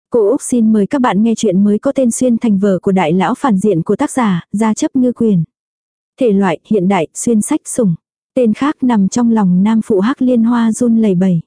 Cô Úc xin mời các bạn nghe chuyện mới có tên Xuyên thành vở của đại lão phản diện của tác giả, Gia Chấp Ngư Quyền. Thể loại, hiện đại, xuyên sách sủng. Tên khác nằm trong lòng nam phụ hắc liên hoa run lẩy bẩy.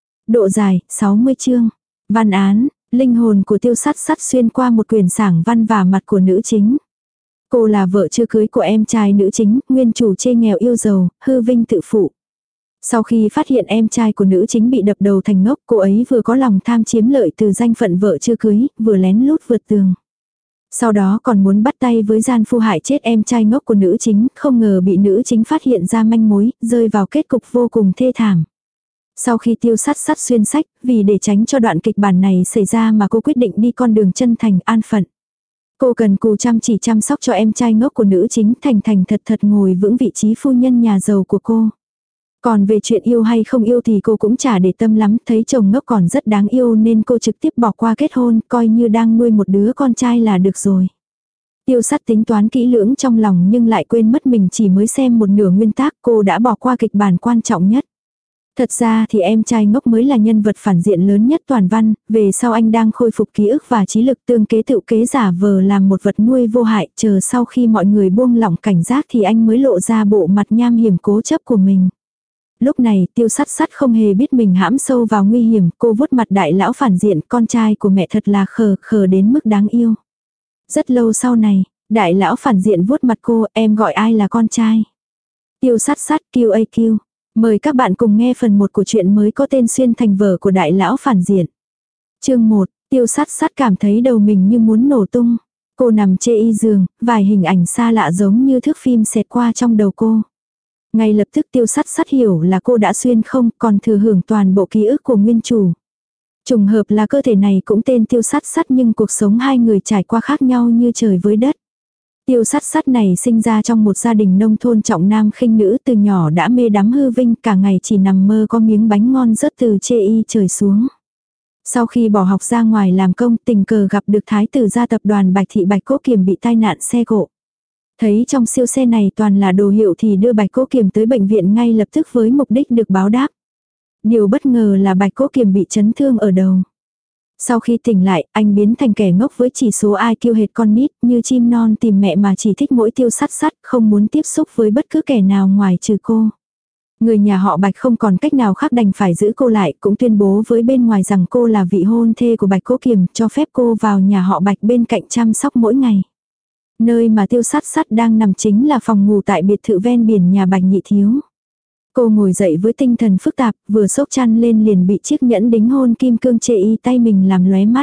Độ dài, 60 chương. Văn án, linh hồn của Tiêu Sắt Sắt xuyên qua một quyển sảng văn và mặt của nữ chính. Cô là vợ chưa cưới của em trai nữ chính, nguyên chủ chê nghèo yêu giàu, hư vinh tự phụ. Sau khi phát hiện em trai của nữ chính bị đập đầu thành ngốc, cô ấy vừa có lòng tham chiếm lợi từ danh phận vợ chưa cưới, vừa lén lút vượt tường. Sau đó còn muốn bắt tay với gian phu hại chết em trai ngốc của nữ chính, không ngờ bị nữ chính phát hiện ra manh mối, rơi vào kết cục vô cùng thê thảm. Sau khi Tiêu Sắt Sắt xuyên sách, vì để tránh cho đoạn kịch bản này xảy ra mà cô quyết định đi con đường chân thành an phận. Cô cần cù chăm chỉ chăm sóc cho em trai ngốc của nữ chính, thành thành thật thật ngồi vững vị trí phu nhân nhà giàu của cô. Còn về chuyện yêu hay không yêu thì cô cũng chả để tâm lắm, thấy chồng ngốc còn rất đáng yêu nên cô trực tiếp bỏ qua kết hôn, coi như đang nuôi một đứa con trai là được rồi. Tiêu Sắt tính toán kỹ lưỡng trong lòng nhưng lại quên mất mình chỉ mới xem một nửa nguyên tác, cô đã bỏ qua kịch bản quan trọng nhất. Thật ra thì em trai ngốc mới là nhân vật phản diện lớn nhất toàn văn, về sau anh đang khôi phục ký ức và trí lực, tương kế tự kế giả vờ làm một vật nuôi vô hại, chờ sau khi mọi người buông lỏng cảnh giác thì anh mới lộ ra bộ mặt nham hiểm cố chấp của mình. Lúc này Tiêu Sắt Sắt không hề biết mình hãm sâu vào nguy hiểm, cô vuốt mặt đại lão phản diện, con trai của mẹ thật là khờ đến mức đáng yêu. Rất lâu sau này, đại lão phản diện vuốt mặt cô, em gọi ai là con trai? Tiêu Sắt Sắt QAQ. Mời các bạn cùng nghe phần 1 của chuyện mới có tên Xuyên thành vở của đại lão phản diện. Chương 1, Tiêu Sắt Sắt cảm thấy đầu mình như muốn nổ tung. Cô nằm chê y giường, vài hình ảnh xa lạ giống như thước phim xẹt qua trong đầu cô. Ngay lập tức Tiêu Sắt Sắt hiểu là cô đã xuyên không, còn thừa hưởng toàn bộ ký ức của nguyên chủ. Trùng hợp là cơ thể này cũng tên Tiêu Sắt Sắt nhưng cuộc sống hai người trải qua khác nhau như trời với đất. Tiêu Sắt Sắt này sinh ra trong một gia đình nông thôn trọng nam khinh nữ, từ nhỏ đã mê đắm hư vinh, cả ngày chỉ nằm mơ có miếng bánh ngon rớt từ chê y trời xuống. Sau khi bỏ học ra ngoài làm công, tình cờ gặp được thái tử gia tập đoàn Bạch Thị Bạch Cố Kiềm bị tai nạn xe cộ. Thấy trong siêu xe này toàn là đồ hiệu thì đưa Bạch Cố Kiềm tới bệnh viện ngay lập tức với mục đích được báo đáp. Điều bất ngờ là Bạch Cố Kiềm bị chấn thương ở đầu. Sau khi tỉnh lại, anh biến thành kẻ ngốc với chỉ số IQ hệt con nít, như chim non tìm mẹ mà chỉ thích mỗi Tiêu Sắt Sắt, không muốn tiếp xúc với bất cứ kẻ nào ngoài trừ cô. Người nhà họ Bạch không còn cách nào khác đành phải giữ cô lại, cũng tuyên bố với bên ngoài rằng cô là vị hôn thê của Bạch Cố Kiềm, cho phép cô vào nhà họ Bạch bên cạnh chăm sóc mỗi ngày. Nơi mà Tiêu Sắt Sắt đang nằm chính là phòng ngủ tại biệt thự ven biển nhà Bạch Nhị Thiếu. Cô ngồi dậy với tinh thần phức tạp, vừa xốc chăn lên liền bị chiếc nhẫn đính hôn kim cương chê y tay mình làm lóe mắt.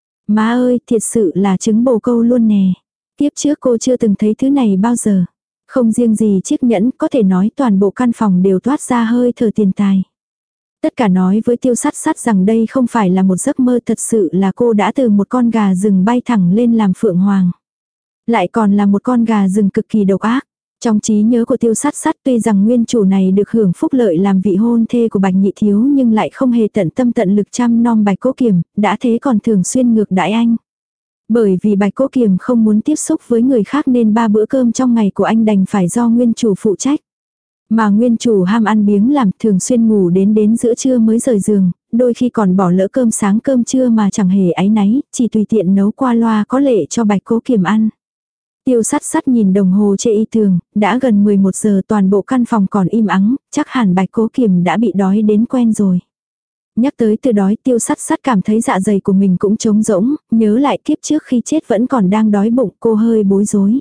Má ơi, thiệt sự là trứng bồ câu luôn nè. Tiếp trước cô chưa từng thấy thứ này bao giờ. Không riêng gì chiếc nhẫn, có thể nói toàn bộ căn phòng đều toát ra hơi thở tiền tài. Tất cả nói với Tiêu Sắt Sắt rằng đây không phải là một giấc mơ, thật sự là cô đã từ một con gà rừng bay thẳng lên làm phượng hoàng. Lại còn là một con gà rừng cực kỳ độc ác. Trong trí nhớ của Tiêu Sắt Sắt, tuy rằng nguyên chủ này được hưởng phúc lợi làm vị hôn thê của Bạch Nhị Thiếu nhưng lại không hề tận tâm tận lực chăm nom Bạch Cố Kiềm, đã thế còn thường xuyên ngược đãi anh. Bởi vì Bạch Cố Kiềm không muốn tiếp xúc với người khác nên 3 bữa cơm trong ngày của anh đành phải do nguyên chủ phụ trách. Mà nguyên chủ ham ăn biếng làm, thường xuyên ngủ đến giữa trưa mới rời giường, đôi khi còn bỏ lỡ cơm sáng cơm trưa mà chẳng hề áy náy, chỉ tùy tiện nấu qua loa có lệ cho Bạch Cố Kiềm ăn. Tiêu Sắt Sắt nhìn đồng hồ chê y tường, đã gần 11 giờ, toàn bộ căn phòng còn im ắng, chắc hẳn Bạch Cố Kiềm đã bị đói đến quen rồi. Nhắc tới từ đói, Tiêu Sắt Sắt cảm thấy dạ dày của mình cũng trống rỗng, nhớ lại kiếp trước khi chết vẫn còn đang đói bụng, cô hơi bối rối.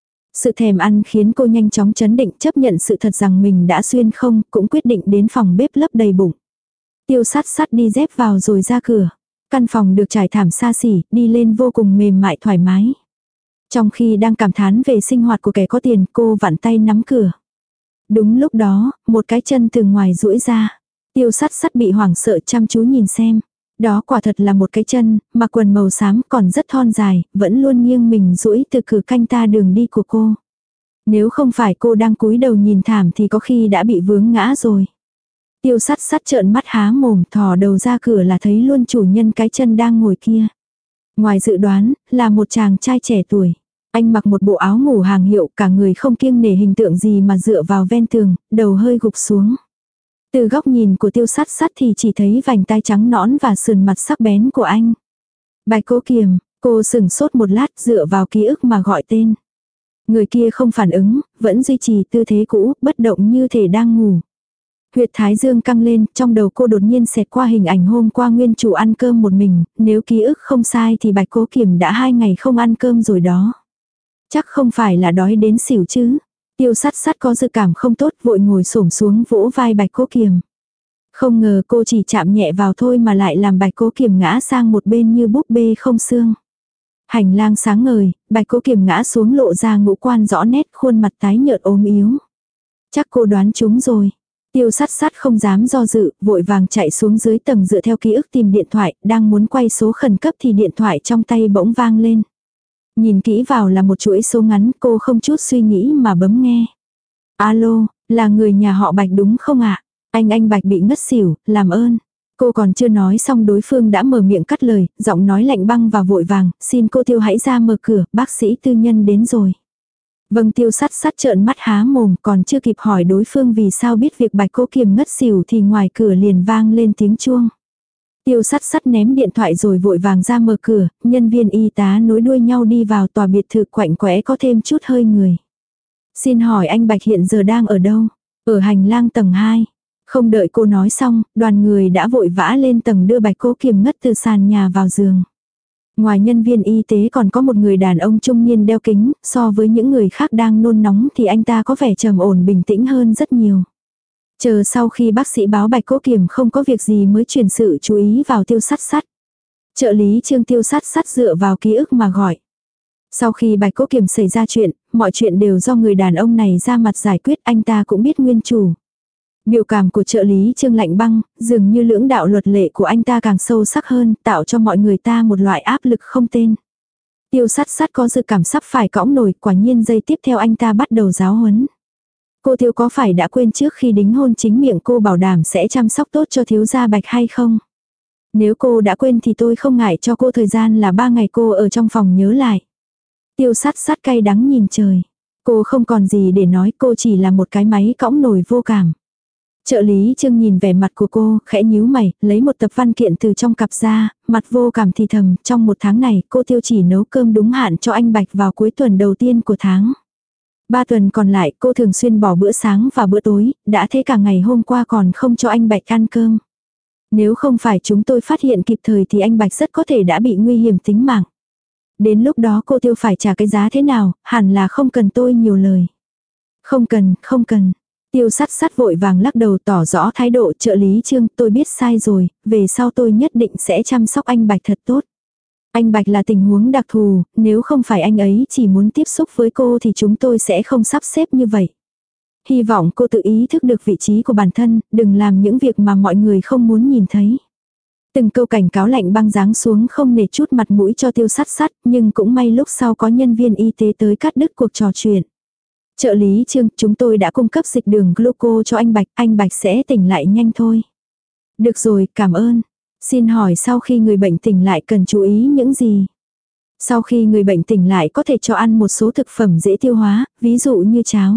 Sự thèm ăn khiến cô nhanh chóng chấn định, chấp nhận sự thật rằng mình đã xuyên không, cũng quyết định đến phòng bếp lấp đầy bụng. Tiêu Sắt Sắt đi dép vào rồi ra cửa. Căn phòng được trải thảm xa xỉ, đi lên vô cùng mềm mại thoải mái. Trong khi đang cảm thán về sinh hoạt của kẻ có tiền, cô vặn tay nắm cửa. Đúng lúc đó, một cái chân từ ngoài duỗi ra. Tiêu Sắt Sắt bị hoảng sợ chăm chú nhìn xem. Đó quả thật là một cái chân, mặc quần màu xám còn rất thon dài, vẫn luôn nghiêng mình duỗi từ cửa canh ta đường đi của cô. Nếu không phải cô đang cúi đầu nhìn thảm thì có khi đã bị vướng ngã rồi. Tiêu Sắt Sắt trợn mắt há mồm, thò đầu ra cửa là thấy luôn chủ nhân cái chân đang ngồi kia. Ngoài dự đoán, là một chàng trai trẻ tuổi. Anh mặc một bộ áo ngủ hàng hiệu, cả người không kiêng nể hình tượng gì mà dựa vào ven tường, đầu hơi gục xuống. Từ góc nhìn của Tiêu Sắt Sắt thì chỉ thấy vành tai trắng nõn và sườn mặt sắc bén của anh. Bạch Cố Kiềm, cô sừng sốt một lát dựa vào ký ức mà gọi tên. Người kia không phản ứng, vẫn duy trì tư thế cũ, bất động như thể đang ngủ. Huyệt thái dương căng lên, trong đầu cô đột nhiên xẹt qua hình ảnh hôm qua nguyên chủ ăn cơm một mình, nếu ký ức không sai thì Bạch Cố Kiềm đã 2 ngày không ăn cơm rồi đó. Chắc không phải là đói đến xỉu chứ. Tiêu Sắt Sắt có dự cảm không tốt, vội ngồi xổm xuống vỗ vai Bạch Cố Kiềm. Không ngờ cô chỉ chạm nhẹ vào thôi mà lại làm Bạch Cố Kiềm ngã sang một bên như búp bê không xương. Hành lang sáng ngời, Bạch Cố Kiềm ngã xuống lộ ra ngũ quan rõ nét, khuôn mặt tái nhợt ốm yếu. Chắc cô đoán trúng rồi. Tiêu Sắt Sắt không dám do dự, vội vàng chạy xuống dưới tầng dựa theo ký ức tìm điện thoại, đang muốn quay số khẩn cấp thì điện thoại trong tay bỗng vang lên. Nhìn kỹ vào là một chuỗi số ngắn, cô không chút suy nghĩ mà bấm nghe. Alo, là người nhà họ Bạch đúng không ạ? Anh Bạch bị ngất xỉu, làm ơn. Cô còn chưa nói xong đối phương đã mở miệng cắt lời, giọng nói lạnh băng và vội vàng, xin cô Tiêu hãy ra mở cửa, bác sĩ tư nhân đến rồi. Vâng, Tiêu Sắt Sắt trợn mắt há mồm, còn chưa kịp hỏi đối phương vì sao biết việc Bạch Cố Kiềm ngất xỉu thì ngoài cửa liền vang lên tiếng chuông. Tiêu Sắt Sắt ném điện thoại rồi vội vàng ra mở cửa, nhân viên y tá nối đuôi nhau đi vào tòa biệt thự quạnh quẽ có thêm chút hơi người. Xin hỏi anh Bạch hiện giờ đang ở đâu? Ở hành lang tầng 2. Không đợi cô nói xong, đoàn người đã vội vã lên tầng đưa Bạch Cố Kiềm ngất từ sàn nhà vào giường. Ngoài nhân viên y tế còn có một người đàn ông trung niên đeo kính, so với những người khác đang nôn nóng thì anh ta có vẻ trầm ổn bình tĩnh hơn rất nhiều. Chờ sau khi bác sĩ báo Bạch Cố Kiềm không có việc gì mới chuyển sự chú ý vào Tiêu Sắt Sắt. Trợ lý Trương Tiêu Sắt Sắt dựa vào ký ức mà gọi. Sau khi Bạch Cố Kiềm xảy ra chuyện, mọi chuyện đều do người đàn ông này ra mặt giải quyết, anh ta cũng biết nguyên chủ. Biểu cảm của trợ lý Trương lạnh băng, dường như lưỡng đạo luật lệ của anh ta càng sâu sắc hơn, tạo cho mọi người ta một loại áp lực không tên. Tiêu Sắt Sắt có dự cảm sắp phải cõng nổi, quả nhiên giây tiếp theo anh ta bắt đầu giáo huấn. Cô Tiêu có phải đã quên trước khi đính hôn chính miệng cô bảo đảm sẽ chăm sóc tốt cho thiếu gia Bạch hay không? Nếu cô đã quên thì tôi không ngại cho cô thời gian là 3 ngày cô ở trong phòng nhớ lại. Tiêu Sắt Sắt cay đắng nhìn trời. Cô không còn gì để nói, cô chỉ là một cái máy cõng nổi vô cảm. Trợ lý Trương nhìn vẻ mặt của cô, khẽ nhíu mày, lấy một tập văn kiện từ trong cặp ra, mặt vô cảm thì thầm, trong 1 tháng này cô Tiêu chỉ nấu cơm đúng hạn cho anh Bạch vào cuối tuần đầu tiên của tháng. 3 tuần còn lại cô thường xuyên bỏ bữa sáng và bữa tối, đã thế cả ngày hôm qua còn không cho anh Bạch ăn cơm. Nếu không phải chúng tôi phát hiện kịp thời thì anh Bạch rất có thể đã bị nguy hiểm tính mạng. Đến lúc đó cô Tiêu phải trả cái giá thế nào, hẳn là không cần tôi nhiều lời. Không cần. Tiêu Sắt Sắt vội vàng lắc đầu tỏ rõ thái độ. Trợ lý Trương, tôi biết sai rồi, về sau tôi nhất định sẽ chăm sóc anh Bạch thật tốt. Anh Bạch là tình huống đặc thù, nếu không phải anh ấy chỉ muốn tiếp xúc với cô thì chúng tôi sẽ không sắp xếp như vậy. Hy vọng cô tự ý thức được vị trí của bản thân, đừng làm những việc mà mọi người không muốn nhìn thấy. Từng câu cảnh cáo lạnh băng giáng xuống không nể chút mặt mũi cho Tiêu Sắt Sắt, nhưng cũng may lúc sau có nhân viên y tế tới cắt đứt cuộc trò chuyện. Trợ lý Trương, chúng tôi đã cung cấp dịch đường gluco cho anh Bạch sẽ tỉnh lại nhanh thôi. Được rồi, cảm ơn. Xin hỏi sau khi người bệnh tỉnh lại cần chú ý những gì? Sau khi người bệnh tỉnh lại có thể cho ăn một số thực phẩm dễ tiêu hóa, ví dụ như cháo.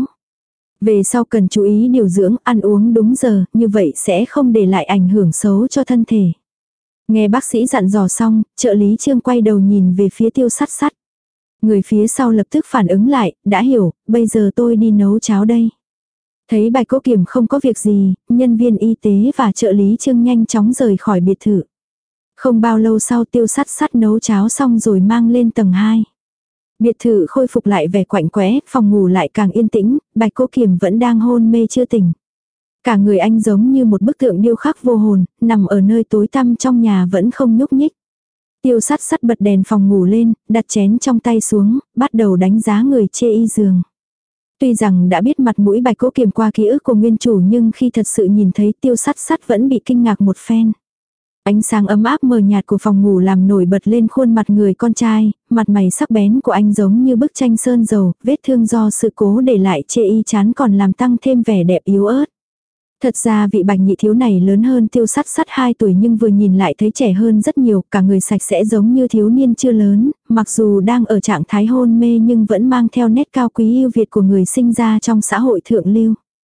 Về sau cần chú ý điều dưỡng, ăn uống đúng giờ, như vậy sẽ không để lại ảnh hưởng xấu cho thân thể. Nghe bác sĩ dặn dò xong, trợ lý Trương quay đầu nhìn về phía Tiêu Sắt Sắt. Người phía sau lập tức phản ứng lại, đã hiểu, bây giờ tôi đi nấu cháo đây. Thấy Bạch Cố Kiềm không có việc gì, nhân viên y tế và trợ lý Trương nhanh chóng rời khỏi biệt thự. Không bao lâu sau Tiêu Sắt Sắt nấu cháo xong rồi mang lên tầng 2. Biệt thự khôi phục lại vẻ quạnh quẽ, phòng ngủ lại càng yên tĩnh, Bạch Cố Kiềm vẫn đang hôn mê chưa tỉnh. Cả người anh giống như một bức tượng điêu khắc vô hồn, nằm ở nơi tối tăm trong nhà vẫn không nhúc nhích. Tiêu Sắt Sắt bật đèn phòng ngủ lên, đặt chén trong tay xuống, bắt đầu đánh giá người chê y giường. Tuy rằng đã biết mặt mũi Bạch Cố Kiềm qua ký ức của nguyên chủ nhưng khi thật sự nhìn thấy Tiêu Sắt Sắt vẫn bị kinh ngạc một phen. Ánh sáng ấm áp mờ nhạt của phòng ngủ làm nổi bật lên khuôn mặt người con trai, mặt mày sắc bén của anh giống như bức tranh sơn dầu, vết thương do sự cố để lại chê y chán còn làm tăng thêm vẻ đẹp yếu ớt. Thật ra vị Bạch nhị thiếu này lớn hơn Tiêu Sắt Sắt 2 tuổi nhưng vừa nhìn lại thấy trẻ hơn rất nhiều, cả người sạch sẽ giống như thiếu niên chưa lớn, mặc dù đang ở trạng thái hôn mê nhưng vẫn mang theo nét cao quý yêu Việt của người sinh ra trong xã hội thượng lưu.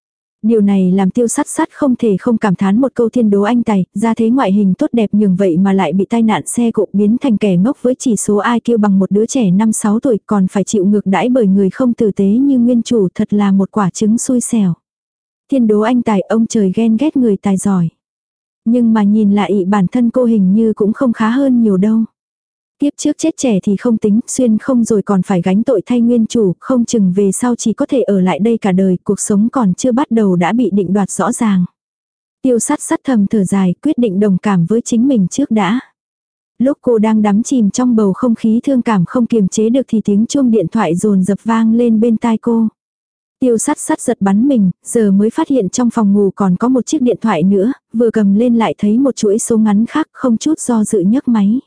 Điều này làm Tiêu Sắt Sắt không thể không cảm thán một câu thiên đố anh tài, ra thế ngoại hình tốt đẹp nhường vậy mà lại bị tai nạn xe cộ biến thành kẻ ngốc với chỉ số IQ bằng một đứa trẻ 5-6 tuổi còn phải chịu ngược đãi bởi người không tử tế như nguyên chủ, thật là một quả trứng xui xẻo. Thiên đố anh tài, ông trời ghen ghét người tài giỏi. Nhưng mà nhìn lại bản thân cô hình như cũng không khá hơn nhiều đâu. Tiếp trước chết trẻ thì không tính, xuyên không rồi còn phải gánh tội thay nguyên chủ, không chừng về sau chỉ có thể ở lại đây cả đời, cuộc sống còn chưa bắt đầu đã bị định đoạt rõ ràng. Tiêu Sắt Sắt thầm thở dài, quyết định đồng cảm với chính mình trước đã. Lúc cô đang đắm chìm trong bầu không khí thương cảm không kiềm chế được thì tiếng chuông điện thoại dồn dập vang lên bên tai cô. Tiêu Sắt Sắt giật bắn mình, giờ mới phát hiện trong phòng ngủ còn có một chiếc điện thoại nữa, vừa cầm lên lại thấy một chuỗi số ngắn khác, không chút do dự nhấc máy.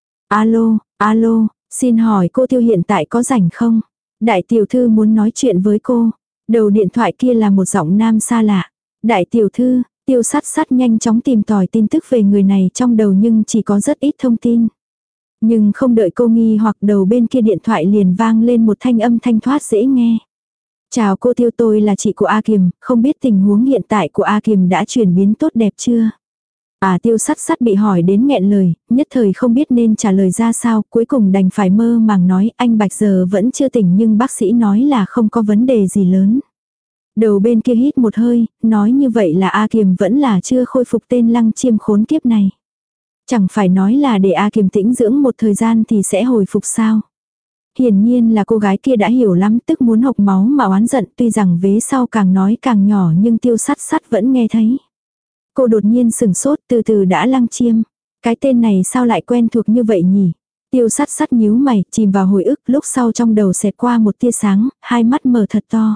Alo, alo, xin hỏi cô Tiêu hiện tại có rảnh không? Đại tiểu thư muốn nói chuyện với cô. Đầu điện thoại kia là một giọng nam xa lạ. Đại tiểu thư, Tiêu Sắt Sắt nhanh chóng tìm tòi tin tức về người này trong đầu nhưng chỉ có rất ít thông tin. Nhưng không đợi cô nghi hoặc đầu bên kia điện thoại liền vang lên một thanh âm thanh thoát dễ nghe. Chào cô Tiêu, tôi là chị của A Kiềm, không biết tình huống hiện tại của A Kiềm đã chuyển biến tốt đẹp chưa? Tiêu Sắt Sắt bị hỏi đến nghẹn lời, nhất thời không biết nên trả lời ra sao, cuối cùng đành phải mơ màng nói anh Bạch giờ vẫn chưa tỉnh nhưng bác sĩ nói là không có vấn đề gì lớn. Đầu bên kia hít một hơi, nói như vậy là A Kiềm vẫn là chưa khôi phục tên Lăng Chiêm khốn kiếp này. Chẳng phải nói là để A Kiềm tĩnh dưỡng một thời gian thì sẽ hồi phục sao? Hiển nhiên là cô gái kia đã hiểu lắm, tức muốn hộc máu mà oán giận, tuy rằng vế sau càng nói càng nhỏ nhưng Tiêu Sắt Sắt vẫn nghe thấy. Cô đột nhiên sừng sốt, từ từ đã Lăng Chiêm. Cái tên này sao lại quen thuộc như vậy nhỉ? Tiêu Sắt Sắt nhíu mày, chìm vào hồi ức, lúc sau trong đầu xẹt qua một tia sáng, hai mắt mở thật to.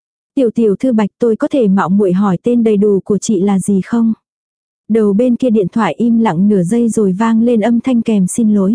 Tiểu thư Bạch, tôi có thể mạo muội hỏi tên đầy đủ của chị là gì không? Đầu bên kia điện thoại im lặng nửa giây rồi vang lên âm thanh kèm xin lỗi.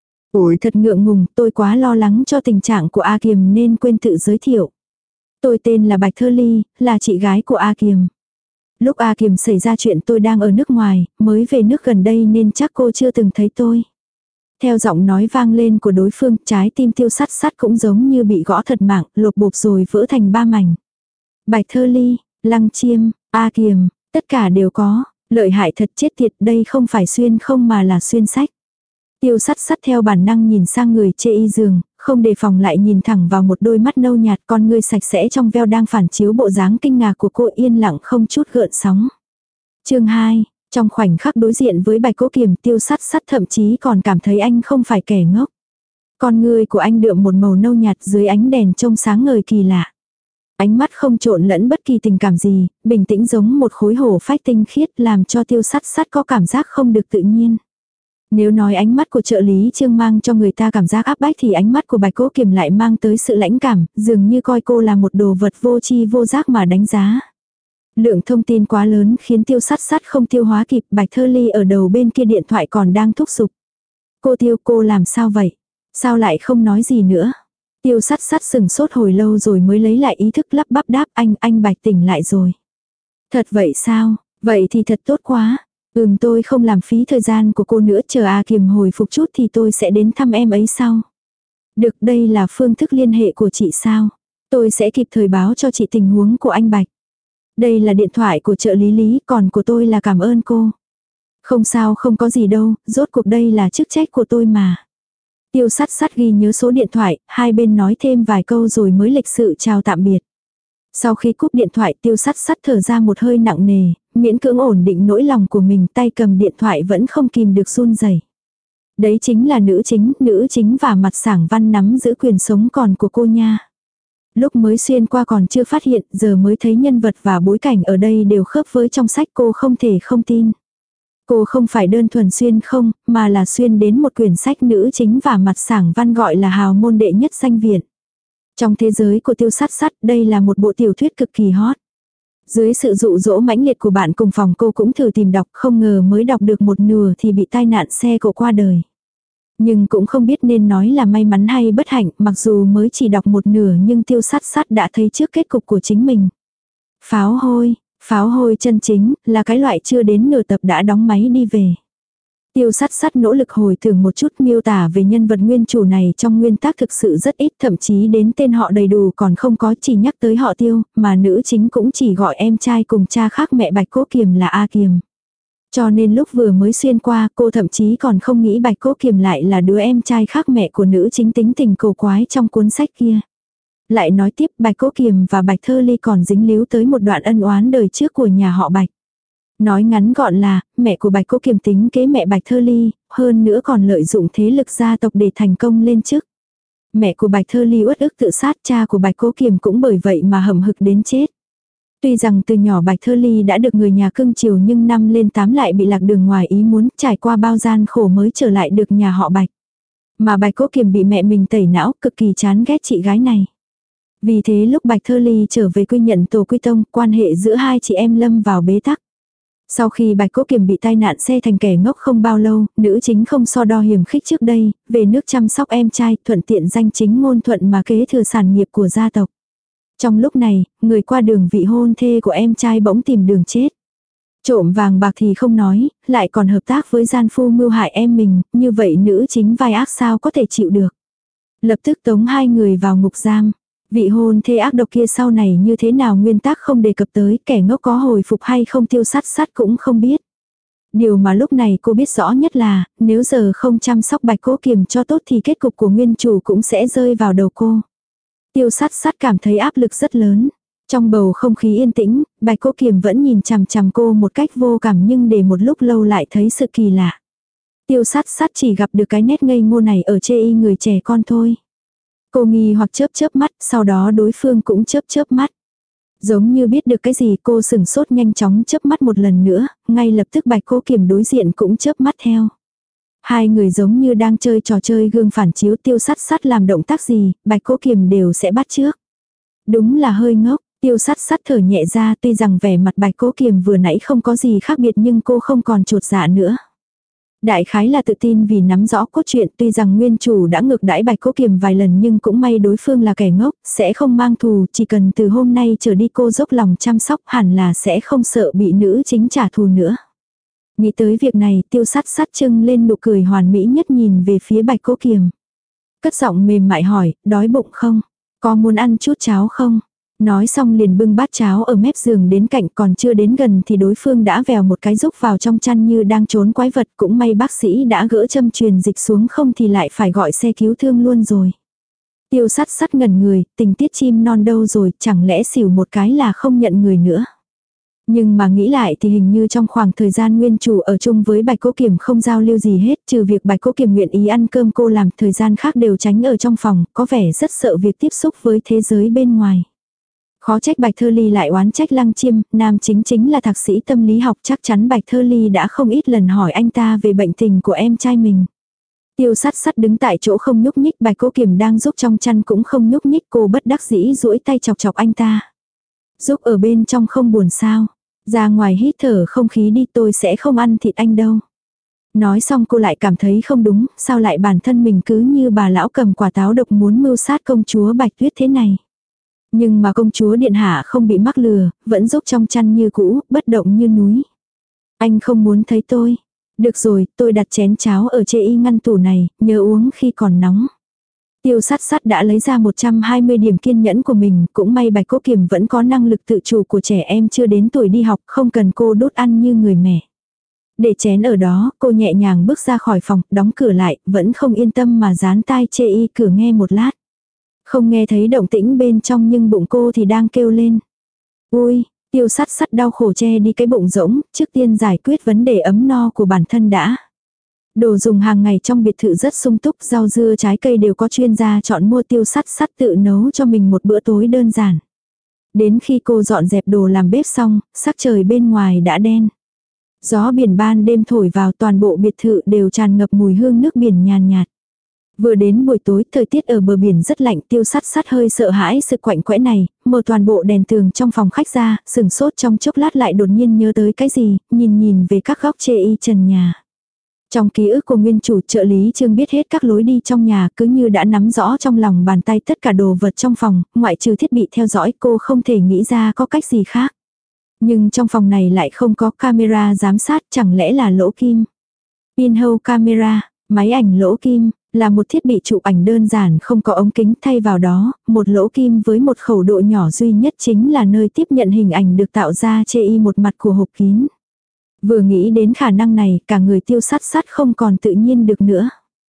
Ôi thật ngượng ngùng, tôi quá lo lắng cho tình trạng của A Kiềm nên quên tự giới thiệu. Tôi tên là Bạch Thơ Ly, là chị gái của A Kiềm. Lúc A Kiềm xảy ra chuyện tôi đang ở nước ngoài, mới về nước gần đây nên chắc cô chưa từng thấy tôi. Theo giọng nói vang lên của đối phương, trái tim Tiêu Sắt Sắt cũng giống như bị gõ thật mạng, lột bột rồi vỡ thành ba mảnh. Bạch Thơ Ly, Lăng Chiêm, A Kiềm, tất cả đều có, lợi hại thật chết tiệt, đây không phải xuyên không mà là xuyên sách. Tiêu Sắt Sắt theo bản năng nhìn sang người chê y giường, không đề phòng lại nhìn thẳng vào một đôi mắt nâu nhạt, con ngươi sạch sẽ trong veo đang phản chiếu bộ dáng kinh ngạc của cô, yên lặng không chút gợn sóng. Chương 2, trong khoảnh khắc đối diện với Bạch Cố Kiềm, Tiêu Sắt Sắt thậm chí còn cảm thấy anh không phải kẻ ngốc. Con ngươi của anh đượm một màu nâu nhạt dưới ánh đèn trông sáng ngời kỳ lạ. Ánh mắt không trộn lẫn bất kỳ tình cảm gì, bình tĩnh giống một khối hổ phách tinh khiết, làm cho Tiêu Sắt Sắt có cảm giác không được tự nhiên. Nếu nói ánh mắt của trợ lý Trương mang cho người ta cảm giác áp bách thì ánh mắt của Bạch Cố Kiềm lại mang tới sự lãnh cảm, dường như coi cô là một đồ vật vô tri vô giác mà đánh giá. Lượng thông tin quá lớn khiến Tiêu Sắt Sắt không tiêu hóa kịp, Bạch Thơ Ly ở đầu bên kia điện thoại còn đang thúc giục. Cô Tiêu, cô làm sao vậy? Sao lại không nói gì nữa? Tiêu Sắt Sắt sừng sốt hồi lâu rồi mới lấy lại ý thức, lắp bắp đáp anh Bạch tỉnh lại rồi. Thật vậy sao? Vậy thì thật tốt quá. Tôi không làm phí thời gian của cô nữa, chờ A Kiềm hồi phục chút thì tôi sẽ đến thăm em ấy sau. Được, đây là phương thức liên hệ của chị sao? Tôi sẽ kịp thời báo cho chị tình huống của anh Bạch. Đây là điện thoại của trợ lý Lý, còn của tôi là cảm ơn cô. Không sao, không có gì đâu, rốt cuộc đây là chức trách của tôi mà. Tiêu Sắt Sắt ghi nhớ số điện thoại, hai bên nói thêm vài câu rồi mới lịch sự chào tạm biệt. Sau khi cúp điện thoại, Tiêu Sắt Sắt thở ra một hơi nặng nề, miễn cưỡng ổn định nỗi lòng của mình, tay cầm điện thoại vẫn không kìm được run rẩy. Đấy chính là nữ chính và mặt Sảng Văn nắm giữ quyền sống còn của cô nha. Lúc mới xuyên qua còn chưa phát hiện, giờ mới thấy nhân vật và bối cảnh ở đây đều khớp với trong sách, cô không thể không tin. Cô không phải đơn thuần xuyên không, mà là xuyên đến một quyển sách nữ chính và mặt Sảng Văn gọi là hào môn đệ nhất danh viện. Trong thế giới của Tiêu Sắt Sắt, đây là một bộ tiểu thuyết cực kỳ hot. Dưới sự dụ dỗ mãnh liệt của bạn cùng phòng, cô cũng thử tìm đọc, không ngờ mới đọc được một nửa thì bị tai nạn xe cộ qua đời. Nhưng cũng không biết nên nói là may mắn hay bất hạnh, mặc dù mới chỉ đọc một nửa nhưng Tiêu Sắt Sắt đã thấy trước kết cục của chính mình. Pháo hôi chân chính, là cái loại chưa đến nửa tập đã đóng máy đi về. Tiêu Sắt Sắt nỗ lực hồi tưởng một chút miêu tả về nhân vật nguyên chủ này trong nguyên tác thực sự rất ít, thậm chí đến tên họ đầy đủ còn không có, chỉ nhắc tới họ Tiêu, mà nữ chính cũng chỉ gọi em trai cùng cha khác mẹ Bạch Cố Kiềm là A Kiềm. Cho nên lúc vừa mới xuyên qua, cô thậm chí còn không nghĩ Bạch Cố Kiềm lại là đứa em trai khác mẹ của nữ chính tính tình cầu quái trong cuốn sách kia. Lại nói tiếp, Bạch Cố Kiềm và Bạch Thơ Ly còn dính líu tới một đoạn ân oán đời trước của nhà họ Bạch. Nói ngắn gọn là, mẹ của Bạch Cố Kiềm tính kế mẹ Bạch Thơ Ly, hơn nữa còn lợi dụng thế lực gia tộc để thành công lên chức. Mẹ của Bạch Thơ Ly uất ức tự sát, cha của Bạch Cố Kiềm cũng bởi vậy mà hậm hực đến chết. Tuy rằng từ nhỏ Bạch Thơ Ly đã được người nhà cưng chiều nhưng năm lên 8 lại bị lạc đường ngoài ý muốn, trải qua bao gian khổ mới trở lại được nhà họ Bạch. Mà Bạch Cố Kiềm bị mẹ mình tẩy não, cực kỳ chán ghét chị gái này. Vì thế lúc Bạch Thơ Ly trở về quy nhận tổ quy tông, quan hệ giữa hai chị em lâm vào bế tắc. Sau khi Bạch Cố Kiềm bị tai nạn xe thành kẻ ngốc không bao lâu, nữ chính không so đo hiểm khích trước đây, về nước chăm sóc em trai, thuận tiện danh chính ngôn thuận mà kế thừa sản nghiệp của gia tộc. Trong lúc này, người qua đường vị hôn thê của em trai bỗng tìm đường chết. Trộm vàng bạc thì không nói, lại còn hợp tác với gian phu mưu hại em mình, như vậy nữ chính vai ác sao có thể chịu được. Lập tức tống hai người vào ngục giam. Vị hôn thê ác độc kia sau này như thế nào nguyên tác không đề cập tới, kẻ ngốc có hồi phục hay không Tiêu Sắt Sắt cũng không biết. Điều mà lúc này cô biết rõ nhất là, nếu giờ không chăm sóc Bạch Cố Kiềm cho tốt thì kết cục của nguyên chủ cũng sẽ rơi vào đầu cô. Tiêu Sắt Sắt cảm thấy áp lực rất lớn. Trong bầu không khí yên tĩnh, Bạch Cố Kiềm vẫn nhìn chằm chằm cô một cách vô cảm nhưng để một lúc lâu lại thấy sự kỳ lạ. Tiêu Sắt Sắt chỉ gặp được cái nét ngây ngô này ở chê y người trẻ con thôi. Cô nghi hoặc chớp chớp mắt, sau đó đối phương cũng chớp chớp mắt. Giống như biết được cái gì cô sừng sốt nhanh chóng chớp mắt một lần nữa, ngay lập tức Bạch Cố Kiềm đối diện cũng chớp mắt theo. Hai người giống như đang chơi trò chơi gương phản chiếu, Tiêu Sắt Sắt làm động tác gì, Bạch Cố Kiềm đều sẽ bắt chước. Đúng là hơi ngốc, Tiêu Sắt Sắt thở nhẹ ra, tuy rằng vẻ mặt Bạch Cố Kiềm vừa nãy không có gì khác biệt nhưng cô không còn chột dạ nữa. Đại khái là tự tin vì nắm rõ cốt truyện, tuy rằng nguyên chủ đã ngược đãi Bạch Cố Kiềm vài lần nhưng cũng may đối phương là kẻ ngốc, sẽ không mang thù, chỉ cần từ hôm nay trở đi cô dốc lòng chăm sóc hẳn là sẽ không sợ bị nữ chính trả thù nữa. Nghĩ tới việc này, Tiêu Sắt Sắt trưng lên nụ cười hoàn mỹ nhất nhìn về phía Bạch Cố Kiềm. Cất giọng mềm mại hỏi, đói bụng không? Có muốn ăn chút cháo không? Nói xong liền bưng bát cháo ở mép giường đến cạnh, còn chưa đến gần thì đối phương đã vèo một cái rúc vào trong chăn như đang trốn quái vật, cũng may bác sĩ đã gỡ châm truyền dịch xuống không thì lại phải gọi xe cứu thương luôn rồi. Tiêu Sắt Sắt ngẩn người, tình tiết chim non đâu rồi, chẳng lẽ xỉu một cái là không nhận người nữa. Nhưng mà nghĩ lại thì hình như trong khoảng thời gian nguyên chủ ở chung với Bạch Cố Kiềm không giao lưu gì hết, trừ việc Bạch Cố Kiềm nguyện ý ăn cơm cô làm, thời gian khác đều tránh ở trong phòng, có vẻ rất sợ việc tiếp xúc với thế giới bên ngoài. Khó trách Bạch Thơ Ly lại oán trách Lăng Chiêm, nam chính là thạc sĩ tâm lý học, chắc chắn Bạch Thơ Ly đã không ít lần hỏi anh ta về bệnh tình của em trai mình. Tiêu Sắt Sắt đứng tại chỗ không nhúc nhích, Bạch Cố Kiềm đang giúp trong chăn cũng không nhúc nhích, cô bất đắc dĩ duỗi tay chọc chọc anh ta. Giúp ở bên trong không buồn sao? Ra ngoài hít thở không khí đi, tôi sẽ không ăn thịt anh đâu. Nói xong cô lại cảm thấy không đúng, sao lại bản thân mình cứ như bà lão cầm quả táo độc muốn mưu sát công chúa Bạch Tuyết thế này. Nhưng mà công chúa điện hạ không bị mắc lừa, vẫn giúp trong chăn như cũ, bất động như núi. Anh không muốn thấy tôi. Được rồi, tôi đặt chén cháo ở chê y ngăn tủ này, nhớ uống khi còn nóng. Tiêu Sắt Sắt đã lấy ra 120 điểm kiên nhẫn của mình, cũng may Bạch Cố Kiềm vẫn có năng lực tự chủ của trẻ em chưa đến tuổi đi học, không cần cô đốt ăn như người mẹ. Để chén ở đó, cô nhẹ nhàng bước ra khỏi phòng, đóng cửa lại, vẫn không yên tâm mà dán tai chê y cửa nghe một lát. Không nghe thấy động tĩnh bên trong nhưng bụng cô thì đang kêu lên. Ui, Tiêu Sắt Sắt đau khổ che đi cái bụng rỗng, trước tiên giải quyết vấn đề ấm no của bản thân đã. Đồ dùng hàng ngày trong biệt thự rất sung túc, rau dưa trái cây đều có chuyên gia chọn mua. Tiêu Sắt Sắt tự nấu cho mình một bữa tối đơn giản. Đến khi cô dọn dẹp đồ làm bếp xong, sắc trời bên ngoài đã đen. Gió biển ban đêm thổi vào, toàn bộ biệt thự đều tràn ngập mùi hương nước biển nhàn nhạt. Vừa đến buổi tối, thời tiết ở bờ biển rất lạnh, Tiêu Sắt Sắt hơi sợ hãi sự quạnh quẽ này, mở toàn bộ đèn tường trong phòng khách ra, sừng sốt trong chốc lát lại đột nhiên nhớ tới cái gì, nhìn về các góc chê y trần nhà. Trong ký ức của nguyên chủ, trợ lý Trương biết hết các lối đi trong nhà, cứ như đã nắm rõ trong lòng bàn tay tất cả đồ vật trong phòng, ngoại trừ thiết bị theo dõi, cô không thể nghĩ ra có cách gì khác. Nhưng trong phòng này lại không có camera giám sát, chẳng lẽ là lỗ kim. Pinhole camera, máy ảnh lỗ kim, là một thiết bị chụp ảnh đơn giản không có ống kính, thay vào đó, một lỗ kim với một khẩu độ nhỏ duy nhất chính là nơi tiếp nhận hình ảnh được tạo ra chê y một mặt của hộp kín. Vừa nghĩ đến khả năng này, cả người Tiêu Sắt Sắt không còn tự nhiên được nữa.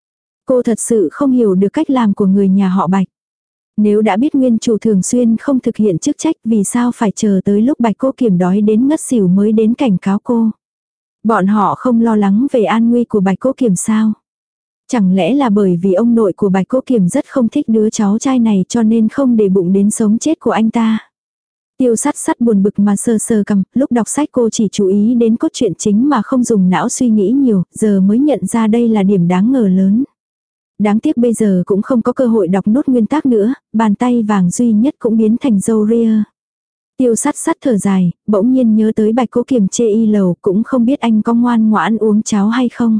Cô thật sự không hiểu được cách làm của người nhà họ Bạch. Nếu đã biết nguyên chủ thường xuyên không thực hiện chức trách, vì sao phải chờ tới lúc Bạch Cố Kiểm đói đến ngất xỉu mới đến cảnh cáo cô. Bọn họ không lo lắng về an nguy của Bạch Cố Kiểm sao? Chẳng lẽ là bởi vì ông nội của Bạch Cố Kiểm rất không thích đứa cháu trai này cho nên không để bụng đến sống chết của anh ta? Tiêu Sắt Sắt buồn bực mà sờ sờ cằm, lúc đọc sách cô chỉ chú ý đến cốt truyện chính mà không dùng não suy nghĩ nhiều, giờ mới nhận ra đây là điểm đáng ngờ lớn. Đáng tiếc bây giờ cũng không có cơ hội đọc nốt nguyên tác nữa, bàn tay vàng duy nhất cũng biến thành râu ria. Tiêu Sắt Sắt thở dài, bỗng nhiên nhớ tới Bạch Cố Kiểm chê y lầu, cũng không biết anh có ngoan ngoãn uống cháo hay không.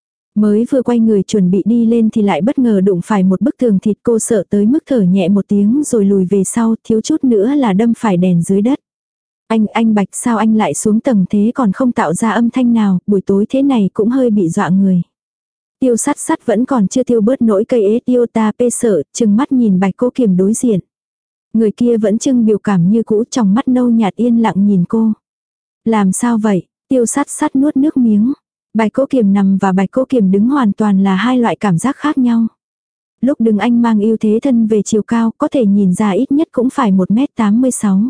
Mới vừa quay người chuẩn bị đi lên thì lại bất ngờ đụng phải một bức tường thịt, cô sợ tới mức thở nhẹ một tiếng rồi lùi về sau, thiếu chút nữa là đâm phải đèn dưới đất. Anh Bạch, sao anh lại xuống tầng thế còn không tạo ra âm thanh nào, buổi tối thế này cũng hơi bị dọa người. Tiêu Sắt Sắt vẫn còn chưa tiêu bớt nỗi cây ế tiêu ta pê sợ, chừng mắt nhìn Bạch Cố Kiểm đối diện. Người kia vẫn trưng biểu cảm như cũ, trong mắt nâu nhạt yên lặng nhìn cô. Làm sao vậy? Tiêu Sắt Sắt nuốt nước miếng. Bạch Cố Kiểm nằm và Bạch Cố Kiểm đứng hoàn toàn là hai loại cảm giác khác nhau. Lúc đứng anh mang ưu thế thân về chiều cao, có thể nhìn ra ít nhất cũng phải 1m86.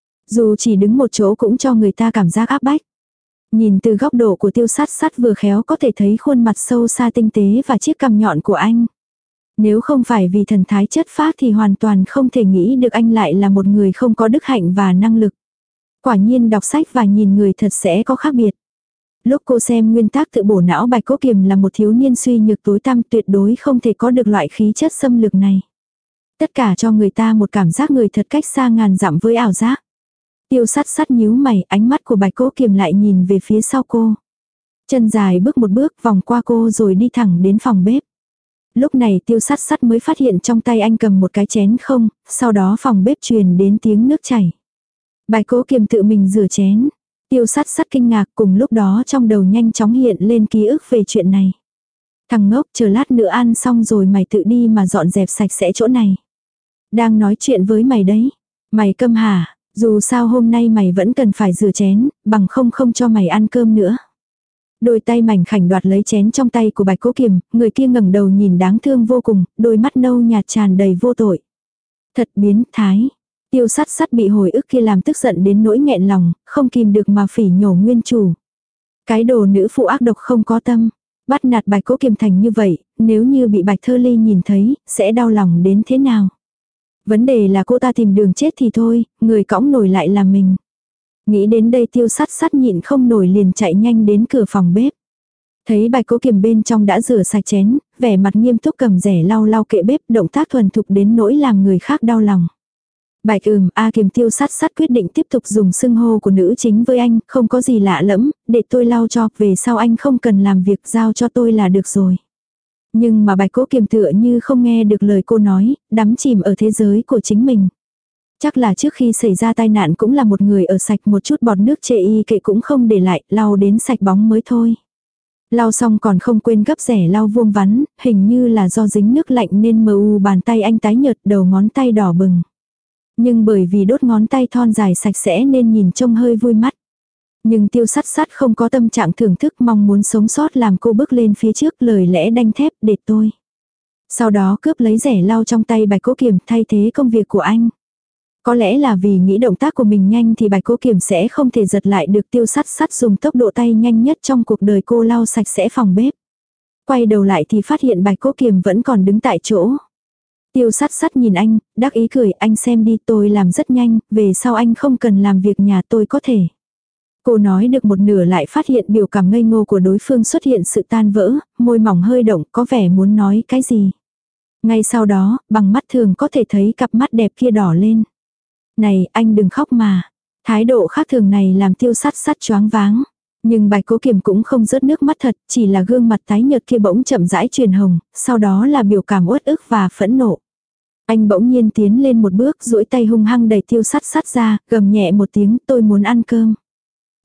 Dù chỉ đứng một chỗ cũng cho người ta cảm giác áp bách. Nhìn từ góc độ của Tiêu Sắt Sắt vừa khéo có thể thấy khuôn mặt sâu xa tinh tế và chiếc cằm nhọn của anh. Nếu không phải vì thần thái chất phác thì hoàn toàn không thể nghĩ được anh lại là một người không có đức hạnh và năng lực. Quả nhiên đọc sách và nhìn người thật sẽ có khác biệt. Lúc cô xem nguyên tác tự bổ não, Bạch Cố Kiểm là một thiếu niên suy nhược tối tăm, tuyệt đối không thể có được loại khí chất xâm lược này. Tất cả cho người ta một cảm giác người thật cách xa ngàn dặm với ảo giác. Tiêu Sắt Sắt nhíu mày, ánh mắt của Bạch Cố Kiểm lại nhìn về phía sau cô. Chân dài bước một bước vòng qua cô rồi đi thẳng đến phòng bếp. Lúc này Tiêu Sắt Sắt mới phát hiện trong tay anh cầm một cái chén không, sau đó phòng bếp truyền đến tiếng nước chảy. Bạch Cố Kiểm tự mình rửa chén. Tiêu Sắt Sắt kinh ngạc, cùng lúc đó trong đầu nhanh chóng hiện lên ký ức về chuyện này. Thằng ngốc, chờ lát nữa ăn xong rồi mày tự đi mà dọn dẹp sạch sẽ chỗ này. Đang nói chuyện với mày đấy. Mày câm hả? Dù sao hôm nay mày vẫn cần phải rửa chén, bằng không cho mày ăn cơm nữa. Đôi tay mảnh khảnh đoạt lấy chén trong tay của Bạch Cố Kiểm, người kia ngẩng đầu nhìn đáng thương vô cùng, đôi mắt nâu nhạt tràn đầy vô tội. Thật biến thái. Tiêu Sắt Sắt bị hồi ức kia làm tức giận đến nỗi nghẹn lòng, không kìm được mà phỉ nhổ nguyên chủ. Cái đồ nữ phụ ác độc không có tâm, bắt nạt Bạch Cố Kiểm thành như vậy, nếu như bị Bạch Thơ Ly nhìn thấy, sẽ đau lòng đến thế nào. Vấn đề là cô ta tìm đường chết thì thôi, người cõng nổi lại là mình. Nghĩ đến đây Tiêu Sắt Sắt nhịn không nổi liền chạy nhanh đến cửa phòng bếp. Thấy Bạch Cố Kiểm bên trong đã rửa sạch chén, vẻ mặt nghiêm túc cầm rẻ lau lau kệ bếp, động tác thuần thục đến nỗi làm người khác đau lòng. Bạch Kiểm. Tiêu Sắt Sắt quyết định tiếp tục dùng xưng hô của nữ chính với anh, không có gì lạ lẫm, để tôi lau cho, về sau anh không cần làm việc, giao cho tôi là được rồi. Nhưng mà Bạch Cố Kiểm tựa như không nghe được lời cô nói, đắm chìm ở thế giới của chính mình. Chắc là trước khi xảy ra tai nạn cũng là một người ở sạch, một chút bọt nước chê y kệ cũng không để lại, lau đến sạch bóng mới thôi. Lau xong còn không quên gấp rẻ lau vuông vắn, hình như là do dính nước lạnh nên mờ u bàn tay anh tái nhợt, đầu ngón tay đỏ bừng. Nhưng bởi vì đốt ngón tay thon dài sạch sẽ nên nhìn trông hơi vui mắt. Nhưng Tiêu Sắt Sắt không có tâm trạng thưởng thức, mong muốn sống sót làm cô bước lên phía trước, lời lẽ đanh thép, để tôi. Sau đó cướp lấy rẻ lau trong tay Bạch Cố Kiểm thay thế công việc của anh. Có lẽ là vì nghĩ động tác của mình nhanh thì Bạch Cố Kiểm sẽ không thể giật lại được. Tiêu Sắt Sắt dùng tốc độ tay nhanh nhất trong cuộc đời cô lau sạch sẽ phòng bếp. Quay đầu lại thì phát hiện Bạch Cố Kiểm vẫn còn đứng tại chỗ. Tiêu Sắt Sắt nhìn anh, đắc ý cười, anh xem đi, tôi làm rất nhanh, về sau anh không cần làm việc nhà tôi có thể. Cô nói được một nửa lại phát hiện biểu cảm ngây ngô của đối phương xuất hiện sự tan vỡ, môi mỏng hơi động, có vẻ muốn nói cái gì. Ngay sau đó, bằng mắt thường có thể thấy cặp mắt đẹp kia đỏ lên. Này, anh đừng khóc mà. Thái độ khác thường này làm Tiêu Sắt Sắt choáng váng. Nhưng Bạch Cố Kiểm cũng không rớt nước mắt thật, chỉ là gương mặt tái nhợt kia bỗng chậm rãi chuyển hồng, sau đó là biểu cảm uất ức và phẫn nộ. Anh bỗng nhiên tiến lên một bước, duỗi tay hung hăng đẩy Tiêu Sắt Sắt ra, gầm nhẹ một tiếng, tôi muốn ăn cơm.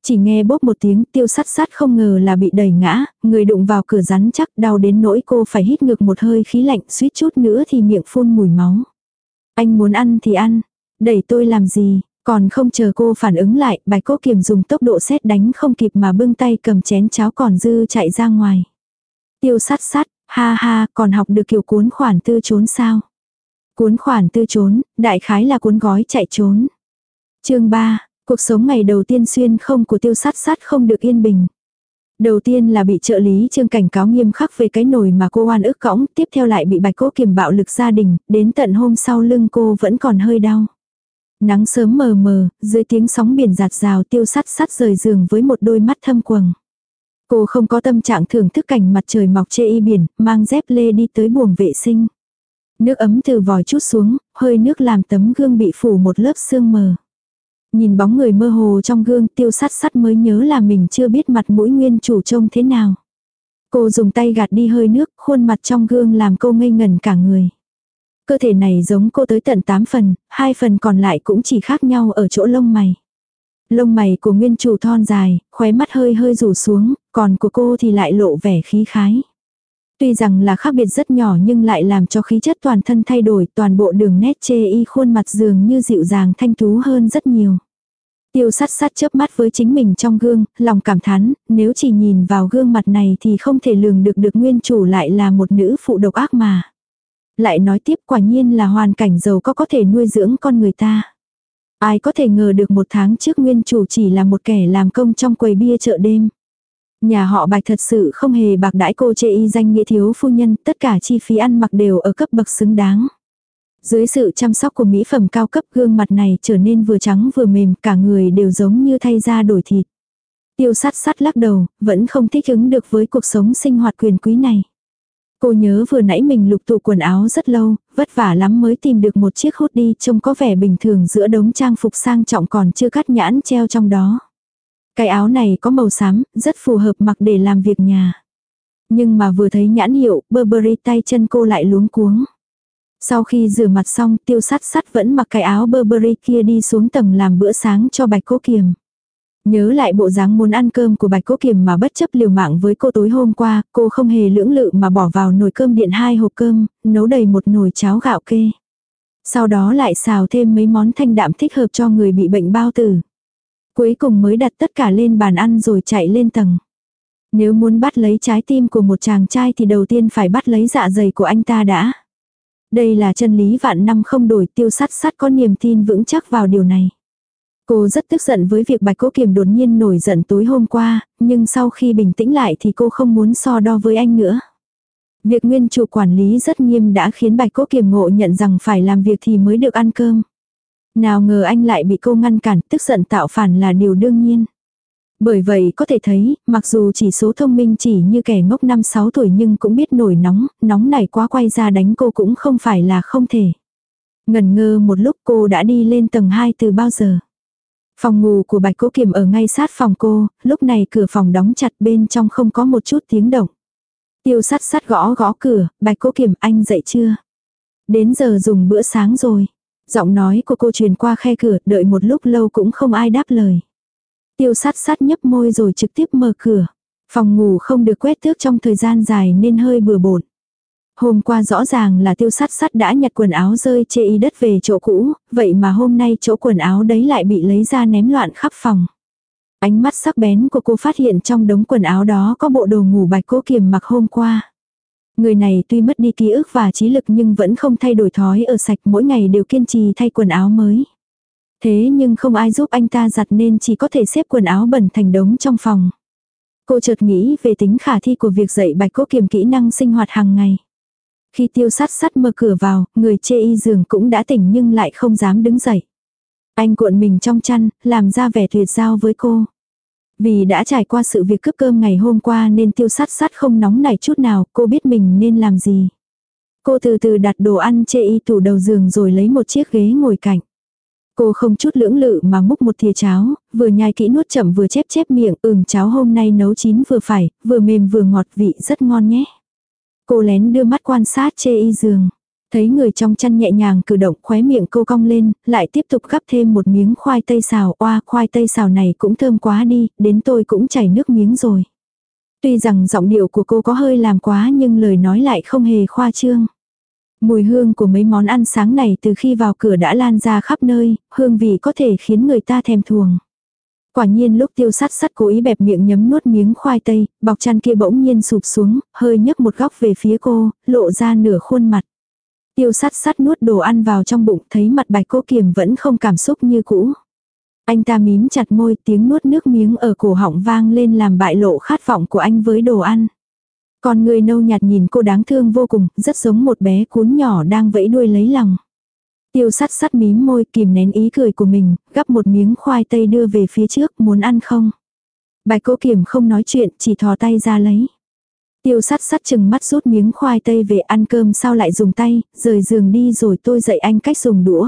Chỉ nghe bốp một tiếng, Tiêu Sắt Sắt không ngờ là bị đẩy ngã, người đụng vào cửa rắn chắc, đau đến nỗi cô phải hít ngược một hơi khí lạnh, suýt chút nữa thì miệng phun mùi máu. Anh muốn ăn thì ăn, đẩy tôi làm gì? Còn không chờ cô phản ứng lại, Bạch Cố Kiềm dùng tốc độ sét đánh không kịp mà bưng tay cầm chén cháo còn dư chạy ra ngoài. Tiêu Sắt Sắt, ha ha, còn học được kiểu cuốn khoản tư trốn sao? Cuốn khoản tư trốn, đại khái là cuốn gói chạy trốn. Chương 3, cuộc sống ngày đầu tiên xuyên không của Tiêu Sắt Sắt không được yên bình. Đầu tiên là bị trợ lý Trương cảnh cáo nghiêm khắc về cái nồi mà cô oan ức cõng, tiếp theo lại bị Bạch Cố Kiềm bạo lực gia đình, đến tận hôm sau lưng cô vẫn còn hơi đau. Nắng sớm mờ mờ, dưới tiếng sóng biển giạt rào Tiêu Sắt Sắt rời giường với một đôi mắt thâm quầng. Cô không có tâm trạng thưởng thức cảnh mặt trời mọc chê y biển, mang dép lê đi tới buồng vệ sinh. Nước ấm từ vòi trút xuống, hơi nước làm tấm gương bị phủ một lớp sương mờ. Nhìn bóng người mơ hồ trong gương, Tiêu Sắt Sắt mới nhớ là mình chưa biết mặt mũi nguyên chủ trông thế nào. Cô dùng tay gạt đi hơi nước, khuôn mặt trong gương làm cô ngây ngẩn cả người. Cơ thể này giống cô tới tận 8 phần, 2 phần còn lại cũng chỉ khác nhau ở chỗ lông mày. Lông mày của nguyên chủ thon dài, khóe mắt hơi hơi rủ xuống, còn của cô thì lại lộ vẻ khí khái. Tuy rằng là khác biệt rất nhỏ nhưng lại làm cho khí chất toàn thân thay đổi, toàn bộ đường nét chê y khuôn mặt dường như dịu dàng thanh tú hơn rất nhiều. Tiêu Sắt Sắt chớp mắt với chính mình trong gương, lòng cảm thán, nếu chỉ nhìn vào gương mặt này thì không thể lường được nguyên chủ lại là một nữ phụ độc ác mà. Lại nói tiếp quả nhiên là hoàn cảnh giàu có thể nuôi dưỡng con người ta. Ai có thể ngờ được một tháng trước nguyên chủ chỉ là một kẻ làm công trong quầy bia chợ đêm. Nhà họ Bạch thật sự không hề bạc đãi cô chê y danh nghĩa thiếu phu nhân, tất cả chi phí ăn mặc đều ở cấp bậc xứng đáng. Dưới sự chăm sóc của mỹ phẩm cao cấp gương mặt này trở nên vừa trắng vừa mềm, cả người đều giống như thay da đổi thịt. Tiêu Sắt Sắt lắc đầu, vẫn không thích ứng được với cuộc sống sinh hoạt quyền quý này. Cô nhớ vừa nãy mình lục tụ quần áo rất lâu, vất vả lắm mới tìm được một chiếc hoodie trông có vẻ bình thường giữa đống trang phục sang trọng còn chưa cắt nhãn treo trong đó. Cái áo này có màu xám, rất phù hợp mặc để làm việc nhà. Nhưng mà vừa thấy nhãn hiệu, Burberry tay chân cô lại luống cuống. Sau khi rửa mặt xong, Tiêu Sắt Sắt vẫn mặc cái áo Burberry kia đi xuống tầng làm bữa sáng cho Bạch Cố Kiềm. Nhớ lại bộ dáng muốn ăn cơm của Bạch Cố Kiềm mà bất chấp liều mạng với cô tối hôm qua, cô không hề lưỡng lự mà bỏ vào nồi cơm điện 2 hộp cơm, nấu đầy một nồi cháo gạo kê. Sau đó lại xào thêm mấy món thanh đạm thích hợp cho người bị bệnh bao tử. Cuối cùng mới đặt tất cả lên bàn ăn rồi chạy lên tầng. Nếu muốn bắt lấy trái tim của một chàng trai thì đầu tiên phải bắt lấy dạ dày của anh ta đã. Đây là chân lý vạn năm không đổi, Tiêu Sắt Sắt có niềm tin vững chắc vào điều này. Cô rất tức giận với việc Bạch Cố Kiềm đột nhiên nổi giận tối hôm qua, nhưng sau khi bình tĩnh lại thì cô không muốn so đo với anh nữa. Việc nguyên chủ quản lý rất nghiêm đã khiến Bạch Cố Kiềm ngộ nhận rằng phải làm việc thì mới được ăn cơm. Nào ngờ anh lại bị cô ngăn cản, tức giận tạo phản là điều đương nhiên. Bởi vậy có thể thấy, mặc dù chỉ số thông minh chỉ như kẻ ngốc 5-6 tuổi nhưng cũng biết nổi nóng này quá quay ra đánh cô cũng không phải là không thể. Ngần ngơ một lúc cô đã đi lên tầng 2 từ bao giờ. Phòng ngủ của Bạch Cố Kiềm ở ngay sát phòng cô, lúc này cửa phòng đóng chặt bên trong không có một chút tiếng động. Tiêu Sắt Sắt gõ cửa, Bạch Cố Kiềm anh dậy chưa? Đến giờ dùng bữa sáng rồi. Giọng nói của cô truyền qua khe cửa, đợi một lúc lâu cũng không ai đáp lời. Tiêu Sắt Sắt nhấp môi rồi trực tiếp mở cửa. Phòng ngủ không được quét tước trong thời gian dài nên hơi bừa bộn. Hôm qua rõ ràng là Tiêu Sắt Sắt đã nhặt quần áo rơi chê y đất về chỗ cũ, vậy mà hôm nay chỗ quần áo đấy lại bị lấy ra ném loạn khắp phòng. Ánh mắt sắc bén của cô phát hiện trong đống quần áo đó có bộ đồ ngủ Bạch Cố Kiềm mặc hôm qua. Người này tuy mất đi ký ức và trí lực nhưng vẫn không thay đổi thói ở sạch, mỗi ngày đều kiên trì thay quần áo mới. Thế nhưng không ai giúp anh ta giặt nên chỉ có thể xếp quần áo bẩn thành đống trong phòng. Cô chợt nghĩ về tính khả thi của việc dạy Bạch Cố Kiềm kỹ năng sinh hoạt hàng ngày. Khi Tiêu Sắt Sắt mở cửa vào, người chê y giường cũng đã tỉnh nhưng lại không dám đứng dậy. Anh cuộn mình trong chăn, làm ra vẻ tuyệt giao với cô. Vì đã trải qua sự việc cướp cơm ngày hôm qua nên Tiêu Sắt Sắt không nóng nảy chút nào, cô biết mình nên làm gì. Cô từ từ đặt đồ ăn chê y tủ đầu giường rồi lấy một chiếc ghế ngồi cạnh. Cô không chút lưỡng lự mà múc một thìa cháo, vừa nhai kỹ nuốt chậm vừa chép miệng, cháo hôm nay nấu chín vừa phải, vừa mềm vừa ngọt vị rất ngon nhé. Cô lén đưa mắt quan sát chê y giường. Thấy người trong chăn nhẹ nhàng cử động, khóe miệng cô cong lên, lại tiếp tục gắp thêm một miếng khoai tây xào. Oa, khoai tây xào này cũng thơm quá đi, đến tôi cũng chảy nước miếng rồi. Tuy rằng giọng điệu của cô có hơi làm quá nhưng lời nói lại không hề khoa trương. Mùi hương của mấy món ăn sáng này từ khi vào cửa đã lan ra khắp nơi, hương vị có thể khiến người ta thèm thuồng. Quả nhiên lúc Tiêu Sắt Sắt cố ý bẹp miệng nhấm nuốt miếng khoai tây, bọc chăn kia bỗng nhiên sụp xuống, hơi nhấc một góc về phía cô, lộ ra nửa khuôn mặt. Tiêu Sắt Sắt nuốt đồ ăn vào trong bụng, thấy mặt Bạch Cố Kiềm vẫn không cảm xúc như cũ. Anh ta mím chặt môi, tiếng nuốt nước miếng ở cổ họng vang lên làm bại lộ khát vọng của anh với đồ ăn. Còn người nâu nhạt nhìn cô đáng thương vô cùng, rất giống một bé cún nhỏ đang vẫy đuôi lấy lòng. Tiêu Sắt Sắt mím môi kìm nén ý cười của mình, gắp một miếng khoai tây đưa về phía trước, muốn ăn không? Bạch Cố Kiềm không nói chuyện, chỉ thò tay ra lấy. Tiêu Sắt Sắt chừng mắt rút miếng khoai tây về, ăn cơm sao lại dùng tay, rời giường đi rồi tôi dạy anh cách dùng đũa.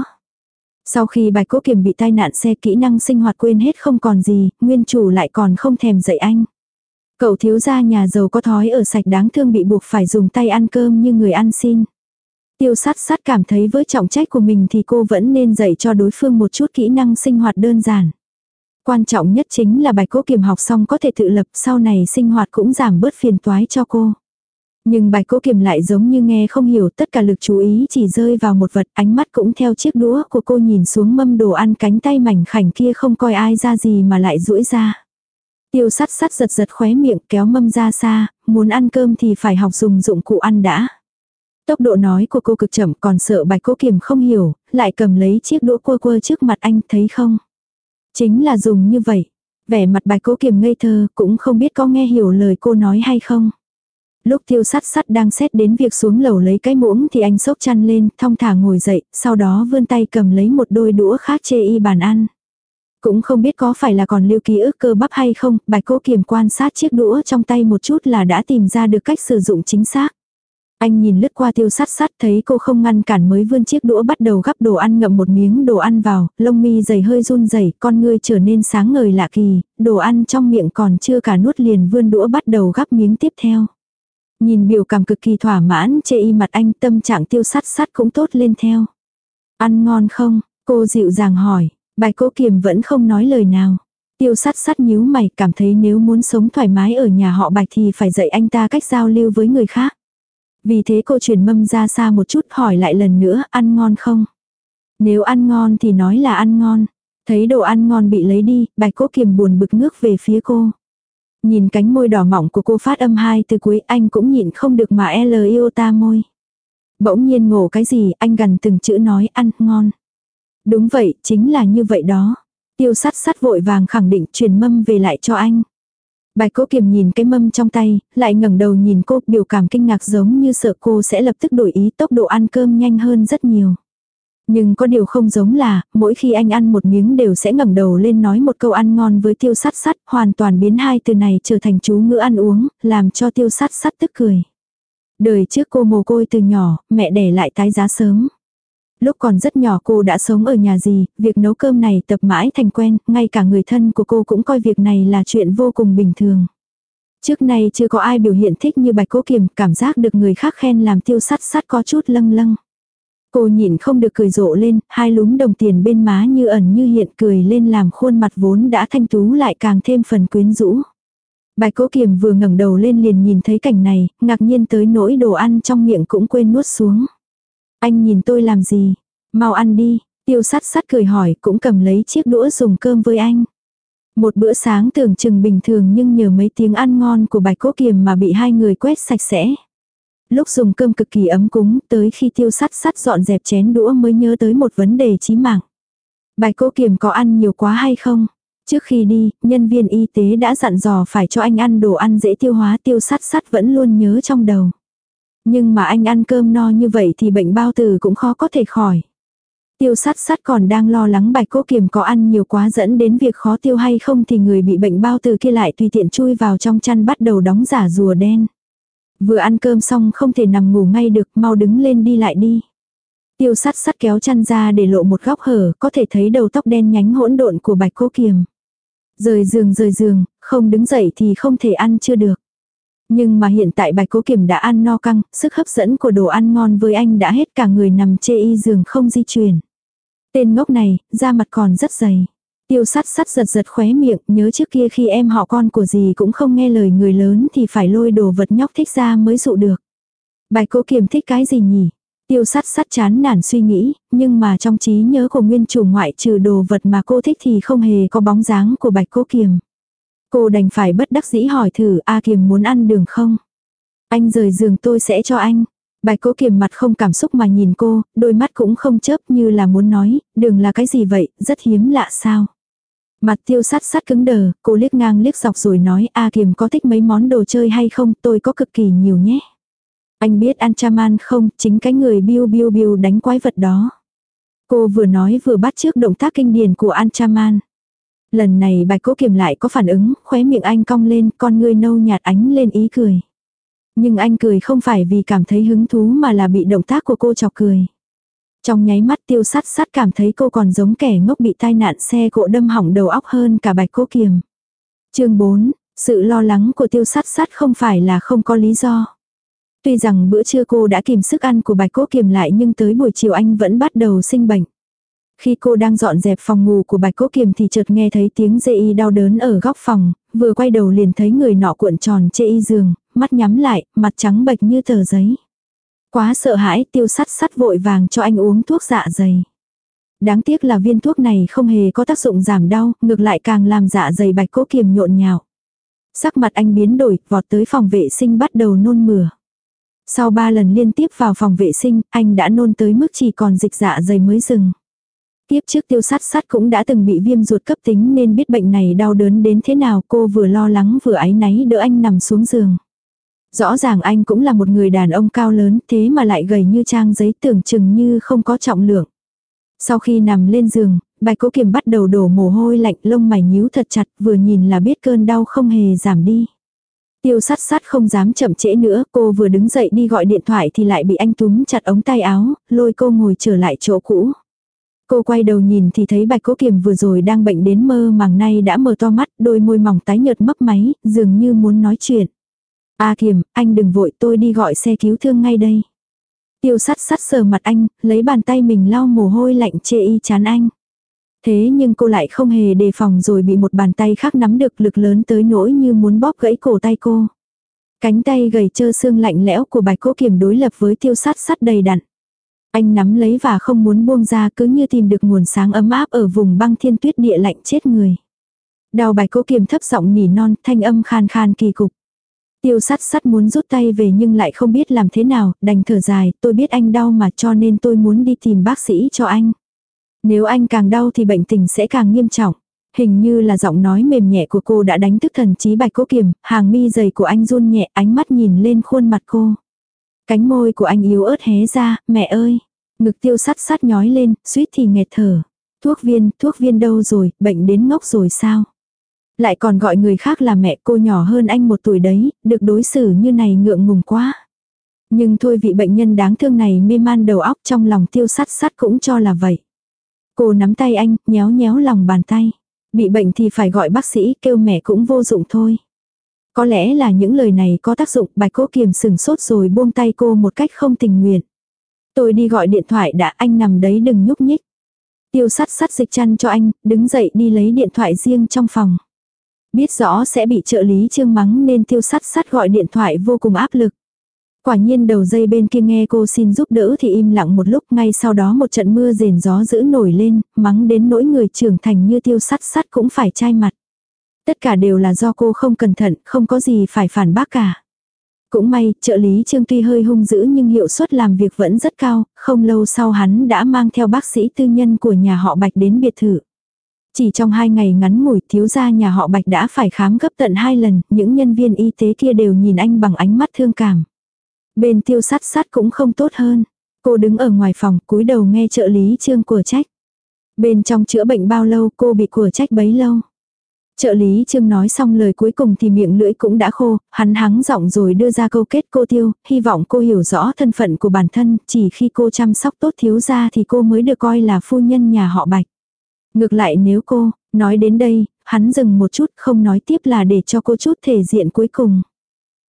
Sau khi Bạch Cố Kiềm bị tai nạn xe, kỹ năng sinh hoạt quên hết không còn gì, nguyên chủ lại còn không thèm dạy anh. Cậu thiếu gia nhà giàu có thói ở sạch đáng thương bị buộc phải dùng tay ăn cơm như người ăn xin. Tiêu Sắt Sắt cảm thấy với trọng trách của mình thì cô vẫn nên dạy cho đối phương một chút kỹ năng sinh hoạt đơn giản. Quan trọng nhất chính là Bạch Cố Kiềm học xong có thể tự lập, sau này sinh hoạt cũng giảm bớt phiền toái cho cô. Nhưng Bạch Cố Kiềm lại giống như nghe không hiểu, tất cả lực chú ý chỉ rơi vào một vật, ánh mắt cũng theo chiếc đũa của cô nhìn xuống mâm đồ ăn, cánh tay mảnh khảnh kia không coi ai ra gì mà lại duỗi ra. Tiêu Sắt Sắt giật giật khóe miệng, kéo mâm ra xa, muốn ăn cơm thì phải học dùng dụng cụ ăn đã. Tốc độ nói của cô cực chậm, còn sợ Bạch Cố Kiềm không hiểu, lại cầm lấy chiếc đũa quơ quơ trước mặt anh, thấy không? Chính là dùng như vậy. Vẻ mặt Bạch Cố Kiềm ngây thơ, cũng không biết có nghe hiểu lời cô nói hay không. Lúc Tiêu Sắt Sắt đang xét đến việc xuống lầu lấy cái muỗng thì anh xốc chăn lên, thong thả ngồi dậy, sau đó vươn tay cầm lấy một đôi đũa khác chê y bàn ăn. Cũng không biết có phải là còn lưu ký ức cơ bắp hay không, Bạch Cố Kiềm quan sát chiếc đũa trong tay một chút là đã tìm ra được cách sử dụng chính xác. Anh nhìn lướt qua Tiêu Sắt Sắt, thấy cô không ngăn cản mới vươn chiếc đũa bắt đầu gắp đồ ăn, ngậm một miếng đồ ăn vào, lông mi dày hơi run rẩy, con ngươi trở nên sáng ngời lạ kỳ, đồ ăn trong miệng còn chưa cả nuốt liền vươn đũa bắt đầu gắp miếng tiếp theo. Nhìn biểu cảm cực kỳ thỏa mãn chê y mặt anh, tâm trạng Tiêu Sắt Sắt cũng tốt lên theo. Ăn ngon không? Cô dịu dàng hỏi. Bạch Cố Kiềm vẫn không nói lời nào. Tiêu Sắt Sắt nhíu mày, cảm thấy nếu muốn sống thoải mái ở nhà họ Bạch thì phải dạy anh ta cách giao lưu với người khác. Vì thế cô chuyển mâm ra xa một chút, hỏi lại lần nữa, ăn ngon không? Nếu ăn ngon thì nói là ăn ngon. Thấy đồ ăn ngon bị lấy đi, Bạch Cố Kiềm buồn bực ngước về phía cô. Nhìn cánh môi đỏ mỏng của cô phát âm hai từ cuối, anh cũng nhịn không được mà iota môi. Bỗng nhiên ngộ cái gì, anh gần từng chữ nói ăn ngon. Đúng vậy, chính là như vậy đó. Tiêu Sắt Sắt vội vàng khẳng định, truyền mâm về lại cho anh. Bạch Cố Kiềm nhìn cái mâm trong tay, lại ngẩng đầu nhìn cô, biểu cảm kinh ngạc giống như sợ cô sẽ lập tức đổi ý, tốc độ ăn cơm nhanh hơn rất nhiều. Nhưng có điều không giống là, mỗi khi anh ăn một miếng đều sẽ ngẩng đầu lên nói một câu ăn ngon với Tiêu Sắt Sắt, hoàn toàn biến hai từ này trở thành chú ngữ ăn uống, làm cho Tiêu Sắt Sắt tức cười. Đời trước cô mồ côi từ nhỏ, mẹ đẻ lại tái giá sớm. Lúc còn rất nhỏ cô đã sống ở nhà dì, việc nấu cơm này tập mãi thành quen, ngay cả người thân của cô cũng coi việc này là chuyện vô cùng bình thường. Trước nay chưa có ai biểu hiện thích như Bạch Cố Kiềm, cảm giác được người khác khen làm Tiêu Sắt Sắt có chút lâng lâng. Cô nhịn không được cười rộ lên, hai lúm đồng tiền bên má như ẩn như hiện, cười lên làm khuôn mặt vốn đã thanh tú lại càng thêm phần quyến rũ. Bạch Cố Kiềm vừa ngẩng đầu lên liền nhìn thấy cảnh này, ngạc nhiên tới nỗi đồ ăn trong miệng cũng quên nuốt xuống. Anh nhìn tôi làm gì? Mau ăn đi. Tiêu Sắt Sắt cười hỏi, cũng cầm lấy chiếc đũa dùng cơm với anh. Một bữa sáng tưởng chừng bình thường nhưng nhờ mấy tiếng ăn ngon của Bạch Cố Kiềm mà bị hai người quét sạch sẽ. Lúc dùng cơm cực kỳ ấm cúng, tới khi Tiêu Sắt Sắt dọn dẹp chén đũa mới nhớ tới một vấn đề chí mạng. Bạch Cố Kiềm có ăn nhiều quá hay không? Trước khi đi, nhân viên y tế đã dặn dò phải cho anh ăn đồ ăn dễ tiêu hóa. Tiêu Sắt Sắt vẫn luôn nhớ trong đầu. Nhưng mà anh ăn cơm no như vậy thì bệnh bao tử cũng khó có thể khỏi. Tiêu Sắt Sắt còn đang lo lắng Bạch Cố Kiềm có ăn nhiều quá dẫn đến việc khó tiêu hay không thì người bị bệnh bao tử kia lại tùy tiện chui vào trong chăn bắt đầu đóng giả rùa đen. Vừa ăn cơm xong không thể nằm ngủ ngay được, mau đứng lên đi lại đi. Tiêu Sắt Sắt kéo chăn ra để lộ một góc hở, có thể thấy đầu tóc đen nhánh hỗn độn của Bạch Cố Kiềm. Rời giường, không đứng dậy thì không thể ăn chưa được. Nhưng mà hiện tại Bạch Cố Kiểm đã ăn no căng, sức hấp dẫn của đồ ăn ngon với anh đã hết, cả người nằm chê y giường không di chuyển. Tên ngốc này, da mặt còn rất dày. Tiêu Sắt Sắt giật giật khóe miệng, nhớ trước kia khi em họ con của dì cũng không nghe lời người lớn thì phải lôi đồ vật nhóc thích ra mới dụ được. Bạch Cố Kiểm thích cái gì nhỉ? Tiêu Sắt Sắt chán nản suy nghĩ, nhưng mà trong trí nhớ của nguyên chủ ngoại trừ đồ vật mà cô thích thì không hề có bóng dáng của Bạch Cố Kiểm. Cô đành phải bất đắc dĩ hỏi thử, A Kiểm muốn ăn đường không? Anh rời giường tôi sẽ cho anh. Bạch Cố Kiểm mặt không cảm xúc mà nhìn cô, đôi mắt cũng không chớp như là muốn nói, đường là cái gì vậy, rất hiếm lạ sao? Mặt Tiêu Sắt Sắt cứng đờ, cô liếc ngang liếc dọc rồi nói, A Kiểm có thích mấy món đồ chơi hay không, tôi có cực kỳ nhiều nhé. Anh biết Anchaman không, chính cái người biu biu biu đánh quái vật đó. Cô vừa nói vừa bắt chước động tác kinh điển của Anchaman. Lần này Bạch Cố Kiểm lại có phản ứng, khóe miệng anh cong lên, con ngươi nâu nhạt ánh lên ý cười. Nhưng anh cười không phải vì cảm thấy hứng thú mà là bị động tác của cô chọc cười. Trong nháy mắt Tiêu Sắt Sắt cảm thấy cô còn giống kẻ ngốc bị tai nạn xe cộ đâm hỏng đầu óc hơn cả Bạch Cố Kiểm. Chương 4, sự lo lắng của Tiêu Sắt Sắt không phải là không có lý do. Tuy rằng bữa trưa cô đã kìm sức ăn của Bạch Cố Kiểm lại nhưng tới buổi chiều anh vẫn bắt đầu sinh bệnh. Khi cô đang dọn dẹp phòng ngủ của Bạch Cố Kiểm thì chợt nghe thấy tiếng dê y đau đớn ở góc phòng, vừa quay đầu liền thấy người nọ cuộn tròn chê y giường, mắt nhắm lại, mặt trắng bệch như tờ giấy. Quá sợ hãi, Tiêu Sắt Sắt vội vàng cho anh uống thuốc dạ dày. Đáng tiếc là viên thuốc này không hề có tác dụng giảm đau, ngược lại càng làm dạ dày Bạch Cố Kiểm nhộn nhạo. Sắc mặt anh biến đổi, vọt tới phòng vệ sinh bắt đầu nôn mửa. Sau 3 lần liên tiếp vào phòng vệ sinh, anh đã nôn tới mức chỉ còn dịch dạ dày mới dừng. Tiếp trước Tiêu Sắt Sắt cũng đã từng bị viêm ruột cấp tính nên biết bệnh này đau đớn đến thế nào, cô vừa lo lắng vừa áy náy đỡ anh nằm xuống giường. Rõ ràng anh cũng là một người đàn ông cao lớn thế mà lại gầy như trang giấy, tưởng chừng như không có trọng lượng. Sau khi nằm lên giường, Bạch Cố Kiểm bắt đầu đổ mồ hôi lạnh, lông mày nhíu thật chặt, vừa nhìn là biết cơn đau không hề giảm đi. Tiêu Sắt Sắt không dám chậm trễ nữa, cô vừa đứng dậy đi gọi điện thoại thì lại bị anh túm chặt ống tay áo, lôi cô ngồi trở lại chỗ cũ. Cô quay đầu nhìn thì thấy Bạch Cố Kiểm vừa rồi đang bệnh đến mơ màng nay đã mở to mắt, đôi môi mỏng tái nhợt mấp máy, dường như muốn nói chuyện. A Kiểm, anh đừng vội, tôi đi gọi xe cứu thương ngay đây. Tiêu Sắt Sắt sờ mặt anh, lấy bàn tay mình lau mồ hôi lạnh chê y chán anh. Thế nhưng cô lại không hề đề phòng rồi bị một bàn tay khác nắm được, lực lớn tới nỗi như muốn bóp gãy cổ tay cô. Cánh tay gầy trơ xương lạnh lẽo của Bạch Cố Kiểm đối lập với Tiêu Sắt Sắt đầy đặn. Anh nắm lấy và không muốn buông ra, cứ như tìm được nguồn sáng ấm áp ở vùng băng thiên tuyết địa lạnh chết người. Đau Bạch Cố Kiểm thấp giọng nỉ non, thanh âm khan khan kỳ cục. Tiêu Sắt Sắt muốn rút tay về nhưng lại không biết làm thế nào, đành thở dài, tôi biết anh đau mà cho nên tôi muốn đi tìm bác sĩ cho anh. Nếu anh càng đau thì bệnh tình sẽ càng nghiêm trọng. Hình như là giọng nói mềm nhẹ của cô đã đánh thức thần trí Bạch Cố Kiểm, hàng mi dày của anh run nhẹ, ánh mắt nhìn lên khuôn mặt cô. Cánh môi của anh yếu ớt hé ra, mẹ ơi. Ngực Tiêu Sắt Sắt nhói lên, suýt thì nghẹt thở. Thuốc viên đâu rồi, bệnh đến ngốc rồi sao? Lại còn gọi người khác là mẹ, cô nhỏ hơn anh 1 tuổi đấy, được đối xử như này ngượng ngùng quá. Nhưng thôi, vị bệnh nhân đáng thương này mê man đầu óc, trong lòng Tiêu Sắt Sắt cũng cho là vậy. Cô nắm tay anh, nhéo nhéo lòng bàn tay. Bị bệnh thì phải gọi bác sĩ, kêu mẹ cũng vô dụng thôi. Có lẽ là những lời này có tác dụng, Bạch Cố Kiểm sừng sốt rồi buông tay cô một cách không tình nguyện. Tôi đi gọi điện thoại đã, anh nằm đấy đừng nhúc nhích. Tiêu Sắt Sắt dịch chăn cho anh, đứng dậy đi lấy điện thoại riêng trong phòng. Biết rõ sẽ bị trợ lý Trương mắng nên Tiêu Sắt Sắt gọi điện thoại vô cùng áp lực. Quả nhiên đầu dây bên kia nghe cô xin giúp đỡ thì im lặng một lúc, ngay sau đó một trận mưa rền gió dữ nổi lên, mắng đến nỗi người trưởng thành như Tiêu Sắt Sắt cũng phải chai mặt. Tất cả đều là do cô không cẩn thận, không có gì phải phản bác cả. Cũng may, trợ lý Trương tuy hơi hung dữ nhưng hiệu suất làm việc vẫn rất cao, không lâu sau hắn đã mang theo bác sĩ tư nhân của nhà họ Bạch đến biệt thự. Chỉ trong 2 ngày ngắn ngủi, thiếu gia nhà họ Bạch đã phải khám gấp tận 2 lần, những nhân viên y tế kia đều nhìn anh bằng ánh mắt thương cảm. Bên Tiêu Sắt Sắt cũng không tốt hơn. Cô đứng ở ngoài phòng, cúi đầu nghe trợ lý Trương của trách. Bên trong chữa bệnh bao lâu cô bị của trách bấy lâu. Trợ lý Trương nói xong lời cuối cùng thì miệng lưỡi cũng đã khô, hắn hắng giọng rồi đưa ra câu kết: cô Tiêu, hy vọng cô hiểu rõ thân phận của bản thân, chỉ khi cô chăm sóc tốt thiếu gia thì cô mới được coi là phu nhân nhà họ Bạch. Ngược lại nếu cô, nói đến đây, hắn dừng một chút không nói tiếp là để cho cô chút thể diện cuối cùng.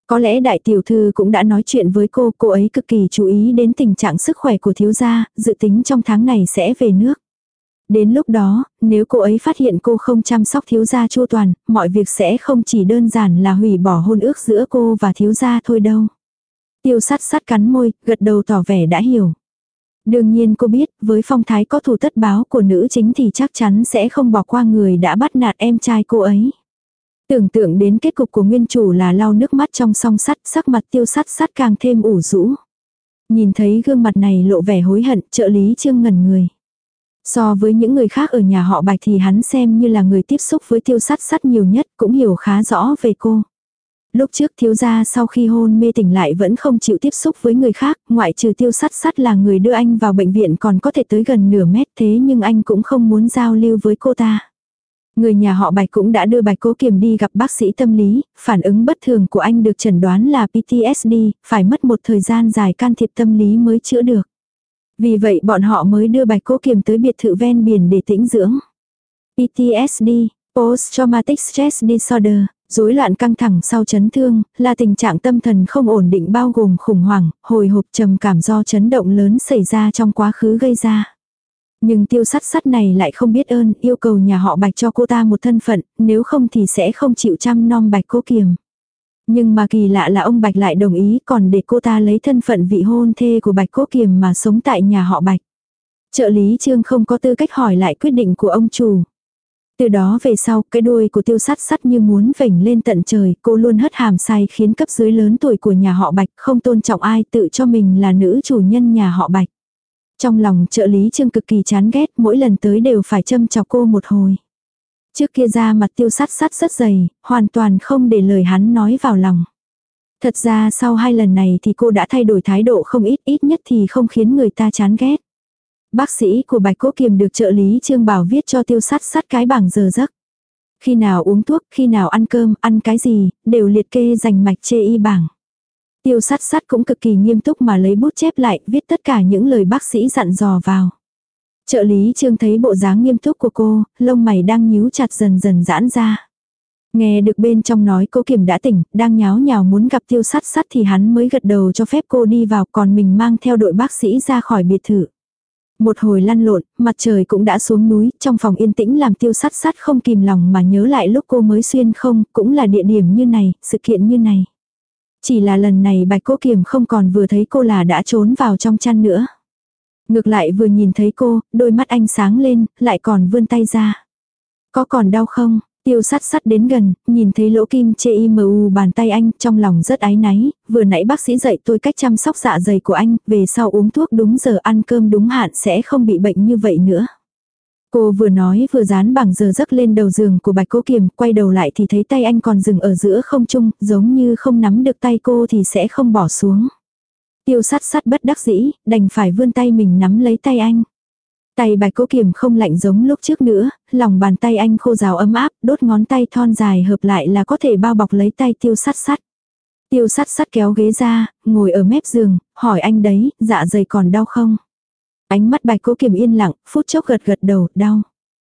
Có lẽ đại tiểu thư cũng đã nói chuyện với cô ấy cực kỳ chú ý đến tình trạng sức khỏe của thiếu gia, dự tính trong tháng này sẽ về nước. Đến lúc đó, nếu cô ấy phát hiện cô không chăm sóc thiếu gia chu toàn, mọi việc sẽ không chỉ đơn giản là hủy bỏ hôn ước giữa cô và thiếu gia thôi đâu. Tiêu Sắt Sắt cắn môi, gật đầu tỏ vẻ đã hiểu. Đương nhiên cô biết, với phong thái có thù tất báo của nữ chính thì chắc chắn sẽ không bỏ qua người đã bắt nạt em trai cô ấy. Tưởng tượng đến kết cục của nguyên chủ là lau nước mắt trong song sắt, sắc mặt Tiêu Sắt Sắt càng thêm ủ rũ. Nhìn thấy gương mặt này lộ vẻ hối hận, trợ lý Trương ngẩn người. So với những người khác ở nhà họ Bạch thì hắn xem như là người tiếp xúc với Tiêu Sắt Sắt nhiều nhất, cũng hiểu khá rõ về cô. Lúc trước thiếu gia sau khi hôn mê tỉnh lại vẫn không chịu tiếp xúc với người khác, ngoại trừ Tiêu Sắt Sắt là người đưa anh vào bệnh viện còn có thể tới gần nửa mét, thế nhưng anh cũng không muốn giao lưu với cô ta. Người nhà họ Bạch cũng đã đưa Bạch Cố Kiềm đi gặp bác sĩ tâm lý, phản ứng bất thường của anh được chẩn đoán là PTSD, phải mất một thời gian dài can thiệp tâm lý mới chữa được. Vì vậy bọn họ mới đưa Bạch Cố Kiềm tới biệt thự ven biển để tĩnh dưỡng. PTSD, Post Traumatic Stress Disorder, rối loạn căng thẳng sau chấn thương, là tình trạng tâm thần không ổn định bao gồm khủng hoảng, hồi hộp, trầm cảm do chấn động lớn xảy ra trong quá khứ gây ra. Nhưng Tiêu Sắt Sắt này lại không biết ơn, yêu cầu nhà họ Bạch cho cô ta một thân phận, nếu không thì sẽ không chịu chăm nom Bạch Cố Kiềm. Nhưng mà kỳ lạ là ông Bạch lại đồng ý còn để cô ta lấy thân phận vị hôn thê của Bạch Cố Kiềm mà sống tại nhà họ Bạch. Trợ lý Trương không có tư cách hỏi lại quyết định của ông chủ. Từ đó về sau, cái đuôi của Tiêu Sắt Sắt như muốn vểnh lên tận trời, cô luôn hất hàm sai khiến cấp dưới lớn tuổi của nhà họ Bạch không tôn trọng ai, tự cho mình là nữ chủ nhân nhà họ Bạch. Trong lòng trợ lý Trương cực kỳ chán ghét, mỗi lần tới đều phải châm chọc cô một hồi. Trước kia ra mặt Tiêu Sắt Sắt rất dày, hoàn toàn không để lời hắn nói vào lòng. Thật ra sau 2 lần này thì cô đã thay đổi thái độ không ít nhất thì không khiến người ta chán ghét. Bác sĩ của Bạch Cố Kiềm được trợ lý Trương bảo viết cho Tiêu Sắt Sắt cái bảng giờ giấc. Khi nào uống thuốc, khi nào ăn cơm, ăn cái gì, đều liệt kê rành mạch chê y bảng. Tiêu Sắt Sắt cũng cực kỳ nghiêm túc mà lấy bút chép lại, viết tất cả những lời bác sĩ dặn dò vào. Trợ lý Trương thấy bộ dáng nghiêm túc của cô, lông mày đang nhíu chặt dần dần giãn ra. Nghe được bên trong nói Cố Kiềm đã tỉnh, đang nháo nhào muốn gặp Tiêu Sắt Sắt thì hắn mới gật đầu cho phép cô đi vào, còn mình mang theo đội bác sĩ ra khỏi biệt thự. Một hồi lăn lộn, mặt trời cũng đã xuống núi, trong phòng yên tĩnh làm Tiêu Sắt Sắt không kìm lòng mà nhớ lại lúc cô mới xuyên không, cũng là địa điểm như này, sự kiện như này. Chỉ là lần này Bạch Cố Kiềm không còn vừa thấy cô là đã trốn vào trong chăn nữa. Ngược lại vừa nhìn thấy cô, đôi mắt anh sáng lên, lại còn vươn tay ra. Có còn đau không? Tiêu Sắt Sắt đến gần, nhìn thấy lỗ kim CIMU bàn tay anh, trong lòng rất áy náy, vừa nãy bác sĩ dạy tôi cách chăm sóc dạ dày của anh, về sau uống thuốc đúng giờ ăn cơm đúng hạn sẽ không bị bệnh như vậy nữa. Cô vừa nói vừa dán bảng giờ giấc lên đầu giường của Bạch Cố Kiềm, quay đầu lại thì thấy tay anh còn dừng ở giữa không trung, giống như không nắm được tay cô thì sẽ không bỏ xuống. Tiêu Sắt Sắt bất đắc dĩ, đành phải vươn tay mình nắm lấy tay anh. Tay Bạch Cố Kiềm không lạnh giống lúc trước nữa, lòng bàn tay anh khô ráo ấm áp, đốt ngón tay thon dài hợp lại là có thể bao bọc lấy tay Tiêu Sắt Sắt. Tiêu Sắt Sắt kéo ghế ra, ngồi ở mép giường, hỏi anh đấy, dạ dày còn đau không? Ánh mắt Bạch Cố Kiềm yên lặng, phút chốc gật gật đầu, đau.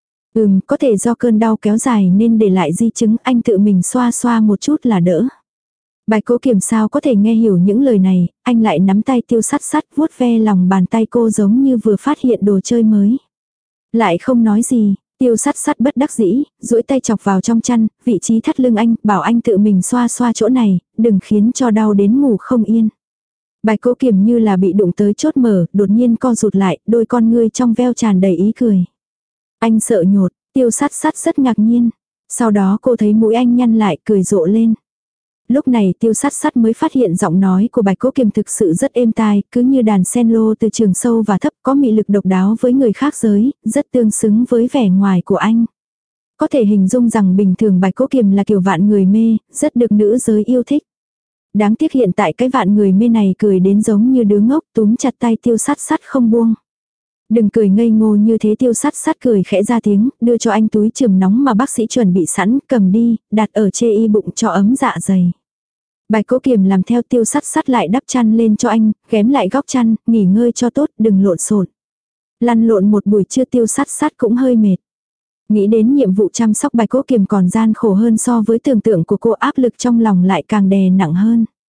Có thể do cơn đau kéo dài nên để lại di chứng, anh tự mình xoa xoa một chút là đỡ. Bạch Cố Kiềm sao có thể nghe hiểu những lời này, anh lại nắm tay Tiêu Sắt Sắt vuốt ve lòng bàn tay cô giống như vừa phát hiện đồ chơi mới. Lại không nói gì, Tiêu Sắt Sắt bất đắc dĩ, duỗi tay chọc vào trong chăn, vị trí thắt lưng anh, bảo anh tự mình xoa xoa chỗ này, đừng khiến cho đau đến ngủ không yên. Bạch Cố Kiềm như là bị đụng tới chốt mở, đột nhiên co rụt lại, đôi con ngươi trong veo tràn đầy ý cười. Anh sợ nhột, Tiêu Sắt Sắt rất ngạc nhiên. Sau đó cô thấy mũi anh nhăn lại, cười rộ lên. Lúc này Tiêu Sắt Sắt mới phát hiện giọng nói của Bạch Cố Kiềm thực sự rất êm tai, cứ như đàn sen lô từ trường sâu và thấp, có mị lực độc đáo với người khác giới, rất tương xứng với vẻ ngoài của anh. Có thể hình dung rằng bình thường Bạch Cố Kiềm là kiểu vạn người mê, rất được nữ giới yêu thích. Đáng tiếc hiện tại cái vạn người mê này cười đến giống như đứa ngốc, túm chặt tay Tiêu Sắt Sắt không buông. Đừng cười ngây ngô như thế. Tiêu Sắt Sắt cười khẽ ra tiếng, đưa cho anh túi chườm nóng mà bác sĩ chuẩn bị sẵn, cầm đi, đặt ở chê y bụng cho ấm dạ dày. Bạch Cố Kiềm làm theo. Tiêu Sắt Sắt lại đắp chăn lên cho anh, ghém lại góc chăn, nghỉ ngơi cho tốt, đừng lộn xộn. Lăn lộn một buổi trưa Tiêu Sắt Sắt cũng hơi mệt. Nghĩ đến nhiệm vụ chăm sóc Bạch Cố Kiềm còn gian khổ hơn so với tưởng tượng của cô, áp lực trong lòng lại càng đè nặng hơn.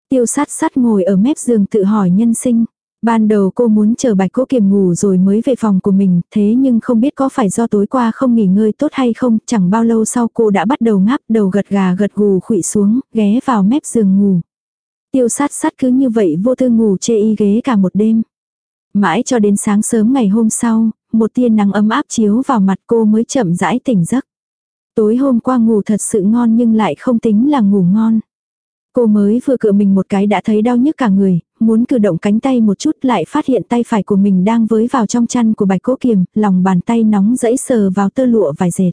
Tiêu sát sát ngồi ở mép giường tự hỏi nhân sinh. Ban đầu cô muốn chờ Bạch Cố Kiềm ngủ rồi mới về phòng của mình, thế nhưng không biết có phải do tối qua không nghỉ ngơi tốt hay không, chẳng bao lâu sau cô đã bắt đầu ngáp đầu gật gà gật gù khuỵu xuống, ghé vào mép giường ngủ. Tiêu sát sát cứ như vậy vô tư ngủ chê y ghế cả một đêm. Mãi cho đến sáng sớm ngày hôm sau, một tia nắng ấm áp chiếu vào mặt cô mới chậm rãi tỉnh giấc. Tối hôm qua ngủ thật sự ngon nhưng lại không tính là ngủ ngon. Cô mới vừa cựa mình một cái đã thấy đau nhức cả người, muốn cử động cánh tay một chút lại phát hiện tay phải của mình đang với vào trong chăn của Bạch Cố Kiềm, lòng bàn tay nóng rẫy sờ vào tơ lụa vải dệt.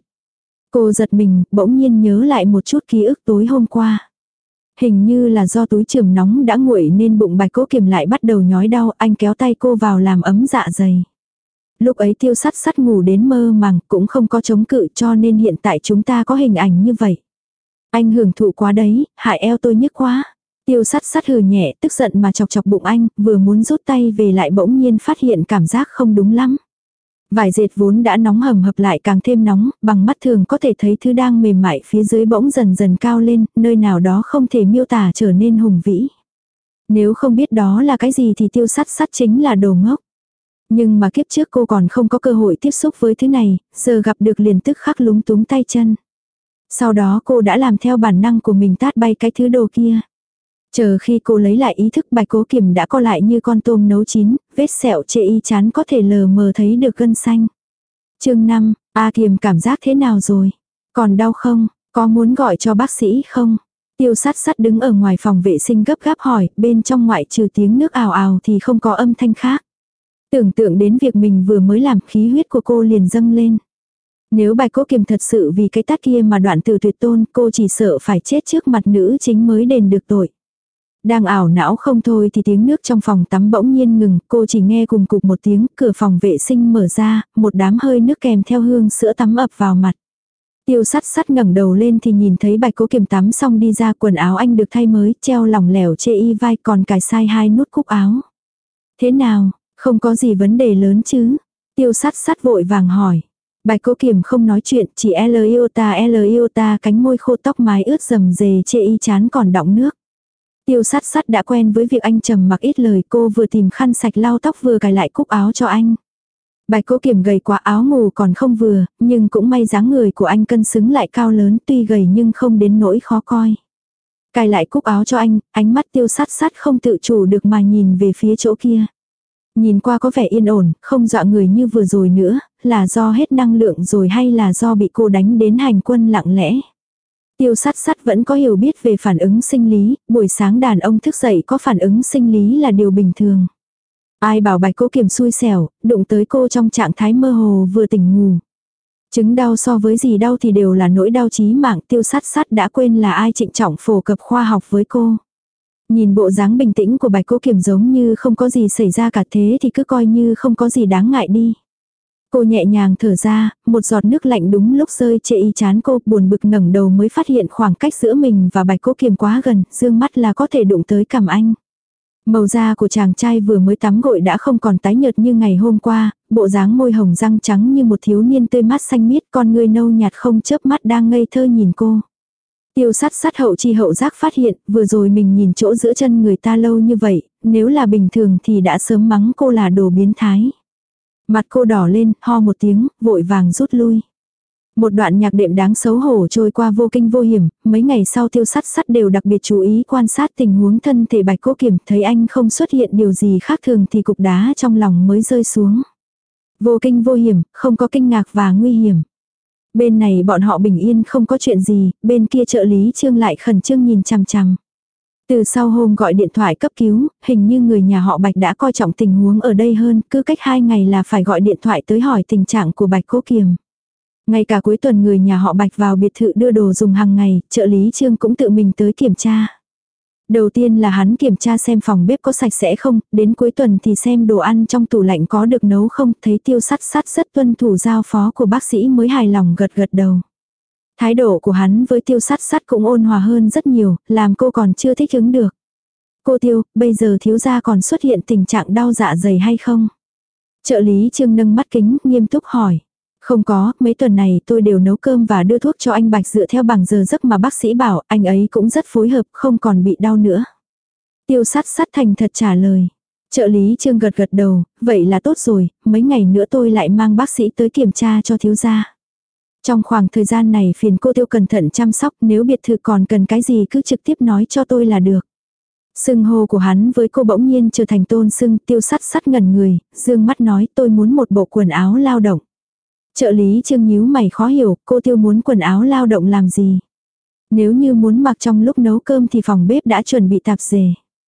Cô giật mình, bỗng nhiên nhớ lại một chút ký ức tối hôm qua. Hình như là do túi chườm nóng đã nguội nên bụng Bạch Cố Kiềm lại bắt đầu nhói đau, anh kéo tay cô vào làm ấm dạ dày. Lúc ấy Tiêu Sắt Sắt ngủ đến mơ màng, cũng không có chống cự cho nên hiện tại chúng ta có hình ảnh như vậy. Anh hưởng thụ quá đấy, hại eo tôi nhức quá. Tiêu Sắt Sắt hừ nhẹ, tức giận mà chọc chọc bụng anh, vừa muốn rút tay về lại bỗng nhiên phát hiện cảm giác không đúng lắm. Vải dệt vốn đã nóng hầm hập lại càng thêm nóng, bằng mắt thường có thể thấy thứ đang mềm mại phía dưới bỗng dần dần cao lên, nơi nào đó không thể miêu tả trở nên hùng vĩ. Nếu không biết đó là cái gì thì Tiêu Sắt Sắt chính là đồ ngốc. Nhưng mà kiếp trước cô còn không có cơ hội tiếp xúc với thứ này, giờ gặp được liền tức khắc lúng túng tay chân. Sau đó cô đã làm theo bản năng của mình tát bay cái thứ đồ kia. Chờ khi cô lấy lại ý thức Bạch Cố Kiềm đã co lại như con tôm nấu chín, vết sẹo chê y chán có thể lờ mờ thấy được gân xanh. Chương 5, A Kiềm cảm giác thế nào rồi? Còn đau không? Có muốn gọi cho bác sĩ không? Tiêu Sắt Sắt đứng ở ngoài phòng vệ sinh gấp gáp hỏi, bên trong ngoại trừ tiếng nước ào ào thì không có âm thanh khác. Tưởng tượng đến việc mình vừa mới làm khí huyết của cô liền dâng lên. Nếu Bạch Cố Kiềm thật sự vì cái tát kia mà đoạn từ tuyệt tôn, cô chỉ sợ phải chết trước mặt nữ chính mới đền được tội. Đang ảo não không thôi thì tiếng nước trong phòng tắm bỗng nhiên ngừng, cô chỉ nghe cùng cục một tiếng, cửa phòng vệ sinh mở ra, một đám hơi nước kèm theo hương sữa tắm ập vào mặt. Tiêu Sắt Sắt ngẩng đầu lên thì nhìn thấy Bạch Cố Kiềm tắm xong đi ra, quần áo anh được thay mới, treo lỏng lẻo chê y vai còn cài sai 2 nút cúc áo. Thế nào, không có gì vấn đề lớn chứ? Tiêu Sắt Sắt vội vàng hỏi. Bạch Cố Kiềm không nói chuyện, chỉ L iota cánh môi khô tóc mái ướt rầm rề chê y chán còn đọng nước. Tiêu Sắt Sắt đã quen với việc anh trầm mặc ít lời, cô vừa tìm khăn sạch lau tóc vừa cài lại cúc áo cho anh. Bạch Cố Kiềm gầy quá áo ngủ còn không vừa, nhưng cũng may dáng người của anh cân xứng lại cao lớn, tuy gầy nhưng không đến nỗi khó coi. Cài lại cúc áo cho anh, ánh mắt Tiêu Sắt Sắt không tự chủ được mà nhìn về phía chỗ kia. Nhìn qua có vẻ yên ổn, không dọa người như vừa rồi nữa, là do hết năng lượng rồi hay là do bị cô đánh đến hành quân lặng lẽ. Tiêu Sắt Sắt vẫn có hiểu biết về phản ứng sinh lý, buổi sáng đàn ông thức dậy có phản ứng sinh lý là điều bình thường. Ai bảo Bạch Cố Kiềm xui xẻo, đụng tới cô trong trạng thái mơ hồ vừa tỉnh ngủ. Chứng đau so với gì đau thì đều là nỗi đau chí mạng. Tiêu Sắt Sắt đã quên là ai trịnh trọng phổ cập khoa học với cô. Nhìn bộ dáng bình tĩnh của Bạch Cố Kiềm giống như không có gì xảy ra cả, thế thì cứ coi như không có gì đáng ngại đi. Cô nhẹ nhàng thở ra, một giọt nước lạnh đúng lúc rơi chê y chán cô, buồn bực ngẩng đầu mới phát hiện khoảng cách giữa mình và Bạch Cố Kiềm quá gần, dương mắt là có thể đụng tới cằm anh. Màu da của chàng trai vừa mới tắm gội đã không còn tái nhợt như ngày hôm qua, bộ dáng môi hồng răng trắng như một thiếu niên tươi mát xanh miết, con ngươi nâu nhạt không chớp mắt đang ngây thơ nhìn cô. Tiêu Sắt Sắt hậu chi hậu giác phát hiện, vừa rồi mình nhìn chỗ giữa chân người ta lâu như vậy, nếu là bình thường thì đã sớm mắng cô là đồ biến thái. Mặt cô đỏ lên, ho một tiếng, vội vàng rút lui. Một đoạn nhạc đệm đáng xấu hổ trôi qua vô kinh vô hiểm, mấy ngày sau Tiêu Sắt Sắt đều đặc biệt chú ý quan sát tình huống thân thể Bạch Cố Kiềm, thấy anh không xuất hiện điều gì khác thường thì cục đá trong lòng mới rơi xuống. Vô kinh vô hiểm, không có kinh ngạc và nguy hiểm. Bên này bọn họ bình yên không có chuyện gì, bên kia trợ lý Trương lại khẩn trương nhìn chằm chằm. Từ sau hôm gọi điện thoại cấp cứu, hình như người nhà họ Bạch đã coi trọng tình huống ở đây hơn, cứ cách 2 ngày là phải gọi điện thoại tới hỏi tình trạng của Bạch Cố Kiềm. Ngay cả cuối tuần người nhà họ Bạch vào biệt thự đưa đồ dùng hàng ngày, trợ lý Trương cũng tự mình tới kiểm tra. Đầu tiên là hắn kiểm tra xem phòng bếp có sạch sẽ không, đến cuối tuần thì xem đồ ăn trong tủ lạnh có được nấu không, thấy Tiêu Sắt Sắt rất tuân thủ giao phó của bác sĩ mới hài lòng gật gật đầu. Thái độ của hắn với Tiêu Sắt Sắt cũng ôn hòa hơn rất nhiều, làm cô còn chưa thích ứng được. Cô Tiêu, bây giờ thiếu gia còn xuất hiện tình trạng đau dạ dày hay không? Trợ lý Trương nâng mắt kính, nghiêm túc hỏi. Không có, mấy tuần này tôi đều nấu cơm và đưa thuốc cho anh Bạch dựa theo bảng giờ giấc mà bác sĩ bảo, anh ấy cũng rất phối hợp, không còn bị đau nữa. Tiêu sát sát thành thật trả lời. Trợ lý Trương gật gật đầu, vậy là tốt rồi, mấy ngày nữa tôi lại mang bác sĩ tới kiểm tra cho thiếu gia. Trong khoảng thời gian này phiền cô Tiêu cẩn thận chăm sóc, nếu biệt thự còn cần cái gì cứ trực tiếp nói cho tôi là được. Xưng hô của hắn với cô bỗng nhiên trở thành tôn xưng. Tiêu sát sát ngẩn người, dương mắt nói tôi muốn một bộ quần áo lao động. Trợ lý Trương nhíu mày khó hiểu, cô Tiêu muốn quần áo lao động làm gì? Nếu như muốn mặc trong lúc nấu cơm thì phòng bếp đã chuẩn bị tạp dề.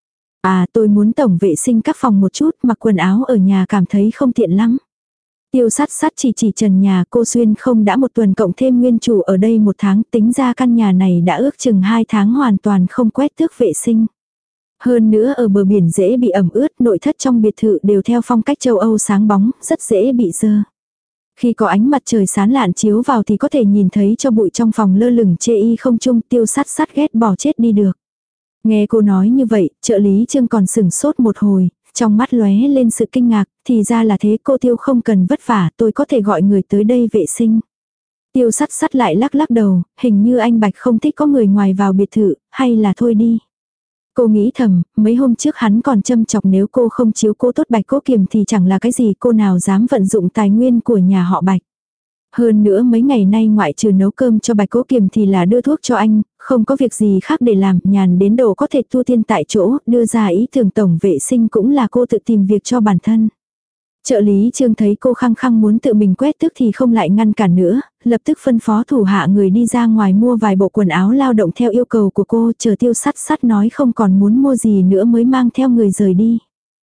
À, tôi muốn tổng vệ sinh các phòng một chút, mặc quần áo ở nhà cảm thấy không tiện lắm. Tiêu sát sát chỉ trần nhà. Cô Xuyên không đã một tuần cộng thêm nguyên chủ ở đây 1 tháng, tính ra căn nhà này đã ước chừng 2 tháng hoàn toàn không quét tước vệ sinh. Hơn nữa ở bờ biển dễ bị ẩm ướt, nội thất trong biệt thự đều theo phong cách châu Âu sáng bóng, rất dễ bị dơ. Khi có ánh mặt trời sáng lạn chiếu vào thì có thể nhìn thấy cho bụi trong phòng lơ lửng chê y không chung. Tiêu sát sát ghét bỏ chết đi được. Nghe cô nói như vậy, trợ lý Trương còn sửng sốt một hồi, trong mắt lóe lên sự kinh ngạc, thì ra là thế. Cô Tiêu không cần vất vả, tôi có thể gọi người tới đây vệ sinh. Tiêu sát sát lại lắc lắc đầu, hình như anh Bạch không thích có người ngoài vào biệt thự, hay là thôi đi. Cô nghĩ thầm, mấy hôm trước hắn còn châm chọc nếu cô không chiếu cố tốt Bạch Cố Kiềm thì chẳng là cái gì, cô nào dám vận dụng tài nguyên của nhà họ Bạch. Hơn nữa mấy ngày nay ngoại trừ nấu cơm cho Bạch Cố Kiềm thì là đưa thuốc cho anh, không có việc gì khác để làm, nhàn đến độ có thể tu tiên tại chỗ, đưa ra ý tưởng tổng vệ sinh cũng là cô tự tìm việc cho bản thân. Trợ lý Trương thấy cô khăng khăng muốn tự mình quét tước thì không lại ngăn cản nữa, lập tức phân phó thủ hạ người đi ra ngoài mua vài bộ quần áo lao động theo yêu cầu của cô, chờ Tiêu sát sát nói không còn muốn mua gì nữa mới mang theo người rời đi.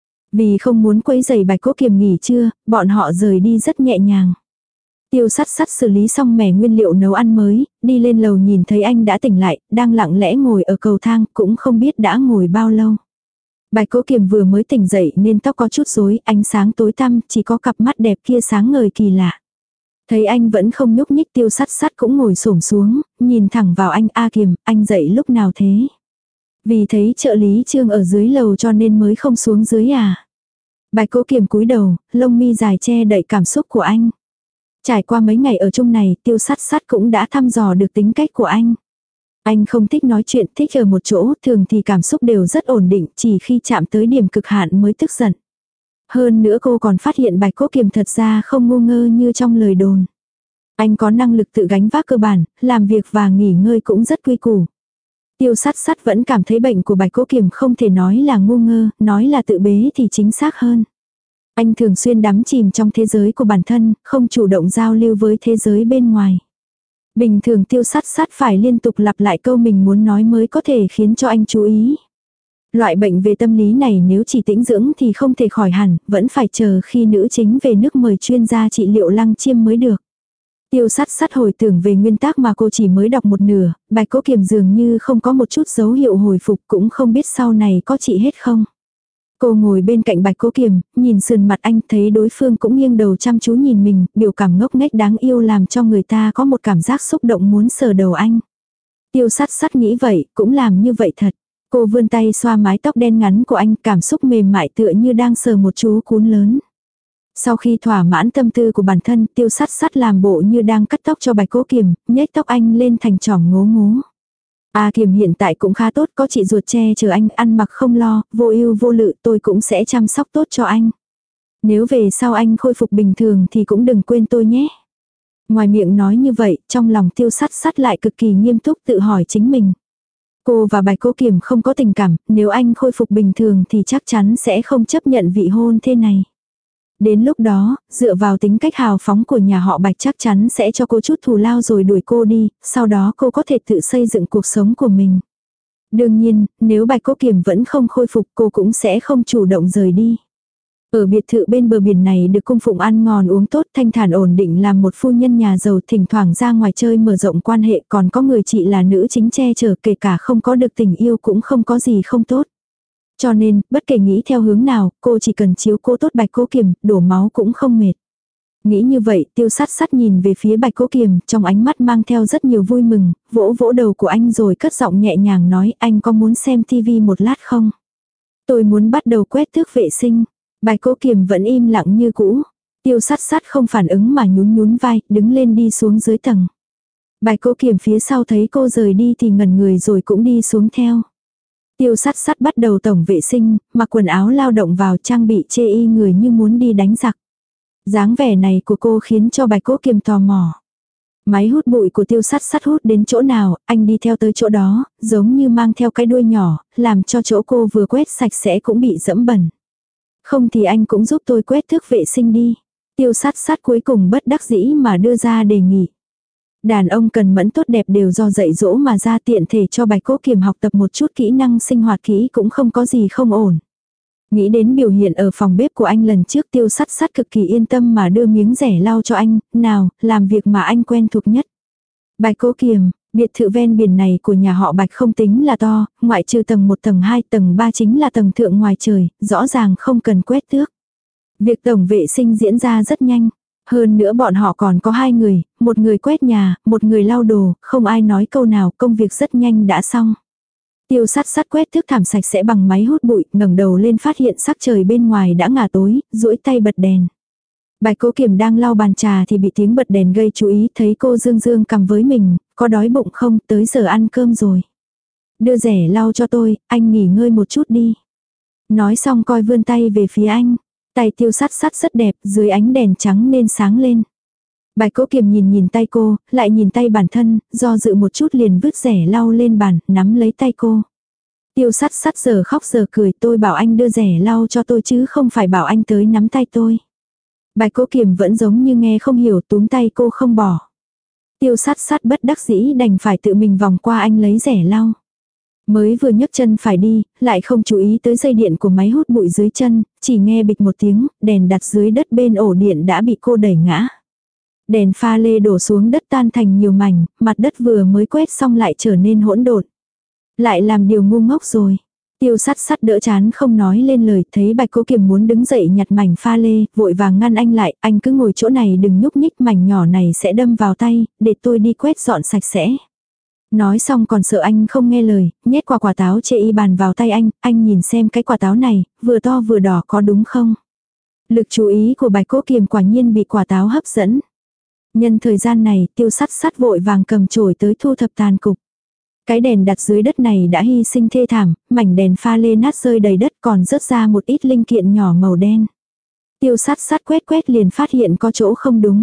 Vì không muốn quấy rầy Bạch Cố Kiềm nghỉ trưa, bọn họ rời đi rất nhẹ nhàng. Tiêu sát sát xử lý xong mẻ nguyên liệu nấu ăn mới, đi lên lầu nhìn thấy anh đã tỉnh lại, đang lặng lẽ ngồi ở cầu thang, cũng không biết đã ngồi bao lâu. Bạch Cố Kiềm vừa mới tỉnh dậy nên tóc có chút rối, ánh sáng tối tăm, chỉ có cặp mắt đẹp kia sáng ngời kỳ lạ. Thấy anh vẫn không nhúc nhích, Tiêu sát sát cũng ngồi xổm xuống, nhìn thẳng vào anh. A Kiềm, anh dậy lúc nào thế? Vì thấy trợ lý Trương ở dưới lầu cho nên mới không xuống dưới à? Bạch Cố Kiềm cúi đầu, lông mi dài che đậy cảm xúc của anh. Trải qua mấy ngày ở chung này, Tiêu sát sát cũng đã thăm dò được tính cách của anh. Anh không thích nói chuyện, thích ở một chỗ, thường thì cảm xúc đều rất ổn định, chỉ khi chạm tới điểm cực hạn mới tức giận. Hơn nữa cô còn phát hiện Bạch Cố Kiềm thật ra không ngu ngơ như trong lời đồn. Anh có năng lực tự gánh vác cơ bản, làm việc và nghỉ ngơi cũng rất quy củ. Tiêu sát sát vẫn cảm thấy bệnh của Bạch Cố Kiềm không thể nói là ngu ngơ, nói là tự bế thì chính xác hơn. Anh thường xuyên đắm chìm trong thế giới của bản thân, không chủ động giao lưu với thế giới bên ngoài. Bình thường Tiêu sát sát phải liên tục lặp lại câu mình muốn nói mới có thể khiến cho anh chú ý. Loại bệnh về tâm lý này nếu chỉ tĩnh dưỡng thì không thể khỏi hẳn, vẫn phải chờ khi nữ chính về nước mời chuyên gia trị liệu lăng chiêm mới được. Tiêu sát sát hồi tưởng về nguyên tắc mà cô chỉ mới đọc một nửa, Bạch Cố Kiềm dường như không có một chút dấu hiệu hồi phục, cũng không biết sau này có trị hết không. Cô ngồi bên cạnh Bạch Cố Kiềm, nhìn sườn mặt anh, thấy đối phương cũng nghiêng đầu chăm chú nhìn mình, biểu cảm ngốc nghếch đáng yêu làm cho người ta có một cảm giác xúc động muốn sờ đầu anh. Tiêu sát sát nghĩ vậy, cũng làm như vậy thật. Cô vươn tay xoa mái tóc đen ngắn của anh, cảm xúc mềm mại tựa như đang sờ một chú cún lớn. Sau khi thỏa mãn tâm tư của bản thân, Tiêu sát sát làm bộ như đang cắt tóc cho Bạch Cố Kiềm, nhếch tóc anh lên thành chỏm ngố ngố. A Kiềm hiện tại cũng khá tốt, có chị ruột che chở anh, ăn mặc không lo, vô ưu vô lự, tôi cũng sẽ chăm sóc tốt cho anh. Nếu về sau anh khôi phục bình thường thì cũng đừng quên tôi nhé. Ngoài miệng nói như vậy, trong lòng Tiêu sát sát lại cực kỳ nghiêm túc tự hỏi chính mình. Cô và Bạch Cố Kiềm không có tình cảm, nếu anh khôi phục bình thường thì chắc chắn sẽ không chấp nhận vị hôn thê này. Đến lúc đó, dựa vào tính cách hào phóng của nhà họ Bạch chắc chắn sẽ cho cô chút thù lao rồi đuổi cô đi, sau đó cô có thể tự xây dựng cuộc sống của mình. Đương nhiên, nếu Bạch Cố Kiềm vẫn không khôi phục cô cũng sẽ không chủ động rời đi. Ở biệt thự bên bờ biển này được cung phụng ăn ngon uống tốt, thanh thản ổn định, làm một phu nhân nhà giàu, thỉnh thoảng ra ngoài chơi mở rộng quan hệ, còn có người chị là nữ chính che chở, kể cả không có được tình yêu cũng không có gì không tốt. Cho nên, bất kể nghĩ theo hướng nào, cô chỉ cần chiếu cố tốt Bạch Cố Kiềm, đổ máu cũng không mệt. Nghĩ như vậy, Tiêu sát sát nhìn về phía Bạch Cố Kiềm, trong ánh mắt mang theo rất nhiều vui mừng, vỗ vỗ đầu của anh rồi cất giọng nhẹ nhàng nói, anh có muốn xem tivi một lát không? Tôi muốn bắt đầu quét tước vệ sinh. Bạch Cố Kiềm vẫn im lặng như cũ. Tiêu sát sát không phản ứng mà nhún nhún vai, đứng lên đi xuống dưới tầng. Bạch Cố Kiềm phía sau thấy cô rời đi thì ngẩn người rồi cũng đi xuống theo. Tiêu Sắt Sắt bắt đầu tổng vệ sinh, mặc quần áo lao động vào trang bị chê y người như muốn đi đánh giặc. Dáng vẻ này của cô khiến cho Bạch Cố Kiềm tò mò. Máy hút bụi của Tiêu Sắt Sắt hút đến chỗ nào, anh đi theo tới chỗ đó, giống như mang theo cái đuôi nhỏ, làm cho chỗ cô vừa quét sạch sẽ cũng bị dẫm bẩn. Không thì anh cũng giúp tôi quét thước vệ sinh đi. Tiêu Sắt Sắt cuối cùng bất đắc dĩ mà đưa ra đề nghị. Đàn ông cần mẫn tốt đẹp đều do dạy dỗ mà ra, tiện thể cho Bạch Cố Kiềm học tập một chút kỹ năng sinh hoạt kỹ cũng không có gì không ổn. Nghĩ đến biểu hiện ở phòng bếp của anh lần trước, Tiêu Sắt Sắt cực kỳ yên tâm mà đưa miếng rẻ lau cho anh, nào, làm việc mà anh quen thuộc nhất. Bạch Cố Kiềm, biệt thự ven biển này của nhà họ Bạch không tính là to, ngoại trừ tầng 1 tầng 2 tầng 3 chính là tầng thượng ngoài trời, rõ ràng không cần quét tước. Việc tổng vệ sinh diễn ra rất nhanh. Hơn nữa bọn họ còn có 2 người, một người quét nhà, một người lau đồ, không ai nói câu nào, công việc rất nhanh đã xong. Tiêu Sắt Sắt quét thước thảm sạch sẽ bằng máy hút bụi, ngẩng đầu lên phát hiện sắc trời bên ngoài đã ngả tối, duỗi tay bật đèn. Bạch Cố Kiềm đang lau bàn trà thì bị tiếng bật đèn gây chú ý, thấy cô dương dương cầm với mình, có đói bụng không, tới giờ ăn cơm rồi. Đưa rẻ lau cho tôi, anh nghỉ ngơi một chút đi. Nói xong coi vươn tay về phía anh. Tay Tiêu Sắt Sắt rất đẹp, dưới ánh đèn trắng nên sáng lên. Bạch Cố Kiềm nhìn nhìn tay cô, lại nhìn tay bản thân, do dự một chút liền vứt rẻ lau lên bàn, nắm lấy tay cô. Tiêu Sắt Sắt giờ khóc giờ cười, tôi bảo anh đưa rẻ lau cho tôi chứ không phải bảo anh tới nắm tay tôi. Bạch Cố Kiềm vẫn giống như nghe không hiểu, túm tay cô không bỏ. Tiêu Sắt Sắt bất đắc dĩ đành phải tự mình vòng qua anh lấy rẻ lau. Mới vừa nhấc chân phải đi, lại không chú ý tới dây điện của máy hút bụi dưới chân, chỉ nghe bịch một tiếng, đèn đặt dưới đất bên ổ điện đã bị cô đẩy ngã. Đèn pha lê đổ xuống đất tan thành nhiều mảnh, mặt đất vừa mới quét xong lại trở nên hỗn độn. Lại làm điều ngu ngốc rồi. Tiêu Sắt Sắt đỡ chán không nói lên lời, thấy Bạch Cố Kiềm muốn đứng dậy nhặt mảnh pha lê, vội vàng ngăn anh lại, anh cứ ngồi chỗ này đừng nhúc nhích, mảnh nhỏ này sẽ đâm vào tay, để tôi đi quét dọn sạch sẽ. Nói xong còn sợ anh không nghe lời, nhét quả táo chê y bàn vào tay anh nhìn xem cái quả táo này, vừa to vừa đỏ có đúng không? Lực chú ý của Bạch Cố Kiềm quả nhiên bị quả táo hấp dẫn. Nhân thời gian này, Tiêu Sắt Sắt vội vàng cầm chổi tới thu thập tàn cục. Cái đèn đặt dưới đất này đã hy sinh thê thảm, mảnh đèn pha lê nát rơi đầy đất còn rớt ra một ít linh kiện nhỏ màu đen. Tiêu Sắt Sắt quét liền phát hiện có chỗ không đúng.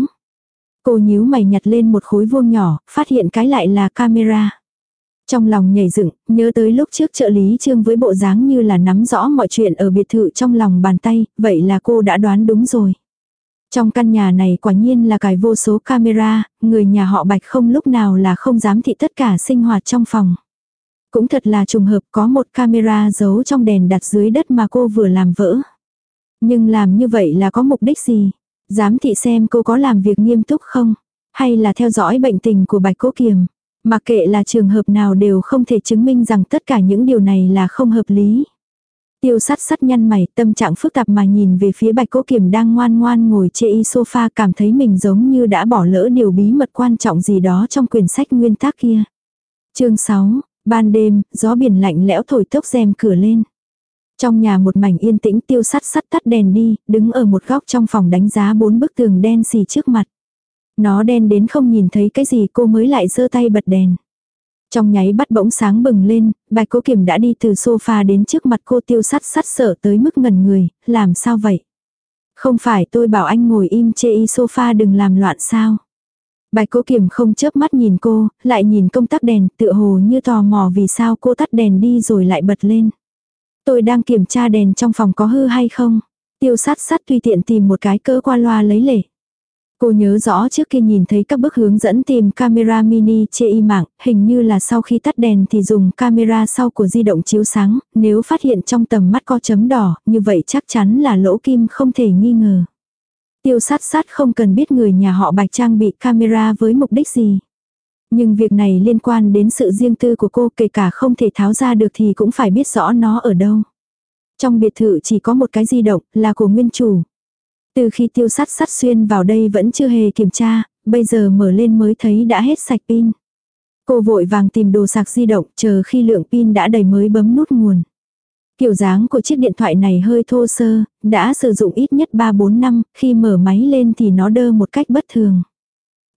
Cô nhíu mày nhặt lên một khối vuông nhỏ, phát hiện cái lại là camera. Trong lòng nhảy dựng, nhớ tới lúc trước trợ lý Trương với bộ dáng như là nắm rõ mọi chuyện ở biệt thự trong lòng bàn tay, vậy là cô đã đoán đúng rồi. Trong căn nhà này quả nhiên là cài vô số camera, người nhà họ Bạch không lúc nào là không giám thị tất cả sinh hoạt trong phòng. Cũng thật là trùng hợp có một camera giấu trong đèn đặt dưới đất mà cô vừa làm vỡ. Nhưng làm như vậy là có mục đích gì? Giám thị xem cô có làm việc nghiêm túc không? Hay là theo dõi bệnh tình của Bạch Cố Kiềm? Mặc kệ là trường hợp nào đều không thể chứng minh rằng tất cả những điều này là không hợp lý. Tiêu Sắt Sắt nhăn mày, tâm trạng phức tạp mà nhìn về phía Bạch Cố Kiềm đang ngoan ngoan ngồi chê y sofa, cảm thấy mình giống như đã bỏ lỡ điều bí mật quan trọng gì đó trong quyển sách nguyên tác kia. Chương 6, ban đêm, gió biển lạnh lẽo thổi tốc rèm cửa lên. Trong nhà một mảnh yên tĩnh, Tiêu Sắt Sắt tắt đèn đi, đứng ở một góc trong phòng đánh giá 4 bức tường đen xì trước mặt. Nó đen đến không nhìn thấy cái gì, cô mới lại giơ tay bật đèn. Trong nháy bắt bỗng sáng bừng lên, Bạch Cố Kiềm đã đi từ sofa đến trước mặt cô. Tiêu Sắt Sắt sợ tới mức ngẩn người, làm sao vậy? Không phải tôi bảo anh ngồi im chê y sofa đừng làm loạn sao? Bạch Cố Kiềm không chớp mắt nhìn cô, lại nhìn công tắc đèn, tựa hồ như tò mò vì sao cô tắt đèn đi rồi lại bật lên. Tôi đang kiểm tra đèn trong phòng có hư hay không? Tiêu Sắt Sắt tùy tiện tìm một cái cỡ qua loa lấy lể. Cô nhớ rõ trước kia nhìn thấy các bức hướng dẫn tìm camera mini chê y mạng, hình như là sau khi tắt đèn thì dùng camera sau của di động chiếu sáng, nếu phát hiện trong tầm mắt có chấm đỏ, như vậy chắc chắn là lỗ kim không thể nghi ngờ. Tiêu Sắt Sắt không cần biết người nhà họ Bạch trang bị camera với mục đích gì. Nhưng việc này liên quan đến sự riêng tư của cô, kể cả không thể tháo ra được thì cũng phải biết rõ nó ở đâu. Trong biệt thự chỉ có một cái di động, là của nguyên chủ. Từ khi Tiêu Sắt Sắt xuyên vào đây vẫn chưa hề kiểm tra, bây giờ mở lên mới thấy đã hết sạch pin. Cô vội vàng tìm đồ sạc di động, chờ khi lượng pin đã đầy mới bấm nút nguồn. Kiểu dáng của chiếc điện thoại này hơi thô sơ, đã sử dụng ít nhất 3-4 năm, khi mở máy lên thì nó đơ một cách bất thường.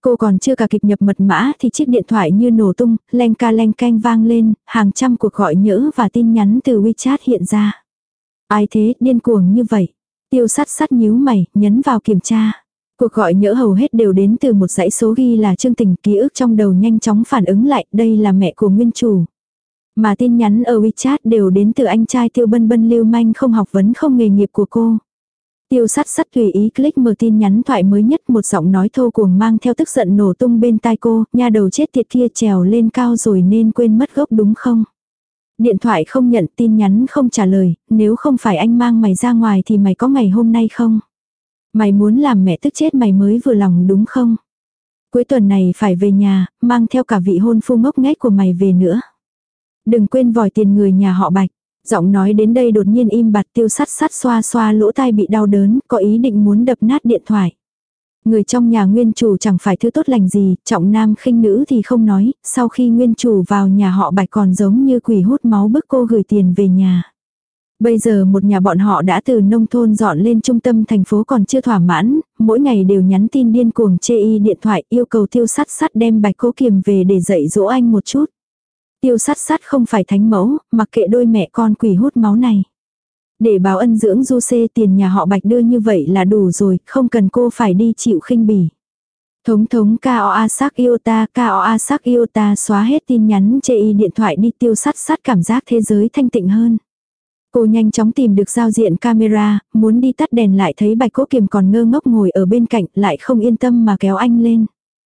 Cô còn chưa cả kịp nhập mật mã thì chiếc điện thoại như nổ tung, leng ca leng keng vang lên, hàng trăm cuộc gọi nhỡ và tin nhắn từ WeChat hiện ra. Ai thế, điên cuồng như vậy? Tiêu Sắt Sắt nhíu mày, nhấn vào kiểm tra. Cuộc gọi nhỡ hầu hết đều đến từ một dãy số ghi là Trương Tình, ký ức trong đầu nhanh chóng phản ứng lại, đây là mẹ của nguyên chủ. Mà tin nhắn ở WeChat đều đến từ anh trai Tiêu Bân Bân lưu manh không học vấn không nghề nghiệp của cô. Tiêu Sắt Sắt tùy ý click mở tin nhắn thoại mới nhất, một giọng nói thô cuồng mang theo tức giận nổ tung bên tai cô, nha đầu chết tiệt kia trèo lên cao rồi nên quên mất gốc đúng không? Điện thoại không nhận, tin nhắn không trả lời, nếu không phải anh mang mày ra ngoài thì mày có ngày hôm nay không? Mày muốn làm mẹ tức chết mày mới vừa lòng đúng không? Cuối tuần này phải về nhà, mang theo cả vị hôn phu ngốc nghếch của mày về nữa. Đừng quên vòi tiền người nhà họ Bạch. Giọng nói đến đây đột nhiên im bặt. Tiêu Sắt Sắt xoa xoa lỗ tai bị đau đớn, có ý định muốn đập nát điện thoại. Người trong nhà nguyên chủ chẳng phải thứ tốt lành gì, trọng nam khinh nữ thì không nói, sau khi nguyên chủ vào nhà họ Bạch còn giống như quỷ hút máu bức cô gửi tiền về nhà. Bây giờ một nhà bọn họ đã từ nông thôn dọn lên trung tâm thành phố còn chưa thỏa mãn, mỗi ngày đều nhắn tin điên cuồng chê y điện thoại yêu cầu Tiêu Sắt Sắt đem Bạch Cố Kiềm về để dạy dỗ anh một chút. Tiêu Sắt Sắt không phải thánh mẫu, mặc kệ đôi mẹ con quỷ hút máu này. Để báo ân dưỡng du xê tiền nhà họ Bạch đưa như vậy là đủ rồi, không cần cô phải đi chịu khinh bỉ. Thống thống KOA sắc yêu ta, KOA sắc yêu ta, xóa hết tin nhắn chê y điện thoại đi. Tiêu Sắt Sắt cảm giác thế giới thanh tịnh hơn. Cô nhanh chóng tìm được giao diện camera, muốn đi tắt đèn lại thấy Bạch Cố Kiềm còn ngơ ngốc ngồi ở bên cạnh, lại không yên tâm mà kéo anh lên.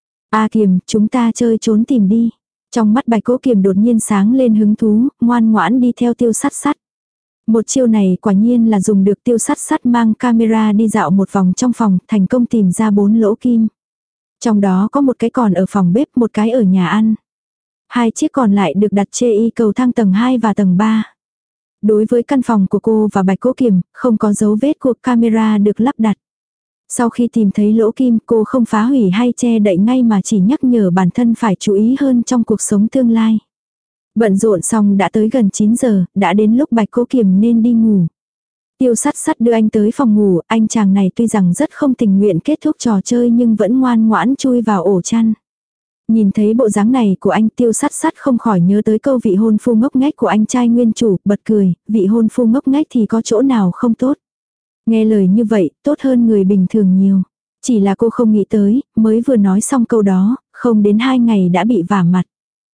A Kiềm, chúng ta chơi trốn tìm đi. Trong mắt Bạch Cố Kiềm đột nhiên sáng lên hứng thú, ngoan ngoãn đi theo Tiêu Sắt Sắt. Một chiêu này quả nhiên là dùng được. Tiêu Sắt Sắt mang camera đi dạo một vòng trong phòng, thành công tìm ra 4 lỗ kim. Trong đó có một cái còn ở phòng bếp, một cái ở nhà ăn. 2 chiếc còn lại được đặt chê y cầu thang tầng 2 và tầng 3. Đối với căn phòng của cô và Bạch Cố Kiềm, không có dấu vết của camera được lắp đặt. Sau khi tìm thấy lỗ kim, cô không phá hủy hay che đậy ngay mà chỉ nhắc nhở bản thân phải chú ý hơn trong cuộc sống tương lai. Bận rộn xong đã tới gần 9 giờ, đã đến lúc Bạch Cố Kiềm nên đi ngủ. Tiêu Sắt Sắt đưa anh tới phòng ngủ, anh chàng này tuy rằng rất không tình nguyện kết thúc trò chơi nhưng vẫn ngoan ngoãn chui vào ổ chăn. Nhìn thấy bộ dáng này của anh, Tiêu Sắt Sắt không khỏi nhớ tới câu vị hôn phu ngốc nghếch của anh trai nguyên chủ, bật cười, vị hôn phu ngốc nghếch thì có chỗ nào không tốt. Nghe lời như vậy, tốt hơn người bình thường nhiều. Chỉ là cô không nghĩ tới, mới vừa nói xong câu đó, không đến 2 ngày đã bị vả mặt.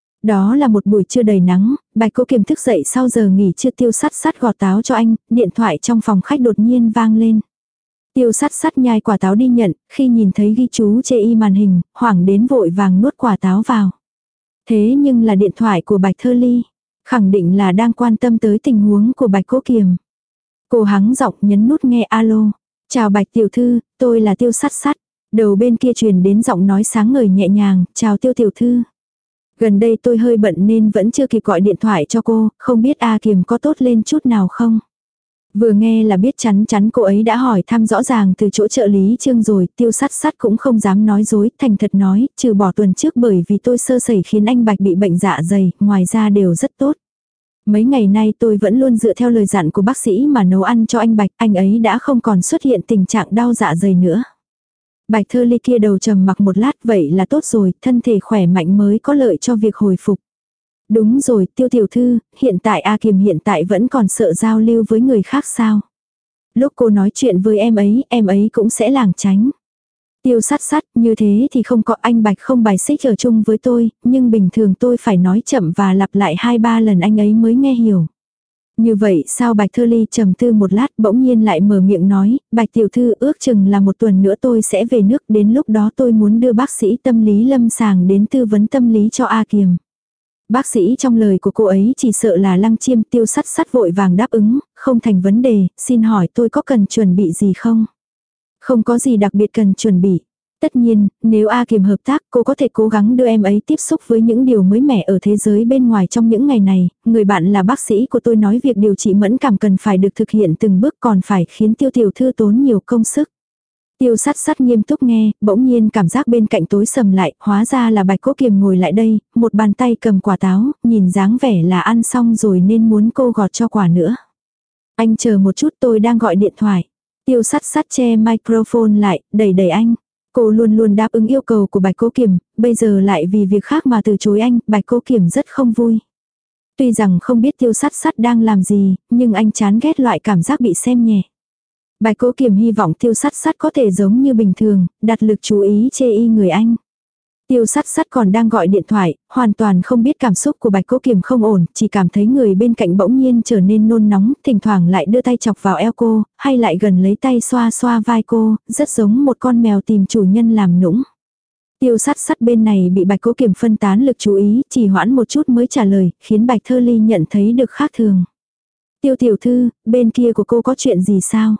Đó là một buổi trưa đầy nắng, Bạch Cố Kiềm thức dậy sau giờ nghỉ trưa. Tiêu Sắt Sắt gọt táo cho anh, điện thoại trong phòng khách đột nhiên vang lên. Tiêu Sắt Sắt nhai quả táo đi nhận, khi nhìn thấy ghi chú chê y màn hình, hoảng đến vội vàng nuốt quả táo vào. Thế nhưng là điện thoại của Bạch Thơ Ly, khẳng định là đang quan tâm tới tình huống của Bạch Cố Kiềm. Cô hắng giọng nhấn nút nghe alo. Chào Bạch tiểu thư, tôi là Tiêu Sắt Sắt. Đầu bên kia truyền đến giọng nói sáng ngời nhẹ nhàng, chào Tiêu tiểu thư. Gần đây tôi hơi bận nên vẫn chưa kịp gọi điện thoại cho cô, không biết A Kiềm có tốt lên chút nào không? Vừa nghe là biết chắn chắn cô ấy đã hỏi thăm rõ ràng từ chỗ trợ lý Trương rồi. Tiêu Sắt Sắt cũng không dám nói dối, thành thật nói, trừ bỏ tuần trước bởi vì tôi sơ sẩy khiến anh Bạch bị bệnh dạ dày, ngoài ra đều rất tốt. Mấy ngày nay tôi vẫn luôn dựa theo lời dặn của bác sĩ mà nấu ăn cho anh Bạch, anh ấy đã không còn xuất hiện tình trạng đau dạ dày nữa. Bạch Thơ Ly kia đầu trầm mặc một lát, vậy là tốt rồi, thân thể khỏe mạnh mới có lợi cho việc hồi phục. Đúng rồi, Tiêu tiểu thư, hiện tại A Kiềm hiện tại vẫn còn sợ giao lưu với người khác sao? Lúc cô nói chuyện với em ấy cũng sẽ lảng tránh. Tiêu Sắt Sắt, như thế thì không có, anh Bạch không bài xích ở chung với tôi, nhưng bình thường tôi phải nói chậm và lặp lại 2-3 lần anh ấy mới nghe hiểu. Như vậy sao? Bạch Thơ Ly trầm tư một lát bỗng nhiên lại mở miệng nói, Bạch tiểu thư, ước chừng là 1 tuần nữa tôi sẽ về nước, đến lúc đó tôi muốn đưa bác sĩ tâm lý lâm sàng đến tư vấn tâm lý cho A Kiềm. Bác sĩ trong lời của cô ấy chỉ sợ là Lăng Chiêm. Tiêu Sắt Sắt vội vàng đáp ứng, không thành vấn đề, xin hỏi tôi có cần chuẩn bị gì không? Không có gì đặc biệt cần chuẩn bị. Tất nhiên, nếu A Kiềm hợp tác, cô có thể cố gắng đưa em ấy tiếp xúc với những điều mới mẻ ở thế giới bên ngoài trong những ngày này. Người bạn là bác sĩ của tôi nói việc điều trị mẫn cảm cần phải được thực hiện từng bước, còn phải khiến Tiêu tiểu thư tốn nhiều công sức. Tiêu Sắt Sắt nghiêm túc nghe, bỗng nhiên cảm giác bên cạnh tối sầm lại, hóa ra là Bạch Cố Kiềm ngồi lại đây, một bàn tay cầm quả táo, nhìn dáng vẻ là ăn xong rồi nên muốn cô gọt cho quả nữa. Anh chờ một chút, tôi đang gọi điện thoại. Tiêu Sắt Sắt che microphone lại, đẩy anh. Cô luôn luôn đáp ứng yêu cầu của Bạch Cố Kiềm, bây giờ lại vì việc khác mà từ chối anh, Bạch Cố Kiềm rất không vui. Tuy rằng không biết Tiêu Sắt Sắt đang làm gì, nhưng anh chán ghét loại cảm giác bị xem nhẹ. Bạch Cố Kiềm hy vọng Tiêu Sắt Sắt có thể giống như bình thường, đặt lực chú ý chê y người anh. Tiêu Sắt Sắt còn đang gọi điện thoại, hoàn toàn không biết cảm xúc của Bạch Cố Kiềm không ổn, chỉ cảm thấy người bên cạnh bỗng nhiên trở nên nôn nóng, thỉnh thoảng lại đưa tay chọc vào eo cô, hay lại gần lấy tay xoa xoa vai cô, rất giống một con mèo tìm chủ nhân làm nũng. Tiêu Sắt Sắt bên này bị Bạch Cố Kiềm phân tán lực chú ý, chỉ hoãn một chút mới trả lời, khiến Bạch Thơ Ly nhận thấy được khác thường. Tiêu tiểu thư, bên kia của cô có chuyện gì sao?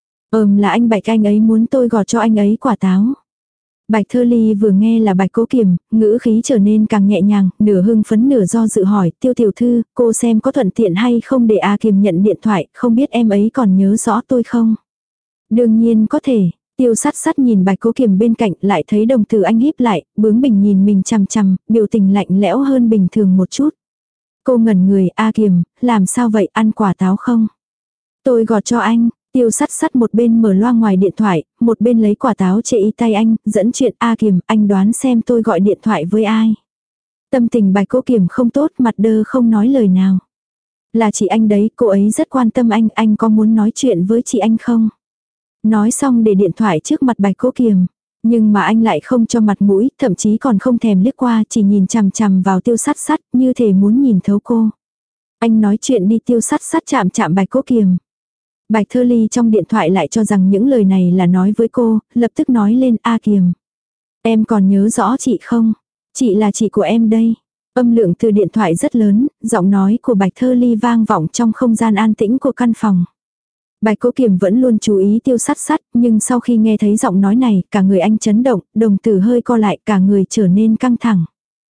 Là anh Bạch, anh ấy muốn tôi gọt cho anh ấy quả táo. Bạch Thơ Ly vừa nghe là Bạch Cố Kiềm, ngữ khí trở nên càng nhẹ nhàng, nửa hưng phấn nửa do dự hỏi, Tiêu tiểu thư, cô xem có thuận tiện hay không để A Kiềm nhận điện thoại, không biết em ấy còn nhớ rõ tôi không? Đương nhiên có thể. Tiêu Sắt Sắt nhìn Bạch Cố Kiềm bên cạnh, lại thấy đồng tử anh híp lại, bướng bỉnh nhìn mình chằm chằm, biểu tình lạnh lẽo hơn bình thường một chút. Cô ngẩn người, A Kiềm, làm sao vậy, ăn quả táo không? Tôi gọt cho anh. Tiêu Sắt Sắt một bên mở loa ngoài điện thoại, một bên lấy quả táo chê y tay anh, dẫn chuyện, A Kiềm, anh đoán xem tôi gọi điện thoại với ai. Tâm tình Bạch Cố Kiềm không tốt, mặt đơ không nói lời nào. Là chị anh đấy, cô ấy rất quan tâm anh có muốn nói chuyện với chị anh không? Nói xong để điện thoại trước mặt Bạch Cố Kiềm. Nhưng mà anh lại không cho mặt mũi, thậm chí còn không thèm liếc qua, chỉ nhìn chằm chằm vào Tiêu Sắt Sắt, như thể muốn nhìn thấu cô. Anh nói chuyện đi. Tiêu Sắt Sắt chạm chạm Bạch Cố Kiềm. Bạch Thơ Ly trong điện thoại lại cho rằng những lời này là nói với cô, lập tức nói lên, A Kiềm. Em còn nhớ rõ chị không? Chị là chị của em đây. Âm lượng từ điện thoại rất lớn, giọng nói của Bạch Thơ Ly vang vọng trong không gian an tĩnh của căn phòng. Bạch Cố Kiềm vẫn luôn chú ý Tiêu Sắt Sắt, nhưng sau khi nghe thấy giọng nói này, cả người anh chấn động, đồng tử hơi co lại, cả người trở nên căng thẳng.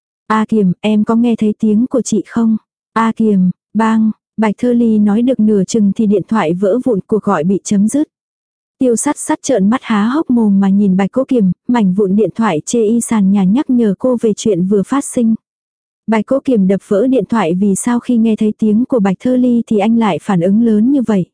A Kiềm, em có nghe thấy tiếng của chị không? A Kiềm, bang. Bạch Thơ Ly nói được nửa chừng thì điện thoại vỡ vụn, cuộc gọi bị chấm dứt. Tiêu Sắt Sắt trợn mắt há hốc mồm mà nhìn Bạch Cố Kiềm, mảnh vụn điện thoại chê y sàn nhà nhắc nhở cô về chuyện vừa phát sinh. Bạch Cố Kiềm đập vỡ điện thoại vì sao khi nghe thấy tiếng của Bạch Thơ Ly thì anh lại phản ứng lớn như vậy.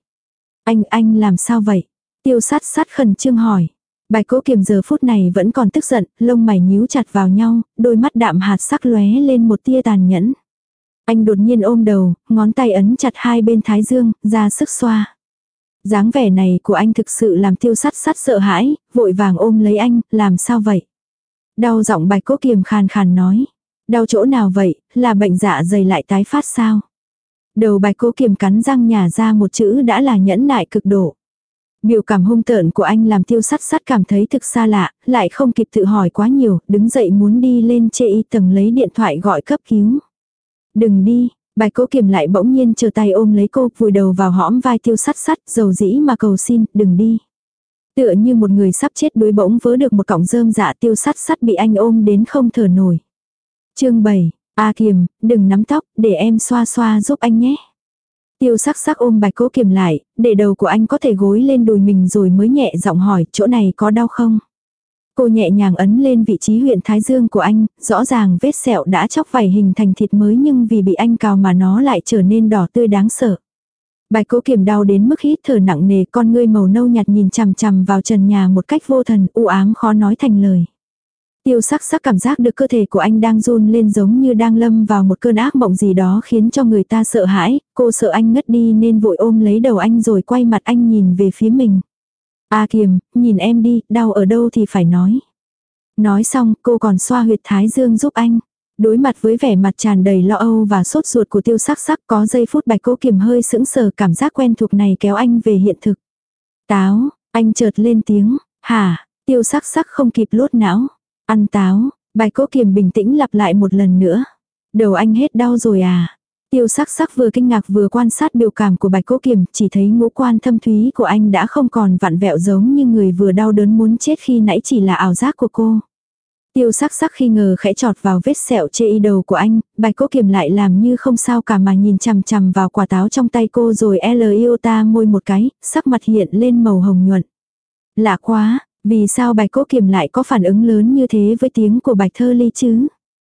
Anh làm sao vậy? Tiêu Sắt Sắt khẩn trương hỏi. Bạch Cố Kiềm giờ phút này vẫn còn tức giận, lông mày nhíu chặt vào nhau, đôi mắt đạm hạt sắc lóe lên một tia tàn nhẫn. Anh đột nhiên ôm đầu, ngón tay ấn chặt hai bên thái dương, ra sức xoa. Dáng vẻ này của anh thực sự làm Tiêu Sắt Sắt sợ hãi, vội vàng ôm lấy anh, làm sao vậy? Đau, giọng Bạch Cố Kiềm khàn khàn nói. Đau chỗ nào vậy, là bệnh dạ dày lại tái phát sao? Đầu Bạch Cố Kiềm cắn răng nhả ra một chữ đã là nhẫn nại cực độ. Biểu cảm hung tợn của anh làm Tiêu Sắt Sắt cảm thấy thực xa lạ, lại không kịp tự hỏi quá nhiều, đứng dậy muốn đi lên chê y tầng lấy điện thoại gọi cấp cứu. Đừng đi. Bạch Cố Kiềm lại bỗng nhiên chờ tay ôm lấy cô, vùi đầu vào hõm vai Tiêu Sắt Sắt, dầu dĩ mà cầu xin, đừng đi. Tựa như một người sắp chết đuối, bỗng vớ được một cọng rơm dạ. Tiêu Sắt Sắt bị anh ôm đến không thở nổi. Chương 7. A Kiềm, đừng nắm tóc, để em xoa xoa giúp anh nhé. Tiêu Sắc Sắc ôm Bạch Cố Kiềm lại, để đầu của anh có thể gối lên đùi mình rồi mới nhẹ giọng hỏi, chỗ này có đau không? Cô nhẹ nhàng ấn lên vị trí huyện thái dương của anh, rõ ràng vết sẹo đã chóc vảy hình thành thịt mới, nhưng vì bị anh cào mà nó lại trở nên đỏ tươi đáng sợ. Bạch Cố Kiềm đau đến mức hít thở nặng nề, con ngươi màu nâu nhạt nhìn chằm chằm vào trần nhà một cách vô thần, u ám khó nói thành lời. Tiêu Sắc Sắc cảm giác được cơ thể của anh đang run lên, giống như đang lâm vào một cơn ác mộng gì đó khiến cho người ta sợ hãi, cô sợ anh ngất đi nên vội ôm lấy đầu anh rồi quay mặt anh nhìn về phía mình. A Kiềm, nhìn em đi, đau ở đâu thì phải nói. Nói xong, cô còn xoa huyệt thái dương giúp anh. Đối mặt với vẻ mặt tràn đầy lo âu và sốt ruột của Tiêu Sắc Sắc, có giây phút Bạch Cố Kiềm hơi sững sờ, cảm giác quen thuộc này kéo anh về hiện thực. Táo, anh chợt lên tiếng, hả? Tiêu Sắc Sắc không kịp lốt não. Ăn táo. Bạch Cố Kiềm bình tĩnh lặp lại một lần nữa. Đầu anh hết đau rồi à? Tiêu Sắc Sắc vừa kinh ngạc vừa quan sát biểu cảm của Bạch Cố Kiềm, chỉ thấy ngũ quan thâm thúy của anh đã không còn vặn vẹo giống như người vừa đau đớn muốn chết khi nãy chỉ là ảo giác của cô. Tiêu Sắc Sắc khi ngờ khẽ chọt vào vết sẹo chê y đầu của anh, Bạch Cố Kiềm lại làm như không sao cả mà nhìn chằm chằm vào quả táo trong tay cô rồi iota môi một cái, sắc mặt hiện lên màu hồng nhuận. Lạ quá, vì sao Bạch Cố Kiềm lại có phản ứng lớn như thế với tiếng của Bạch Thơ Ly chứ?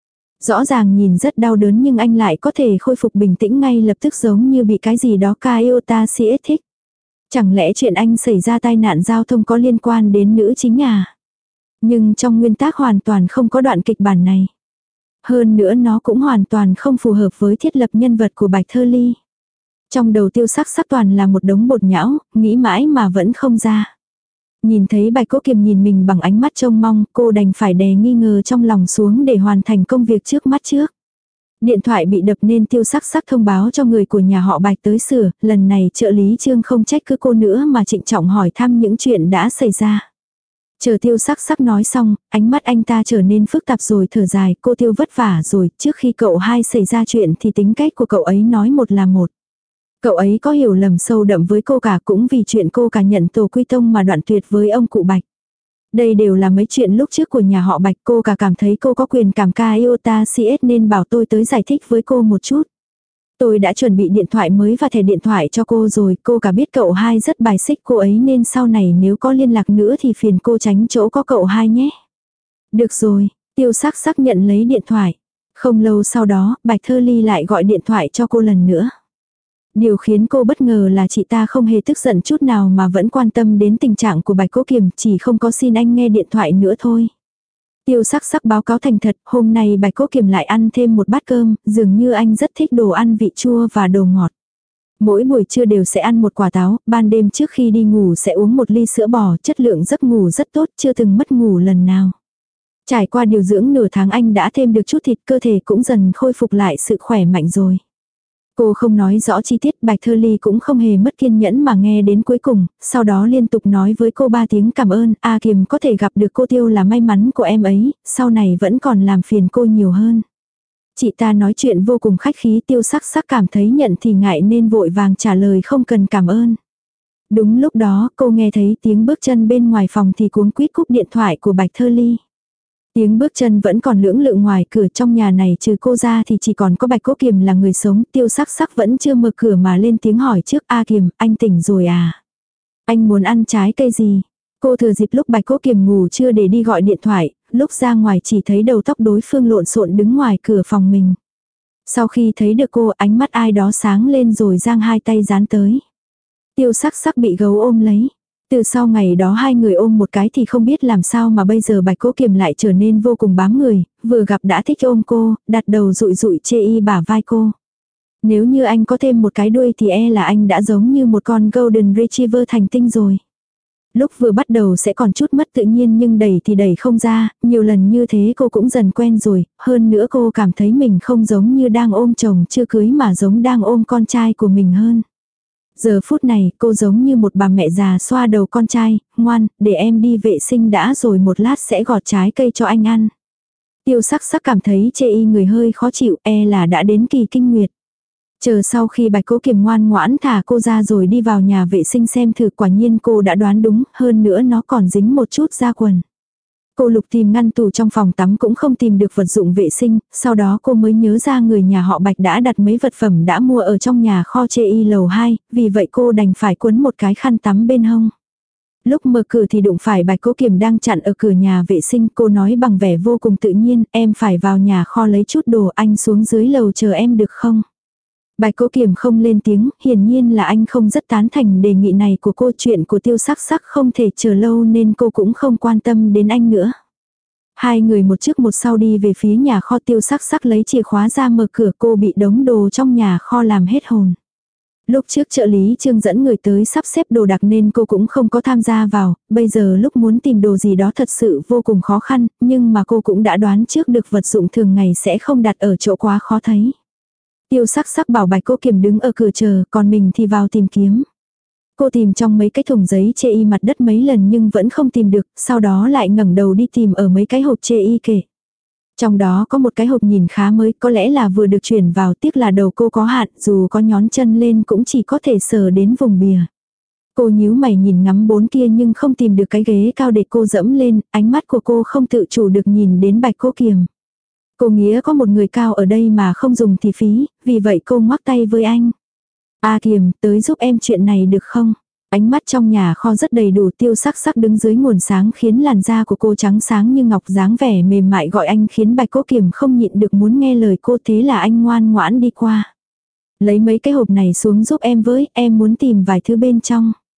Rõ ràng nhìn rất đau đớn nhưng anh lại có thể khôi phục bình tĩnh ngay lập tức, giống như bị cái gì đó iota siết thích. Chẳng lẽ chuyện anh xảy ra tai nạn giao thông có liên quan đến nữ chính à? Nhưng trong nguyên tác hoàn toàn không có đoạn kịch bản này. Hơn nữa nó cũng hoàn toàn không phù hợp với thiết lập nhân vật của Bạch Thơ Ly. Trong đầu Tiêu Sắc Sắc toàn là một đống bột nhão, nghĩ mãi mà vẫn không ra. Nhìn thấy Bạch Cố Kiềm nhìn mình bằng ánh mắt trông mong, cô đành phải đè nghi ngờ trong lòng xuống để hoàn thành công việc trước mắt trước. Điện thoại bị đập nên Tiêu Sắc Sắc thông báo cho người của nhà họ Bạch tới sửa, lần này trợ lý Trương không trách cứ cô nữa mà trịnh trọng hỏi thăm những chuyện đã xảy ra. Chờ Tiêu Sắc Sắc nói xong, ánh mắt anh ta trở nên phức tạp rồi thở dài, cô Tiêu vất vả rồi, trước khi cậu hai xảy ra chuyện thì tính cách của cậu ấy nói một là một. Cậu ấy có hiểu lầm sâu đậm với cô cả cũng vì chuyện cô cả nhận tổ quy tông mà đoạn tuyệt với ông cụ Bạch. Đây đều là mấy chuyện lúc trước của nhà họ Bạch, cô cả cảm thấy cô có quyền cảm ca iota CS nên bảo tôi tới giải thích với cô một chút. Tôi đã chuẩn bị điện thoại mới và thẻ điện thoại cho cô rồi, cô cả biết cậu hai rất bài xích cô ấy nên sau này nếu có liên lạc nữa thì phiền cô tránh chỗ có cậu hai nhé. Được rồi, Tiêu Sắc Sắc nhận lấy điện thoại. Không lâu sau đó, Bạch Thơ Ly lại gọi điện thoại cho cô lần nữa. Điều khiến cô bất ngờ là chị ta không hề tức giận chút nào mà vẫn quan tâm đến tình trạng của Bạch Cố Kiềm, chỉ không có xin anh nghe điện thoại nữa thôi. Tiêu Sắc Sắc báo cáo thành thật, hôm nay Bạch Cố Kiềm lại ăn thêm một bát cơm, dường như anh rất thích đồ ăn vị chua và đồ ngọt. Mỗi buổi trưa đều sẽ ăn một quả táo, ban đêm trước khi đi ngủ sẽ uống một ly sữa bò, chất lượng giấc ngủ rất tốt, chưa từng mất ngủ lần nào. Trải qua điều dưỡng nửa tháng anh đã thêm được chút thịt, cơ thể cũng dần khôi phục lại sự khỏe mạnh rồi. Cô không nói rõ chi tiết, Bạch Thơ Ly cũng không hề mất kiên nhẫn mà nghe đến cuối cùng, sau đó liên tục nói với cô 3 tiếng cảm ơn, A Kiềm có thể gặp được cô Tiêu là may mắn của em ấy, sau này vẫn còn làm phiền cô nhiều hơn. Chị ta nói chuyện vô cùng khách khí, Tiêu Sắc Sắc cảm thấy nhận thì ngại nên vội vàng trả lời không cần cảm ơn. Đúng lúc đó cô nghe thấy tiếng bước chân bên ngoài phòng thì cuống quýt cúp điện thoại của Bạch Thơ Ly. Tiếng bước chân vẫn còn lưỡng lự ngoài cửa, trong nhà này trừ cô ra thì chỉ còn có Bạch Cố Kiềm là người sống. Tiêu Sắc Sắc vẫn chưa mở cửa mà lên tiếng hỏi trước, A Kiềm, anh tỉnh rồi à? Anh muốn ăn trái cây gì? Cô thừa dịp lúc Bạch Cố Kiềm ngủ trưa để đi gọi điện thoại, lúc ra ngoài chỉ thấy đầu tóc đối phương lộn xộn đứng ngoài cửa phòng mình. Sau khi thấy được cô, ánh mắt ai đó sáng lên rồi giang hai tay dán tới. Tiêu Sắc Sắc bị gấu ôm lấy. Từ sau ngày đó hai người ôm một cái thì không biết làm sao mà bây giờ Bạch Cố Kiềm lại trở nên vô cùng bám người, vừa gặp đã thích ôm cô, đặt đầu dụi dụi chê y bả vai cô. Nếu như anh có thêm một cái đuôi thì là anh đã giống như một con Golden Retriever thành tinh rồi. Lúc vừa bắt đầu sẽ còn chút mất tự nhiên nhưng đẩy thì đẩy không ra, nhiều lần như thế cô cũng dần quen rồi, hơn nữa cô cảm thấy mình không giống như đang ôm chồng chưa cưới mà giống đang ôm con trai của mình hơn. Giờ phút này cô giống như một bà mẹ già xoa đầu con trai, ngoan, để em đi vệ sinh đã rồi một lát sẽ gọt trái cây cho anh ăn. Tiêu Sắc Sắc cảm thấy chê y người hơi khó chịu, là đã đến kỳ kinh nguyệt. Chờ sau khi Bạch Cố Kiềm ngoan ngoãn thả cô ra rồi đi vào nhà vệ sinh xem thử, quả nhiên cô đã đoán đúng, hơn nữa nó còn dính một chút da quần. Cô lục tìm ngăn tủ trong phòng tắm cũng không tìm được vật dụng vệ sinh, sau đó cô mới nhớ ra người nhà họ Bạch đã đặt mấy vật phẩm đã mua ở trong nhà kho chê y lầu 2, vì vậy cô đành phải quấn một cái khăn tắm bên hông. Lúc mở cửa thì đụng phải Bạch Cố Kiềm đang chặn ở cửa nhà vệ sinh, cô nói bằng vẻ vô cùng tự nhiên, em phải vào nhà kho lấy chút đồ, anh xuống dưới lầu chờ em được không? Bạch Cố Kiềm không lên tiếng, hiển nhiên là anh không rất tán thành đề nghị này của cô, chuyện của Tiêu Sắc Sắc không thể chờ lâu nên cô cũng không quan tâm đến anh nữa. Hai người một trước một sau đi về phía nhà kho, Tiêu Sắc Sắc lấy chìa khóa ra mở cửa, cô bị đống đồ trong nhà kho làm hết hồn. Lúc trước trợ lý Trương dẫn người tới sắp xếp đồ đạc nên cô cũng không có tham gia vào, bây giờ lúc muốn tìm đồ gì đó thật sự vô cùng khó khăn, nhưng mà cô cũng đã đoán trước được vật dụng thường ngày sẽ không đặt ở chỗ quá khó thấy. Tiêu Sắc Sắc bảo Bạch Cố Kiềm đứng ở cửa chờ, còn mình thì vào tìm kiếm. Cô tìm trong mấy cái thùng giấy chê y mặt đất mấy lần nhưng vẫn không tìm được, sau đó lại ngẩng đầu đi tìm ở mấy cái hộp chê y kệ. Trong đó có một cái hộp nhìn khá mới, có lẽ là vừa được chuyển vào, tiếc là đầu cô có hạn, dù có nhón chân lên cũng chỉ có thể sờ đến vùng bìa. Cô nhíu mày nhìn ngắm bốn kia nhưng không tìm được cái ghế cao để cô dẫm lên, ánh mắt của cô không tự chủ được nhìn đến Bạch Cố Kiềm. Cô nghĩa có một người cao ở đây mà không dùng thì phí, vì vậy cô ngoắc tay với anh. A Kiềm, tới giúp em chuyện này được không? Ánh mắt trong nhà kho rất đầy đủ, Tiêu Sắc Sắc đứng dưới nguồn sáng khiến làn da của cô trắng sáng như ngọc, dáng vẻ mềm mại gọi anh khiến Bạch Cố Kiềm không nhịn được muốn nghe lời cô, thế là anh ngoan ngoãn đi qua. Lấy mấy cái hộp này xuống giúp em với, em muốn tìm vài thứ bên trong.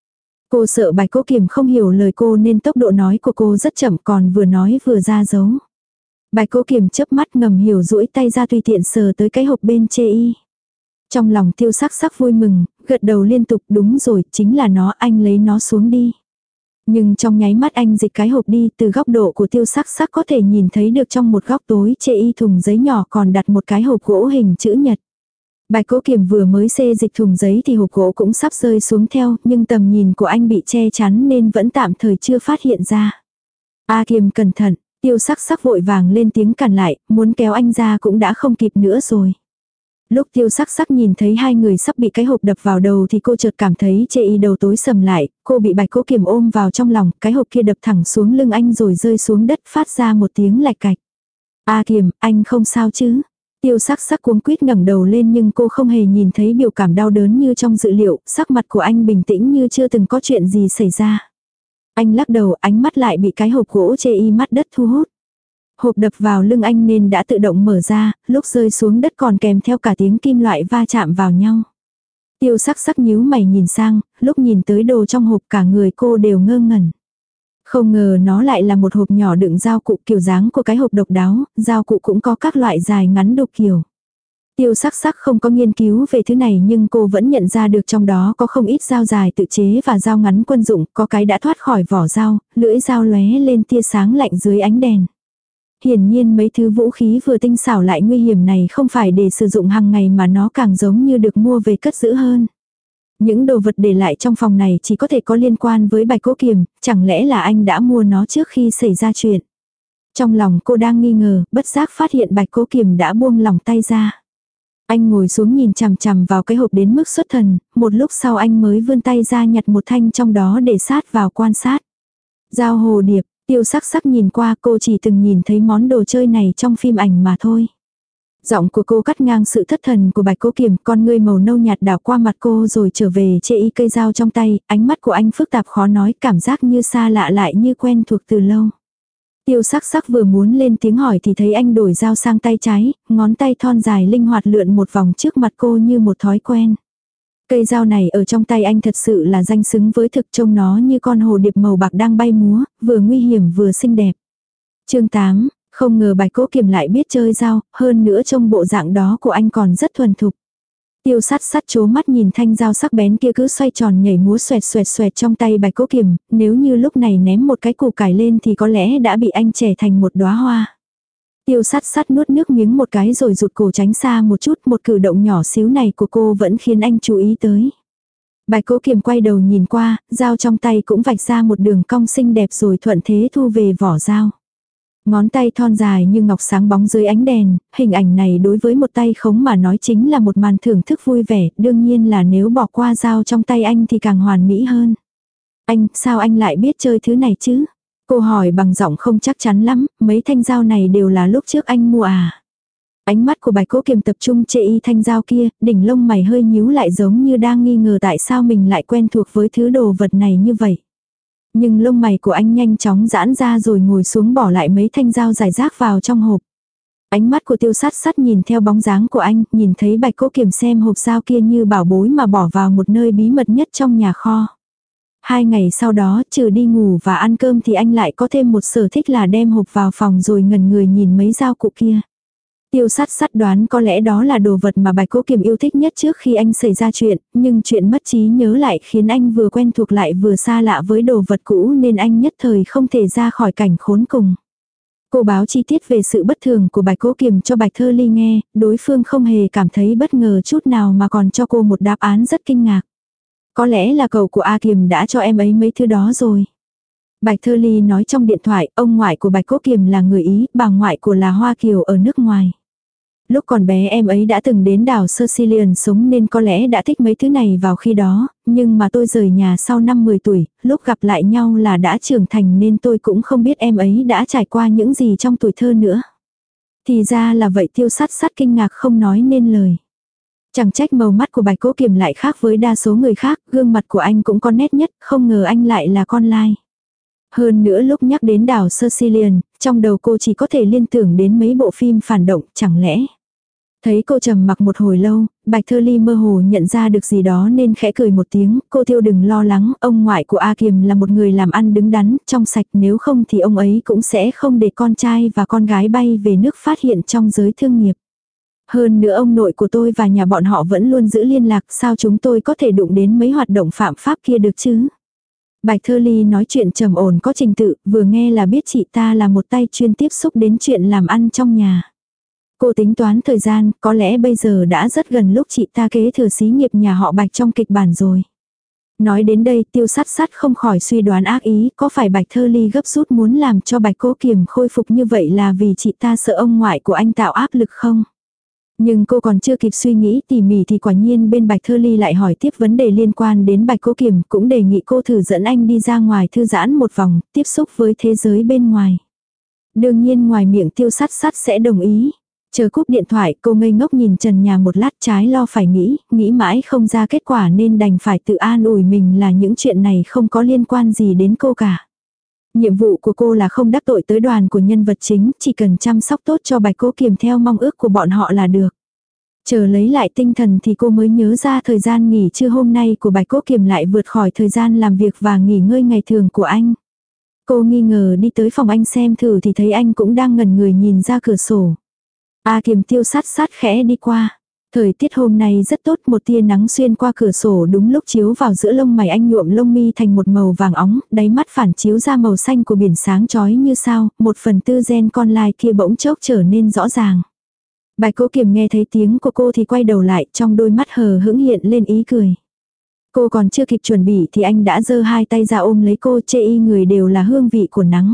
Cô sợ Bạch Cố Kiềm không hiểu lời cô nên tốc độ nói của cô rất chậm, còn vừa nói vừa ra dấu. Bạch Cố Kiềm chớp mắt ngầm hiểu, duỗi tay ra tùy tiện sờ tới cái hộp bên chê y. Trong lòng Tiêu Sắc Sắc vui mừng, gật đầu liên tục, đúng rồi, chính là nó, anh lấy nó xuống đi. Nhưng trong nháy mắt anh dịch cái hộp đi, từ góc độ của Tiêu Sắc Sắc có thể nhìn thấy được trong một góc tối chê y thùng giấy nhỏ còn đặt một cái hộp gỗ hình chữ nhật. Bạch Cố Kiềm vừa mới xê dịch thùng giấy thì hộp gỗ cũng sắp rơi xuống theo, nhưng tầm nhìn của anh bị che chắn nên vẫn tạm thời chưa phát hiện ra. A Kiềm cẩn thận, Tiêu Sắc Sắc vội vàng lên tiếng cản lại, muốn kéo anh ra cũng đã không kịp nữa rồi. Lúc Tiêu Sắc Sắc nhìn thấy hai người sắp bị cái hộp đập vào đầu thì cô chợt cảm thấy chê y đầu tối sầm lại, cô bị Bạch Cố Kiềm ôm vào trong lòng, cái hộp kia đập thẳng xuống lưng anh rồi rơi xuống đất, phát ra một tiếng lạch cạch. A Kiềm, anh không sao chứ? Tiêu Sắc Sắc cuống quýt ngẩng đầu lên nhưng cô không hề nhìn thấy biểu cảm đau đớn như trong dự liệu, sắc mặt của anh bình tĩnh như chưa từng có chuyện gì xảy ra. Anh lắc đầu, ánh mắt lại bị cái hộp gỗ chê y mắt đất thu hút. Hộp đập vào lưng anh nên đã tự động mở ra, lúc rơi xuống đất còn kèm theo cả tiếng kim loại va chạm vào nhau. Tiêu Sắc Sắc nhíu mày nhìn sang, lúc nhìn tới đồ trong hộp cả người cô đều ngơ ngẩn. Không ngờ nó lại là một hộp nhỏ đựng dao cụ, kiểu dáng của cái hộp độc đáo, dao cụ cũng có các loại dài ngắn đục kiểu. Tiêu Sắc Sắc không có nghiên cứu về thứ này nhưng cô vẫn nhận ra được trong đó có không ít dao dài tự chế và dao ngắn quân dụng, có cái đã thoát khỏi vỏ dao, lưỡi dao lóe lên tia sáng lạnh dưới ánh đèn. Hiển nhiên mấy thứ vũ khí vừa tinh xảo lại nguy hiểm này không phải để sử dụng hàng ngày mà nó càng giống như được mua về cất giữ hơn. Những đồ vật để lại trong phòng này chỉ có thể có liên quan với Bạch Cố Kiềm, chẳng lẽ là anh đã mua nó trước khi xảy ra chuyện. Trong lòng cô đang nghi ngờ, bất giác phát hiện Bạch Cố Kiềm đã buông lỏng tay ra. Anh ngồi xuống nhìn chằm chằm vào cái hộp đến mức xuất thần, một lúc sau anh mới vươn tay ra nhặt một thanh trong đó để sát vào quan sát. Dao hồ điệp, Tiêu Sắc Sắc nhìn qua, cô chỉ từng nhìn thấy món đồ chơi này trong phim ảnh mà thôi. Giọng của cô cắt ngang sự thất thần của Bạch Cố Kiềm, con ngươi màu nâu nhạt đảo qua mặt cô rồi trở về chê y cây dao trong tay, ánh mắt của anh phức tạp khó nói, cảm giác như xa lạ lại như quen thuộc từ lâu. Tiêu Sắc Sắc vừa muốn lên tiếng hỏi thì thấy anh đổi dao sang tay trái, ngón tay thon dài linh hoạt lượn một vòng trước mặt cô như một thói quen. Cây dao này ở trong tay anh thật sự là danh xứng với thực, trông nó như con hồ điệp màu bạc đang bay múa, vừa nguy hiểm vừa xinh đẹp. Chương 8, không ngờ Bạch Cố Kiềm lại biết chơi dao, hơn nữa trong bộ dạng đó của anh còn rất thuần thục. Tiêu Sát Sát chố mắt nhìn thanh dao sắc bén kia cứ xoay tròn nhảy múa xoẹt xoẹt xoẹt trong tay Bạch Cố Kiềm, nếu như lúc này ném một cái củ cải lên thì có lẽ đã bị anh chẻ thành một đóa hoa. Tiêu Sát Sát nuốt nước miếng một cái rồi rụt cổ tránh xa một chút, một cử động nhỏ xíu này của cô vẫn khiến anh chú ý tới. Bạch Cố Kiềm quay đầu nhìn qua, dao trong tay cũng vạch ra một đường cong xinh đẹp rồi thuận thế thu về vỏ dao. Ngón tay thon dài như ngọc sáng bóng dưới ánh đèn, hình ảnh này đối với một tay khống mà nói chính là một màn thưởng thức vui vẻ, đương nhiên là nếu bỏ qua dao trong tay anh thì càng hoàn mỹ hơn. Anh, sao anh lại biết chơi thứ này chứ? Cô hỏi bằng giọng không chắc chắn lắm, mấy thanh dao này đều là lúc trước anh mua à? Ánh mắt của Bạch Cố Kiềm tập trung chê y thanh dao kia, đỉnh lông mày hơi nhíu lại giống như đang nghi ngờ tại sao mình lại quen thuộc với thứ đồ vật này như vậy. Nhưng lông mày của anh nhanh chóng giãn ra rồi ngồi xuống bỏ lại mấy thanh dao rải rác vào trong hộp. Ánh mắt của Tiêu Sát Sát nhìn theo bóng dáng của anh, nhìn thấy Bạch Cố Kiềm xem hộp dao kia như bảo bối mà bỏ vào một nơi bí mật nhất trong nhà kho. 2 ngày sau đó, trừ đi ngủ và ăn cơm thì anh lại có thêm một sở thích là đem hộp vào phòng rồi ngẩn người nhìn mấy dao cụ kia. Tiêu Sát Sát đoán có lẽ đó là đồ vật mà Bạch Cố Kiềm yêu thích nhất trước khi anh xảy ra chuyện, nhưng chuyện mất trí nhớ lại khiến anh vừa quen thuộc lại vừa xa lạ với đồ vật cũ nên anh nhất thời không thể ra khỏi cảnh khốn cùng. Cô báo chi tiết về sự bất thường của Bạch Cố Kiềm cho Bạch Thơ Ly nghe, đối phương không hề cảm thấy bất ngờ chút nào mà còn cho cô một đáp án rất kinh ngạc. Có lẽ là cậu của A Kiềm đã cho em ấy mấy thứ đó rồi. Bạch Thơ Ly nói trong điện thoại, ông ngoại của Bạch Cố Kiềm là người Ý, bà ngoại của là Hoa Kiều ở nước ngoài. Lúc còn bé em ấy đã từng đến đảo Sicilian sống nên có lẽ đã thích mấy thứ này vào khi đó, nhưng mà tôi rời nhà sau năm 10 tuổi, lúc gặp lại nhau là đã trưởng thành nên tôi cũng không biết em ấy đã trải qua những gì trong tuổi thơ nữa. Thì ra là vậy. Tiêu Sát Sát kinh ngạc không nói nên lời. Chẳng trách màu mắt của Bạch Cố Kiềm lại khác với đa số người khác, gương mặt của anh cũng có nét nhất, không ngờ anh lại là con lai. Hơn nữa lúc nhắc đến đảo Sicilian, trong đầu cô chỉ có thể liên tưởng đến mấy bộ phim phản động, chẳng lẽ. Thấy cô trầm mặc một hồi lâu, Bạch Thơ Ly mơ hồ nhận ra được gì đó nên khẽ cười một tiếng, cô Tiêu đừng lo lắng, ông ngoại của A Kiềm là một người làm ăn đứng đắn, trong sạch, nếu không thì ông ấy cũng sẽ không để con trai và con gái bay về nước phát hiện trong giới thương nghiệp. Hơn nữa ông nội của tôi và nhà bọn họ vẫn luôn giữ liên lạc, sao chúng tôi có thể đụng đến mấy hoạt động phạm pháp kia được chứ? Bạch Thơ Ly nói chuyện trầm ổn có trình tự, vừa nghe là biết chị ta là một tay chuyên tiếp xúc đến chuyện làm ăn trong nhà. Cô tính toán thời gian, có lẽ bây giờ đã rất gần lúc chị ta kế thừa xí nghiệp nhà họ Bạch trong kịch bản rồi. Nói đến đây Tiêu Sát Sát không khỏi suy đoán ác ý, có phải Bạch Thơ Ly gấp rút muốn làm cho Bạch Cố Kiềm khôi phục như vậy là vì chị ta sợ ông ngoại của anh tạo áp lực không? Nhưng cô còn chưa kịp suy nghĩ tỉ mỉ thì quả nhiên bên Bạch Thơ Ly lại hỏi tiếp vấn đề liên quan đến Bạch Cố Kiềm, cũng đề nghị cô thử dẫn anh đi ra ngoài thư giãn một vòng, tiếp xúc với thế giới bên ngoài. Đương nhiên ngoài miệng Tiêu Sát Sát sẽ đồng ý. Chờ cúp điện thoại cô ngây ngốc nhìn trần nhà một lát, trái lo phải nghĩ mãi không ra kết quả nên đành phải tự an ủi mình là những chuyện này không có liên quan gì đến cô cả. Nhiệm vụ của cô là không đắc tội tới đoàn của nhân vật chính, chỉ cần chăm sóc tốt cho Bạch Cố Kiềm theo mong ước của bọn họ là được. Chờ lấy lại tinh thần thì cô mới nhớ ra thời gian nghỉ trưa hôm nay của Bạch Cố Kiềm lại vượt khỏi thời gian làm việc và nghỉ ngơi ngày thường của anh. Cô nghi ngờ đi tới phòng anh xem thử thì thấy anh cũng đang ngẩn người nhìn ra cửa sổ. A Kiềm Tiêu Sát Sát khẽ đi qua. Thời tiết hôm nay rất tốt, một tia nắng xuyên qua cửa sổ đúng lúc chiếu vào giữa lông mày anh, nhuộm lông mi thành một màu vàng óng, đáy mắt phản chiếu ra màu xanh của biển sáng chói như sao, 1/4 gen con lai kia bỗng chốc trở nên rõ ràng. Bạch Cố Kiềm nghe thấy tiếng của cô thì quay đầu lại, trong đôi mắt hờ hững hiện lên ý cười. Cô còn chưa kịp chuẩn bị thì anh đã giơ hai tay ra ôm lấy cô, chê y người đều là hương vị của nắng.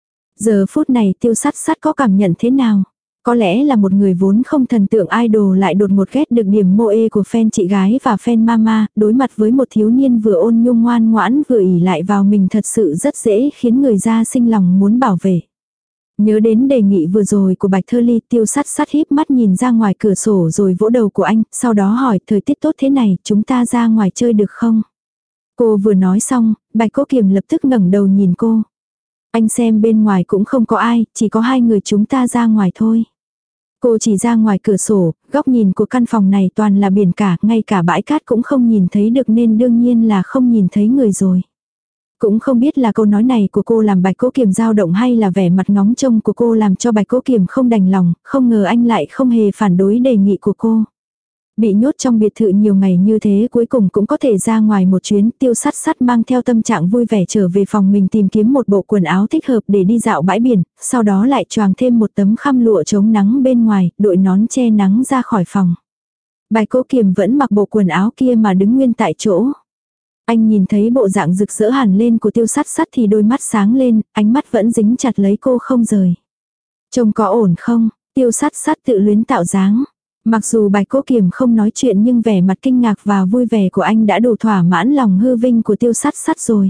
Giờ phút này Tiêu Sát Sát có cảm nhận thế nào? Có lẽ là một người vốn không thần tượng idol lại đột ngột ghét được điểm mô ê của fan chị gái và fan mama, đối mặt với một thiếu niên vừa ôn nhung ngoan ngoãn vừa ỷ lại vào mình thật sự rất dễ khiến người ta sinh lòng muốn bảo vệ. Nhớ đến đề nghị vừa rồi của Bạch Thơ Ly, Tiêu Sát Sát híp mắt nhìn ra ngoài cửa sổ rồi vỗ đầu của anh, sau đó hỏi thời tiết tốt thế này, chúng ta ra ngoài chơi được không? Cô vừa nói xong, Bạch Cố Kiềm lập tức ngẩng đầu nhìn cô. Anh xem bên ngoài cũng không có ai, chỉ có hai người chúng ta ra ngoài thôi. Cô chỉ ra ngoài cửa sổ, góc nhìn của căn phòng này toàn là biển cả, ngay cả bãi cát cũng không nhìn thấy được nên đương nhiên là không nhìn thấy người rồi. Cũng không biết là câu nói này của cô làm Bạch Cố Kiềm dao động hay là vẻ mặt ngóng trông của cô làm cho Bạch Cố Kiềm không đành lòng, không ngờ anh lại không hề phản đối đề nghị của cô. Bị nhốt trong biệt thự nhiều ngày như thế cuối cùng cũng có thể ra ngoài một chuyến. Tiêu Sát Sát mang theo tâm trạng vui vẻ trở về phòng mình tìm kiếm một bộ quần áo thích hợp để đi dạo bãi biển, sau đó lại choàng thêm một tấm khăn lụa chống nắng bên ngoài, đội nón che nắng ra khỏi phòng. Bạch Cố Kiềm vẫn mặc bộ quần áo kia mà đứng nguyên tại chỗ. Anh nhìn thấy bộ dạng rực rỡ hẳn lên của Tiêu Sát Sát thì đôi mắt sáng lên, ánh mắt vẫn dính chặt lấy cô không rời. Trông có ổn không? Tiêu Sát Sát tự luyến tạo dáng. Mặc dù Bạch Cố Kiềm không nói chuyện nhưng vẻ mặt kinh ngạc và vui vẻ của anh đã đủ thỏa mãn lòng hư vinh của Tiêu Sát Sát rồi.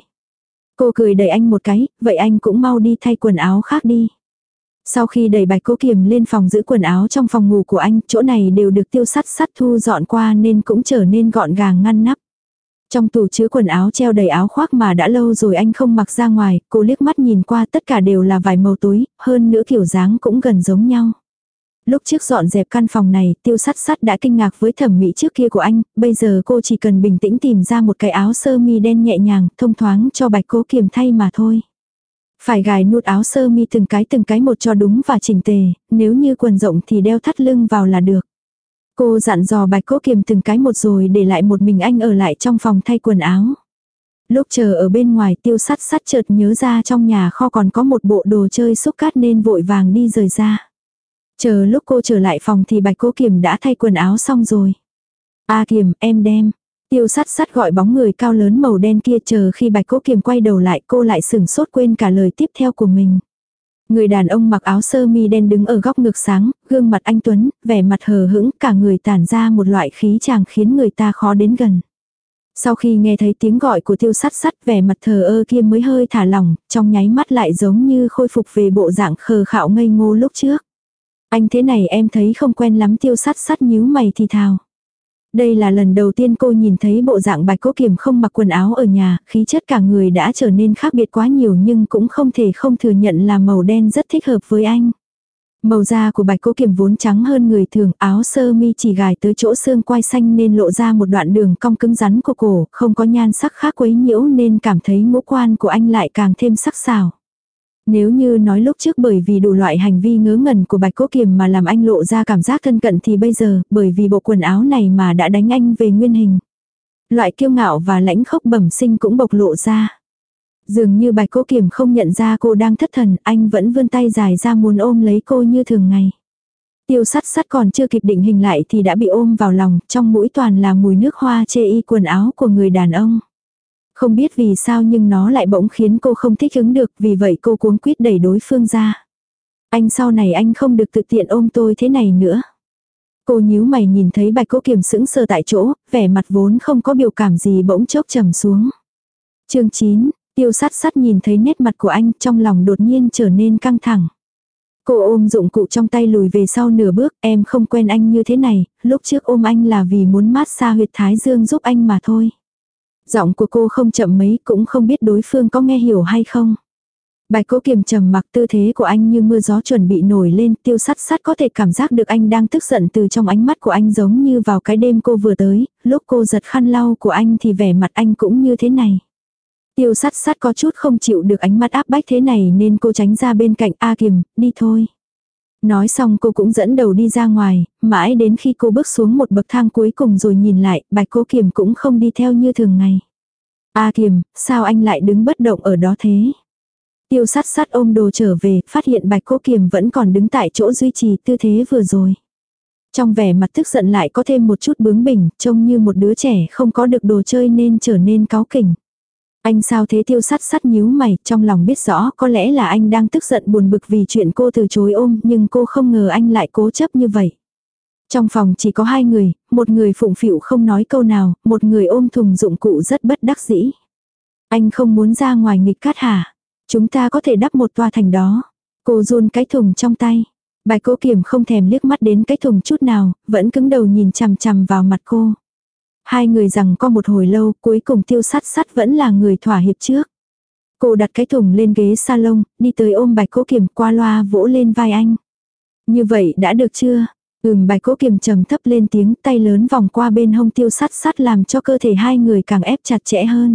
Cô cười đẩy anh một cái, vậy anh cũng mau đi thay quần áo khác đi. Sau khi đẩy Bạch Cố Kiềm lên phòng giữ quần áo trong phòng ngủ của anh, chỗ này đều được Tiêu Sát Sát thu dọn qua nên cũng trở nên gọn gàng ngăn nắp. Trong tủ chứa quần áo treo đầy áo khoác mà đã lâu rồi anh không mặc ra ngoài, cô liếc mắt nhìn qua tất cả đều là vài màu tối, hơn nữa kiểu dáng cũng gần giống nhau. Lúc trước dọn dẹp căn phòng này, Tiêu Sát Sát đã kinh ngạc với thẩm mỹ trước kia của anh, bây giờ cô chỉ cần bình tĩnh tìm ra một cái áo sơ mi đen nhẹ nhàng, thông thoáng cho Bạch Cố Kiềm thay mà thôi. Phải gài nút áo sơ mi từng cái một cho đúng và chỉnh tề, nếu như quần rộng thì đeo thắt lưng vào là được. Cô dặn dò Bạch Cố Kiềm từng cái một rồi để lại một mình anh ở lại trong phòng thay quần áo. Lúc chờ ở bên ngoài Tiêu Sát Sát chợt nhớ ra trong nhà kho còn có một bộ đồ chơi xúc cát nên vội vàng đi rời ra. Chờ lúc cô trở lại phòng thì Bạch Cố Kiềm đã thay quần áo xong rồi. A Kiềm, em đem. Tiêu Sát Sát gọi bóng người cao lớn màu đen kia, chờ khi Bạch Cố Kiềm quay đầu lại cô lại sửng sốt quên cả lời tiếp theo của mình. Người đàn ông mặc áo sơ mi đen đứng ở góc ngực sáng, gương mặt anh tuấn, vẻ mặt hờ hững, cả người tản ra một loại khí chàng khiến người ta khó đến gần. Sau khi nghe thấy tiếng gọi của Tiêu Sát Sát, vẻ mặt thờ ơ kia mới hơi thả lỏng, trong nháy mắt lại giống như khôi phục về bộ dạng khờ khạo ngây ngô lúc trước. Anh thế này em thấy không quen lắm. Tiêu Sát Sát nhíu mày thì thào. Đây là lần đầu tiên cô nhìn thấy bộ dạng Bạch Cố Kiềm không mặc quần áo ở nhà, khí chất cả người đã trở nên khác biệt quá nhiều nhưng cũng không thể không thừa nhận là màu đen rất thích hợp với anh. Màu da của Bạch Cố Kiềm vốn trắng hơn người thường, áo sơ mi chỉ gài tới chỗ xương quai xanh nên lộ ra một đoạn đường cong cứng rắn của cổ, không có nhan sắc khác quấy nhiễu nên cảm thấy ngũ quan của anh lại càng thêm sắc sảo. Nếu như nói lúc trước bởi vì đủ loại hành vi ngớ ngẩn của Bạch Cố Kiềm mà làm anh lộ ra cảm giác thân cận thì bây giờ, bởi vì bộ quần áo này mà đã đánh anh về nguyên hình. Loại kiêu ngạo và lãnh khốc bẩm sinh cũng bộc lộ ra. Dường như Bạch Cố Kiềm không nhận ra cô đang thất thần, anh vẫn vươn tay dài ra muốn ôm lấy cô như thường ngày. Tiêu Sắt Sắt còn chưa kịp định hình lại thì đã bị ôm vào lòng, trong mũi toàn là mùi nước hoa chê y quần áo của người đàn ông. Không biết vì sao nhưng nó lại bỗng khiến cô không thích ứng được, vì vậy cô cuống quýt đẩy đối phương ra. Anh sau này anh không được tự tiện ôm tôi thế này nữa. Cô nhíu mày nhìn thấy Bạch Cố Kiềm sững sờ tại chỗ, vẻ mặt vốn không có biểu cảm gì bỗng chốc trầm xuống. Chương 9, Tiêu Sắt Sắt nhìn thấy nét mặt của anh, trong lòng đột nhiên trở nên căng thẳng. Cô ôm dụng cụ trong tay lùi về sau nửa bước, em không quen anh như thế này, lúc trước ôm anh là vì muốn mát xa huyệt thái dương giúp anh mà thôi. Giọng của cô không chậm mấy, cũng không biết đối phương có nghe hiểu hay không. Bạch Cố Kiềm trầm mặc, tư thế của anh như mưa gió chuẩn bị nổi lên, Tiêu Sắt Sắt có thể cảm giác được anh đang tức giận từ trong ánh mắt của anh, giống như vào cái đêm cô vừa tới, lúc cô giật khăn lau của anh thì vẻ mặt anh cũng như thế này. Tiêu Sắt Sắt có chút không chịu được ánh mắt áp bách thế này nên cô tránh ra bên cạnh. A Kiềm, đi thôi. Nói xong cô cũng dẫn đầu đi ra ngoài, mãi đến khi cô bước xuống một bậc thang cuối cùng rồi nhìn lại, Bạch Cố Kiềm cũng không đi theo như thường ngày. A Kiềm, sao anh lại đứng bất động ở đó thế? Tiêu Sắt Sắt ôm đồ trở về, phát hiện Bạch Cố Kiềm vẫn còn đứng tại chỗ duy trì tư thế vừa rồi. Trong vẻ mặt tức giận lại có thêm một chút bướng bỉnh, trông như một đứa trẻ không có được đồ chơi nên trở nên cáu kỉnh. Anh sao thế? Tiêu Sắt Sắt nhíu mày, trong lòng biết rõ có lẽ là anh đang tức giận buồn bực vì chuyện cô từ chối ôm, nhưng cô không ngờ anh lại cố chấp như vậy. Trong phòng chỉ có hai người, một người phụng phịu không nói câu nào, một người ôm thùng dụng cụ rất bất đắc dĩ. Anh không muốn ra ngoài nghịch cát hả? Chúng ta có thể đắp một toa thành đó. Cô run cái thùng trong tay. Bạch Cố Kiềm không thèm liếc mắt đến cái thùng chút nào, vẫn cứng đầu nhìn chằm chằm vào mặt cô. Hai người giằng co một hồi lâu, cuối cùng Tiêu Sắt Sắt vẫn là người thỏa hiệp trước. Cô đặt cái thùng lên ghế salon, đi tới ôm Bạch Cố Kiềm, qua loa vỗ lên vai anh. Như vậy đã được chưa? Bạch Cố Kiềm trầm thấp lên tiếng, tay lớn vòng qua bên hông Tiêu Sắt Sắt làm cho cơ thể hai người càng ép chặt chẽ hơn.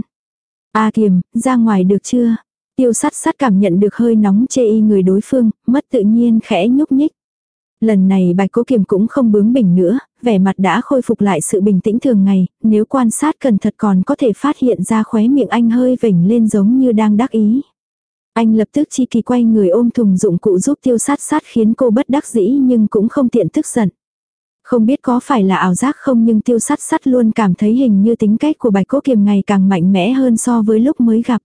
A Kiềm, ra ngoài được chưa? Tiêu Sắt Sắt cảm nhận được hơi nóng chê y người đối phương, mất tự nhiên khẽ nhúc nhích. Lần này Bạch Cố Kiềm cũng không bướng bỉnh nữa, vẻ mặt đã khôi phục lại sự bình tĩnh thường ngày, nếu quan sát cẩn thận còn có thể phát hiện ra khóe miệng anh hơi vểnh lên giống như đang đắc ý. Anh lập tức chi kỳ quay người ôm thùng dụng cụ giúp Tiêu Sắt Sắt khiến cô bất đắc dĩ nhưng cũng không tiện tức giận. Không biết có phải là ảo giác không nhưng Tiêu Sắt Sắt luôn cảm thấy hình như tính cách của Bạch Cố Kiềm ngày càng mạnh mẽ hơn so với lúc mới gặp.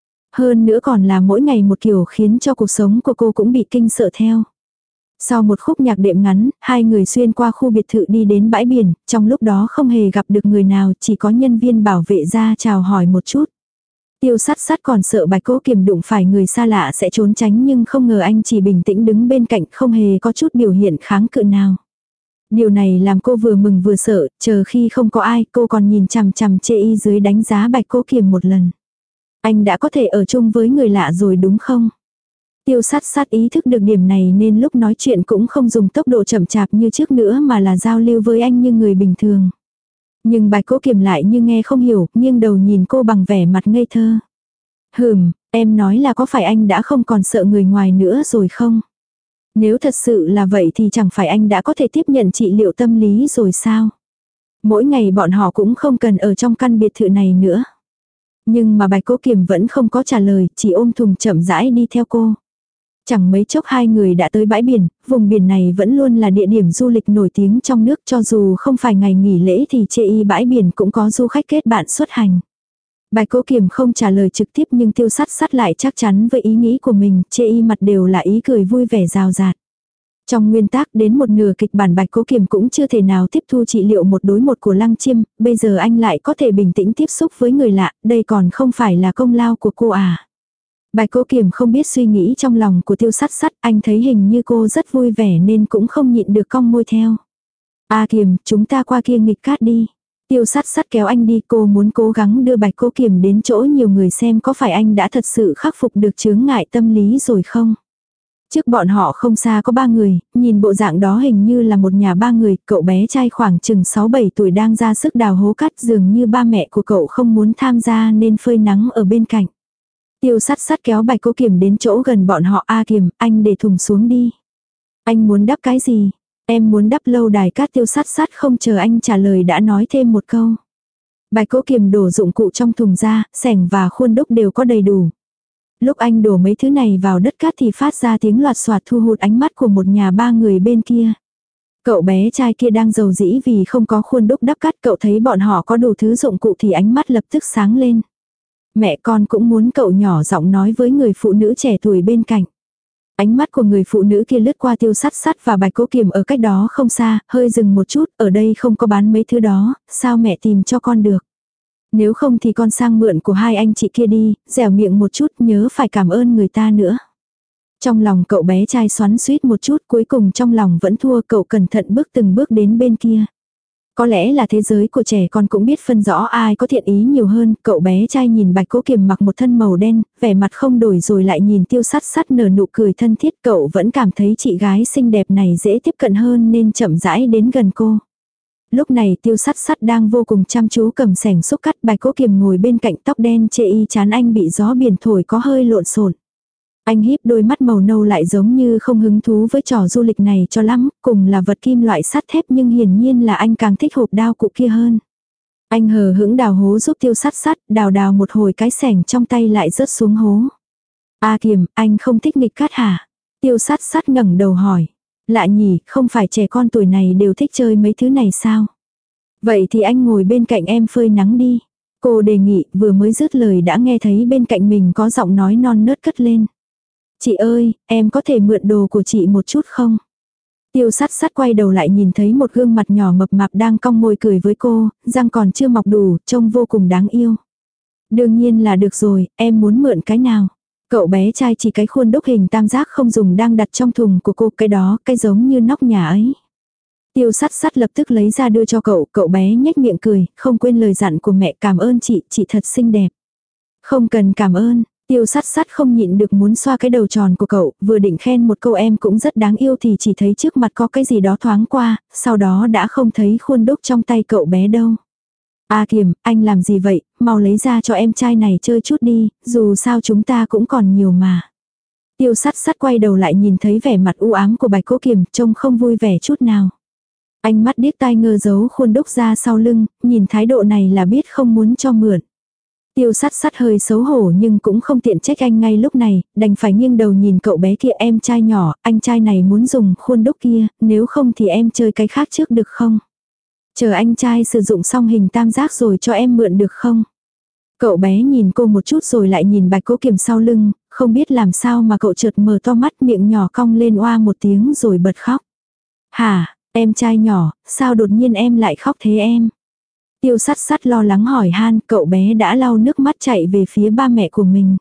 Hơn nữa còn là mỗi ngày một kiểu khiến cho cuộc sống của cô cũng bị kinh sợ theo. Sau một khúc nhạc đệm ngắn, hai người xuyên qua khu biệt thự đi đến bãi biển, trong lúc đó không hề gặp được người nào, chỉ có nhân viên bảo vệ ra chào hỏi một chút. Tiêu Sắt Sắt còn sợ Bạch Cố Kiềm đụng phải người xa lạ sẽ trốn tránh nhưng không ngờ anh chỉ bình tĩnh đứng bên cạnh không hề có chút biểu hiện kháng cự nào. Điều này làm cô vừa mừng vừa sợ, chờ khi không có ai cô còn nhìn chằm chằm chê y dưới đánh giá Bạch Cố Kiềm một lần. Anh đã có thể ở chung với người lạ rồi đúng không? Tiêu Sắt Sắt ý thức được điểm này nên lúc nói chuyện cũng không dùng tốc độ chậm chạp như trước nữa mà là giao lưu với anh như người bình thường. Nhưng Bạch Cố Kiềm lại như nghe không hiểu, nghiêng đầu nhìn cô bằng vẻ mặt ngây thơ. Em nói là có phải anh đã không còn sợ người ngoài nữa rồi không? Nếu thật sự là vậy thì chẳng phải anh đã có thể tiếp nhận trị liệu tâm lý rồi sao? Mỗi ngày bọn họ cũng không cần ở trong căn biệt thự này nữa. Nhưng mà Bạch Cố Kiềm vẫn không có trả lời, chỉ ôm thùng chậm rãi đi theo cô. Chẳng mấy chốc hai người đã tới bãi biển, vùng biển này vẫn luôn là địa điểm du lịch nổi tiếng trong nước, cho dù không phải ngày nghỉ lễ thì chê y bãi biển cũng có du khách kết bạn xuất hành. Bạch Cố Kiềm không trả lời trực tiếp nhưng Tiêu Sắt Sắt lại chắc chắn với ý nghĩ của mình, chê y mặt đều là ý cười vui vẻ rào rạt. Trong nguyên tắc đến một nửa kịch bản Bạch Cố Kiềm cũng chưa thể nào tiếp thu trị liệu một đối một của Lăng Chiêm, bây giờ anh lại có thể bình tĩnh tiếp xúc với người lạ, đây còn không phải là công lao của cô à. Bạch Cố Kiềm không biết suy nghĩ trong lòng của Tiêu Sắt Sắt, anh thấy hình như cô rất vui vẻ nên cũng không nhịn được cong môi theo. A Kiềm, chúng ta qua kia nghịch cát đi. Tiêu Sắt Sắt kéo anh đi, cô muốn cố gắng đưa Bạch Cố Kiềm đến chỗ nhiều người xem có phải anh đã thật sự khắc phục được chướng ngại tâm lý rồi không. Trước bọn họ không xa có 3 người, nhìn bộ dạng đó hình như là một nhà 3 người, cậu bé trai khoảng chừng 6-7 tuổi đang ra sức đào hố cát, dường như ba mẹ của cậu không muốn tham gia nên phơi nắng ở bên cạnh. Tiêu Sắt Sắt kéo Bạch Cố Kiềm đến chỗ gần bọn họ. A Kiềm, anh để thùng xuống đi. Anh muốn đắp cái gì? Em muốn đắp lâu đài cát. Tiêu Sắt Sắt không chờ anh trả lời đã nói thêm một câu. Bạch Cố Kiềm đổ dụng cụ trong thùng ra, xẻng và khuôn đúc đều có đầy đủ. Lúc anh đổ mấy thứ này vào đất cát thì phát ra tiếng loạt soạt thu hút ánh mắt của một nhà 3 người bên kia. Cậu bé trai kia đang rầu rĩ vì không có khuôn đúc đắp cát, cậu thấy bọn họ có đủ thứ dụng cụ thì ánh mắt lập tức sáng lên. Mẹ con cũng muốn, cậu nhỏ giọng nói với người phụ nữ trẻ tuổi bên cạnh. Ánh mắt của người phụ nữ kia lướt qua Tiêu Sắt Sắt và Bạch Cố Kiềm ở cách đó không xa, hơi dừng một chút, ở đây không có bán mấy thứ đó, sao mẹ tìm cho con được. Nếu không thì con sang mượn của hai anh chị kia đi, dẻo miệng một chút, nhớ phải cảm ơn người ta nữa. Trong lòng cậu bé trai xoắn xuýt một chút, cuối cùng trong lòng vẫn thua, cậu cẩn thận bước từng bước đến bên kia. Có lẽ là thế giới của trẻ con cũng biết phân rõ ai có thiện ý nhiều hơn, cậu bé trai nhìn Bạch Cố Kiềm mặc một thân màu đen, vẻ mặt không đổi rồi lại nhìn Tiêu Sắt Sắt nở nụ cười thân thiết, cậu vẫn cảm thấy chị gái xinh đẹp này dễ tiếp cận hơn nên chậm rãi đến gần cô. Lúc này Tiêu Sắt Sắt đang vô cùng chăm chú cầm xẻng xúc cắt, Bạch Cố Kiềm ngồi bên cạnh, tóc đen chê y chán anh bị gió biển thổi có hơi lộn xộn. Anh híp đôi mắt màu nâu lại giống như không hứng thú với trò du lịch này cho lắm, cùng là vật kim loại sắt thép nhưng hiển nhiên là anh càng thích hộp đao cụ kia hơn. Anh hờ hững đào hố giúp Tiêu Sắt Sắt, đào một hồi cái xẻng trong tay lại rớt xuống hố. A Kiềm, anh không thích nghịch cát hả? Tiêu Sắt Sắt ngẩng đầu hỏi. Lạ nhỉ, không phải trẻ con tuổi này đều thích chơi mấy thứ này sao? Vậy thì anh ngồi bên cạnh em phơi nắng đi. Cô đề nghị, vừa mới dứt lời đã nghe thấy bên cạnh mình có giọng nói non nớt cất lên. Chị ơi, em có thể mượn đồ của chị một chút không? Tiêu Sắt Sắt quay đầu lại nhìn thấy một gương mặt nhỏ mập mạp đang cong môi cười với cô, răng còn chưa mọc đủ, trông vô cùng đáng yêu. Đương nhiên là được rồi, em muốn mượn cái nào? Cậu bé trai chỉ cái khuôn đúc hình tam giác không dùng đang đặt trong thùng của cô, cái đó, cái giống như nóc nhà ấy. Tiêu Sắt Sắt lập tức lấy ra đưa cho cậu, cậu bé nhếch miệng cười, không quên lời dặn của mẹ, cảm ơn chị thật xinh đẹp. Không cần cảm ơn. Tiêu Sắt Sắt không nhịn được muốn xoa cái đầu tròn của cậu, vừa định khen một câu em cũng rất đáng yêu thì chỉ thấy trước mặt có cái gì đó thoáng qua, sau đó đã không thấy khuôn đúc trong tay cậu bé đâu. A Kiềm, anh làm gì vậy, mau lấy ra cho em trai này chơi chút đi, dù sao chúng ta cũng còn nhiều mà. Tiêu Sắt Sắt quay đầu lại nhìn thấy vẻ mặt u ám của Bạch Cố Kiềm, trông không vui vẻ chút nào. Anh mắt điếc tai ngơ giấu khuôn đúc ra sau lưng, nhìn thái độ này là biết không muốn cho mượn. Tiêu Sắt Sắt hơi xấu hổ nhưng cũng không tiện trách anh ngay lúc này, đành phải nghiêng đầu nhìn cậu bé kia. Em trai nhỏ, anh trai này muốn dùng khuôn đúc kia, nếu không thì em chơi cái khác trước được không? Chờ anh trai sử dụng xong hình tam giác rồi cho em mượn được không? Cậu bé nhìn cô một chút rồi lại nhìn Bạch Cố Kiềm sau lưng, không biết làm sao mà cậu chợt mở to mắt, miệng nhỏ cong lên oa một tiếng rồi bật khóc. Hả, em trai nhỏ, sao đột nhiên em lại khóc thế em? Tiêu Sắt Sắt lo lắng hỏi han, cậu bé đã lau nước mắt chạy về phía ba mẹ của mình.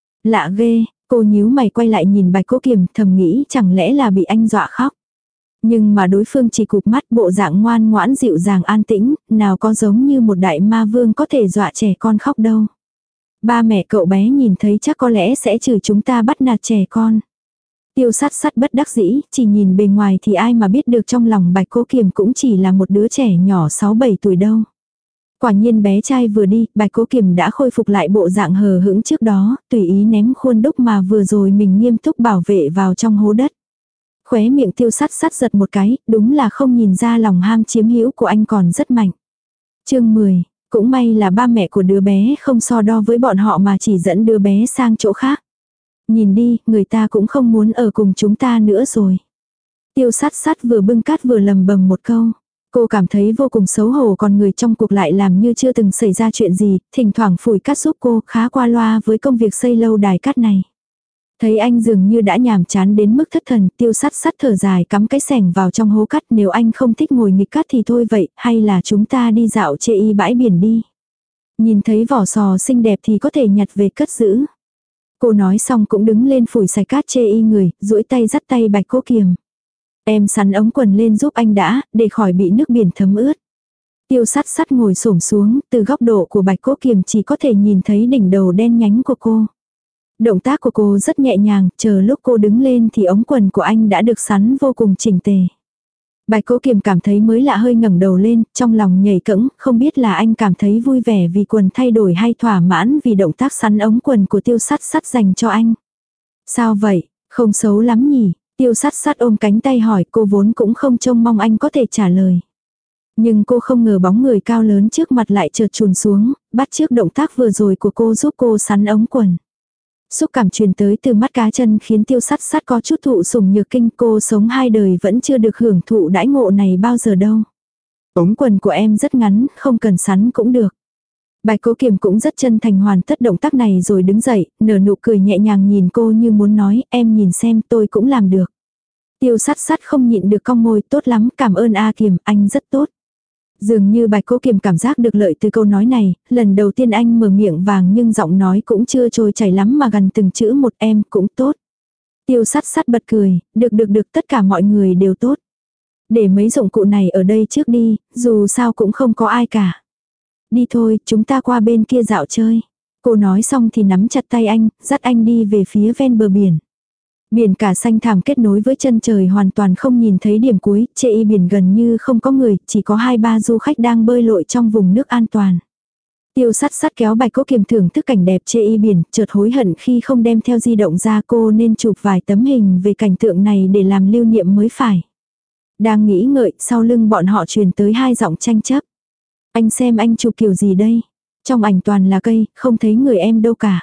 Lạ ghê, cô nhíu mày quay lại nhìn Bạch Cố Kiềm, thầm nghĩ chẳng lẽ là bị anh dọa khóc. Nhưng mà đối phương chỉ cụp mắt, bộ dạng ngoan ngoãn dịu dàng an tĩnh, nào có giống như một đại ma vương có thể dọa trẻ con khóc đâu. Ba mẹ cậu bé nhìn thấy chắc có lẽ sẽ chửi chúng ta bắt nạt trẻ con. Tiêu Sắt Sắt bất đắc dĩ, chỉ nhìn bề ngoài thì ai mà biết được trong lòng Bạch Cố Kiềm cũng chỉ là một đứa trẻ nhỏ 6-7 tuổi đâu. Quả nhiên bé trai vừa đi, Bạch Cố Kiềm đã khôi phục lại bộ dạng hờ hững trước đó, tùy ý ném khuôn đúc mà vừa rồi mình nghiêm túc bảo vệ vào trong hố đất. Khóe miệng Tiêu Sắt Sắt giật một cái, đúng là không nhìn ra lòng ham chiếm hữu của anh còn rất mạnh. Chương 10, cũng may là ba mẹ của đứa bé không so đo với bọn họ mà chỉ dẫn đứa bé sang chỗ khác. Nhìn đi, người ta cũng không muốn ở cùng chúng ta nữa rồi. Tiêu Sắt Sắt vừa bưng cát vừa lầm bầm một câu. Cô cảm thấy vô cùng xấu hổ, còn người trong cuộc lại làm như chưa từng xảy ra chuyện gì, thỉnh thoảng phủi cát giúp cô, khá qua loa với công việc xây lâu đài cát này. Thấy anh dường như đã nhàm chán đến mức thất thần, Tiêu Sắt Sắt thở dài cắm cái xẻng vào trong hố cát, nếu anh không thích ngồi nghịch cát thì thôi vậy, hay là chúng ta đi dạo chê y bãi biển đi. Nhìn thấy vỏ sò xinh đẹp thì có thể nhặt về cất giữ. Cô nói xong cũng đứng lên phủi sạch cát chê y người, duỗi tay dắt tay Bạch Cố Kiềm. Em sắn ống quần lên giúp anh đã, để khỏi bị nước biển thấm ướt. Tiêu Sắt Sắt ngồi xổm xuống, từ góc độ của Bạch Cố Kiềm chỉ có thể nhìn thấy đỉnh đầu đen nhánh của cô. Động tác của cô rất nhẹ nhàng, chờ lúc cô đứng lên thì ống quần của anh đã được sắn vô cùng chỉnh tề. Bạch Cố Kiềm cảm thấy mới lạ hơi ngẩng đầu lên, trong lòng nhảy cẫng, không biết là anh cảm thấy vui vẻ vì quần thay đổi hay thỏa mãn vì động tác sắn ống quần của Tiêu Sắt Sắt dành cho anh. Sao vậy, không xấu lắm nhỉ? Tiêu Sắt Sắt ôm cánh tay hỏi, cô vốn cũng không trông mong anh có thể trả lời. Nhưng cô không ngờ bóng người cao lớn trước mặt lại chợt chùn xuống, bắt chước động tác vừa rồi của cô giúp cô sắn ống quần. Xúc cảm truyền tới từ mắt cá chân khiến Tiêu Sắt Sắt có chút thụ sủng nhược kinh, cô sống 2 đời vẫn chưa được hưởng thụ đãi ngộ này bao giờ đâu. Ống quần của em rất ngắn, không cần sắn cũng được. Bạch Cố Kiềm cũng rất chân thành hoàn tất động tác này rồi đứng dậy, nở nụ cười nhẹ nhàng nhìn cô như muốn nói, em nhìn xem tôi cũng làm được. Tiêu Sắt Sắt không nhịn được cong môi, tốt lắm, cảm ơn A Kiềm, anh rất tốt. Dường như Bạch Cố Kiềm cảm giác được lợi từ câu nói này, lần đầu tiên anh mở miệng vàng nhưng giọng nói cũng chưa trôi chảy lắm mà gần từng chữ một, em cũng tốt. Tiêu Sắt Sắt bật cười, được tất cả mọi người đều tốt. Để mấy dụng cụ này ở đây trước đi, dù sao cũng không có ai cả. Đi thôi, chúng ta qua bên kia dạo chơi. Cô nói xong thì nắm chặt tay anh, dắt anh đi về phía ven bờ biển. Biển cả xanh thẳm kết nối với chân trời hoàn toàn không nhìn thấy điểm cuối, chê biển gần như không có người, chỉ có 2-3 du khách đang bơi lội trong vùng nước an toàn. Tiêu Sắt Sắt kéo Bạch Cố Kiềm thưởng thức cảnh đẹp chê biển, chợt hối hận khi không đem theo di động ra, cô nên chụp vài tấm hình về cảnh tượng này để làm lưu niệm mới phải. Đang nghĩ ngợi, sau lưng bọn họ truyền tới 2 giọng tranh chấp. Anh xem anh chụp kiểu gì đây? Trong ảnh toàn là cây, không thấy người em đâu cả.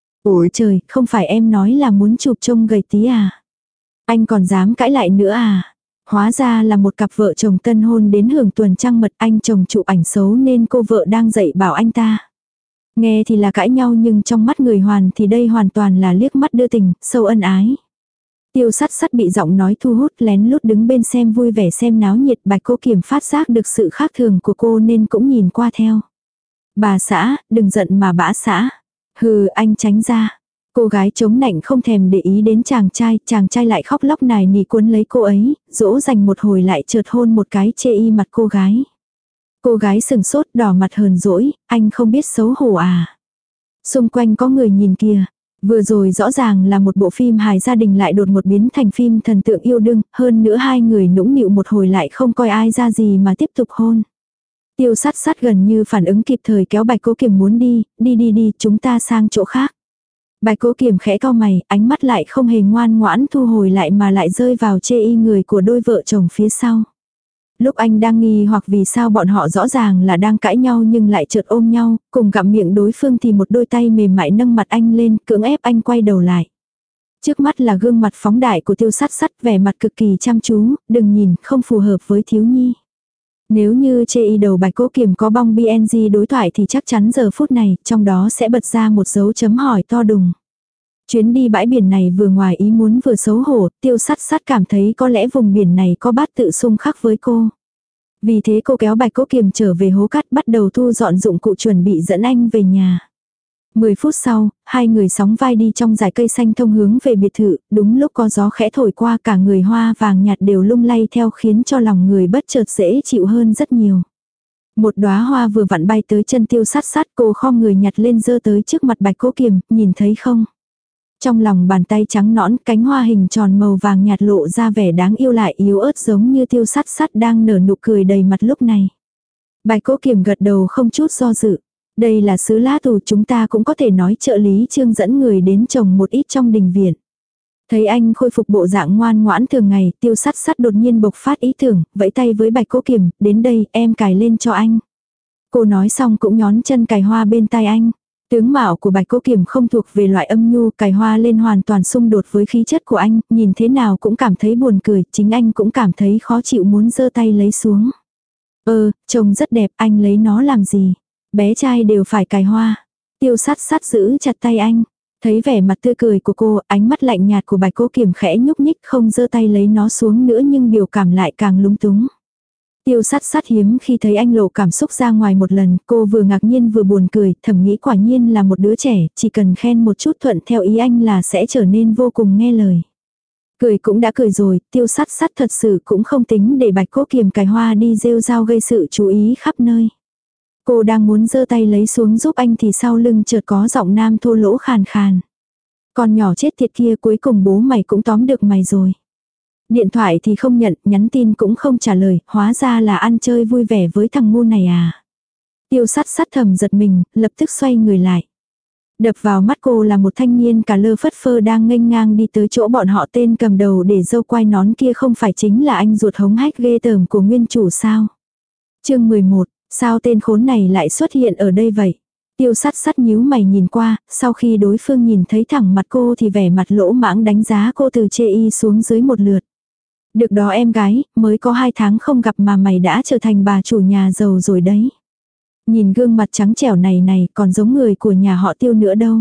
Ôi trời, không phải em nói là muốn chụp trông gầy tí à? Anh còn dám cãi lại nữa à? Hóa ra là một cặp vợ chồng tân hôn đến hưởng tuần trăng mật, anh chồng chụp ảnh xấu nên cô vợ đang dạy bảo anh ta. Nghe thì là cãi nhau nhưng trong mắt người Hoàn thì đây hoàn toàn là liếc mắt đưa tình, sâu ân ái. Tiêu Sắt Sắt bị giọng nói thu hút lén lút đứng bên xem vui vẻ xem náo nhiệt. Bạch Cố Kiềm phát giác được sự khác thường của cô nên cũng nhìn qua theo. Bà xã, đừng giận mà bã xã. Hừ, anh tránh ra. Cô gái chống nạnh không thèm để ý đến chàng trai lại khóc lóc nài nỉ cuốn lấy cô ấy, dỗ dành một hồi lại chợt hôn một cái chê y mặt cô gái. Cô gái sừng sốt đỏ mặt hờn dỗi, anh không biết xấu hổ à. Xung quanh có người nhìn kìa. Vừa rồi rõ ràng là một bộ phim hài gia đình lại đột ngột biến thành phim thần tượng yêu đương, hơn nữa hai người nũng nịu một hồi lại không coi ai ra gì mà tiếp tục hôn. Tiêu Sắt Sắt gần như phản ứng kịp thời kéo Bạch Cố Kiềm muốn đi, chúng ta sang chỗ khác. Bạch Cố Kiềm khẽ cau mày, ánh mắt lại không hề ngoan ngoãn thu hồi lại mà lại rơi vào chê y người của đôi vợ chồng phía sau. Lúc anh đang nghi hoặc vì sao bọn họ rõ ràng là đang cãi nhau nhưng lại chợt ôm nhau, cùng gặm miệng đối phương thì một đôi tay mềm mại nâng mặt anh lên, cưỡng ép anh quay đầu lại. Trước mắt là gương mặt phóng đại của Tiêu Sắt Sắt, vẻ mặt cực kỳ chăm chú, đừng nhìn, không phù hợp với thiếu nhi. Nếu như chê y đầu Bạch Cố Kiềm có bong BNG đối thoại thì chắc chắn giờ phút này, trong đó sẽ bật ra một dấu chấm hỏi to đùng. Chuyến đi bãi biển này vừa ngoài ý muốn vừa xấu hổ, Tiêu Sắt Sắt cảm thấy có lẽ vùng biển này có bát tự xung khắc với cô. Vì thế cô kéo Bạch Cố Kiềm trở về hố cát bắt đầu thu dọn dụng cụ chuẩn bị dẫn anh về nhà. 10 phút sau, hai người sóng vai đi trong dải cây xanh thông hướng về biệt thự, đúng lúc có gió khẽ thổi qua cả người hoa vàng nhạt đều lung lay theo khiến cho lòng người bất chợt dễ chịu hơn rất nhiều. Một đóa hoa vừa vặn bay tới chân Tiêu Sắt Sắt, cô khom người nhặt lên giơ tới trước mặt Bạch Cố Kiềm, nhìn thấy không? Trong lòng bàn tay trắng nõn, cánh hoa hình tròn màu vàng nhạt lộ ra vẻ đáng yêu lại yếu ớt giống như Tiêu Sắt Sắt đang nở nụ cười đầy mặt lúc này. Bạch Cố Kiềm gật đầu không chút do dự. Đây là sứ lá tù, chúng ta cũng có thể nói trợ lý Trương dẫn người đến trồng một ít trong đình viện. Thấy anh khôi phục bộ dạng ngoan ngoãn thường ngày, Tiêu Sắt Sắt đột nhiên bộc phát ý tưởng, vẫy tay với Bạch Cố Kiềm, đến đây em cài lên cho anh. Cô nói xong cũng nhón chân cài hoa bên tai anh. Tướng mạo của Bạch Cố Kiềm không thuộc về loại âm nhu, cài hoa lên hoàn toàn xung đột với khí chất của anh, nhìn thế nào cũng cảm thấy buồn cười, chính anh cũng cảm thấy khó chịu muốn giơ tay lấy xuống. Trông rất đẹp, anh lấy nó làm gì? Bé trai đều phải cài hoa. Tiêu Sắt Sắt giữ chặt tay anh. Thấy vẻ mặt tươi cười của cô, ánh mắt lạnh nhạt của Bạch Cố Kiềm khẽ nhúc nhích không giơ tay lấy nó xuống nữa nhưng biểu cảm lại càng lúng túng. Tiêu Sắt Sắt hiếm khi thấy anh lộ cảm xúc ra ngoài một lần, cô vừa ngạc nhiên vừa buồn cười, thầm nghĩ quả nhiên là một đứa trẻ, chỉ cần khen một chút thuận theo ý anh là sẽ trở nên vô cùng nghe lời. Cười cũng đã cười rồi, Tiêu Sắt Sắt thật sự cũng không tính để Bạch Cố Kiềm cài hoa đi rêu rao gây sự chú ý khắp nơi. Cô đang muốn giơ tay lấy xuống giúp anh thì sau lưng chợt có giọng nam thô lỗ khàn khàn. Con nhỏ chết tiệt kia, cuối cùng bố mày cũng tóm được mày rồi. Điện thoại thì không nhận, nhắn tin cũng không trả lời, hóa ra là ăn chơi vui vẻ với thằng ngu này à. Tiêu sắt sắt thầm giật mình, lập tức xoay người lại. Đập vào mắt cô là một thanh niên cả lơ phất phơ đang nghênh ngang đi tới chỗ bọn họ, tên cầm đầu để dâu quai nón kia không phải chính là anh ruột hống hách ghê tởm của nguyên chủ sao. Chương 11, sao tên khốn này lại xuất hiện ở đây vậy? Tiêu sắt sắt nhíu mày nhìn qua, sau khi đối phương nhìn thấy thẳng mặt cô thì vẻ mặt lỗ mãng đánh giá cô từ chê y xuống dưới một lượt. Được đó em gái, mới có 2 tháng không gặp mà mày đã trở thành bà chủ nhà giàu rồi đấy. Nhìn gương mặt trắng trẻo này còn giống người của nhà họ Tiêu nữa đâu.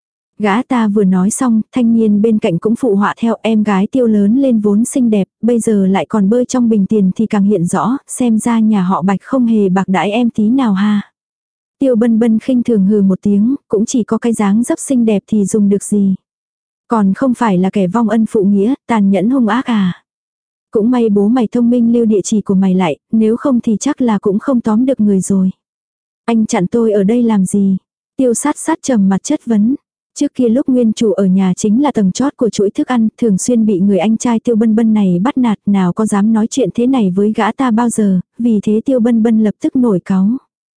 Gã ta vừa nói xong, thanh niên bên cạnh cũng phụ họa theo, em gái Tiêu lớn lên vốn xinh đẹp, bây giờ lại còn bơi trong bình tiền thì càng hiện rõ, xem ra nhà họ Bạch không hề bạc đãi em tí nào ha. Tiêu Bân Bân khinh thường hừ một tiếng, cũng chỉ có cái dáng dấp xinh đẹp thì dùng được gì. Còn không phải là kẻ vong ân phụ nghĩa, tàn nhẫn hung ác à. Cũng may bố mày thông minh lưu địa chỉ của mày lại, nếu không thì chắc là cũng không tóm được người rồi. Anh chặn tôi ở đây làm gì? Tiêu sát sát trầm mặt chất vấn. Trước kia lúc nguyên chủ ở nhà chính là tầng chót của chuỗi thức ăn, thường xuyên bị người anh trai Tiêu Bân Bân này bắt nạt, nào có dám nói chuyện thế này với gã ta bao giờ, vì thế Tiêu Bân Bân lập tức nổi cáu.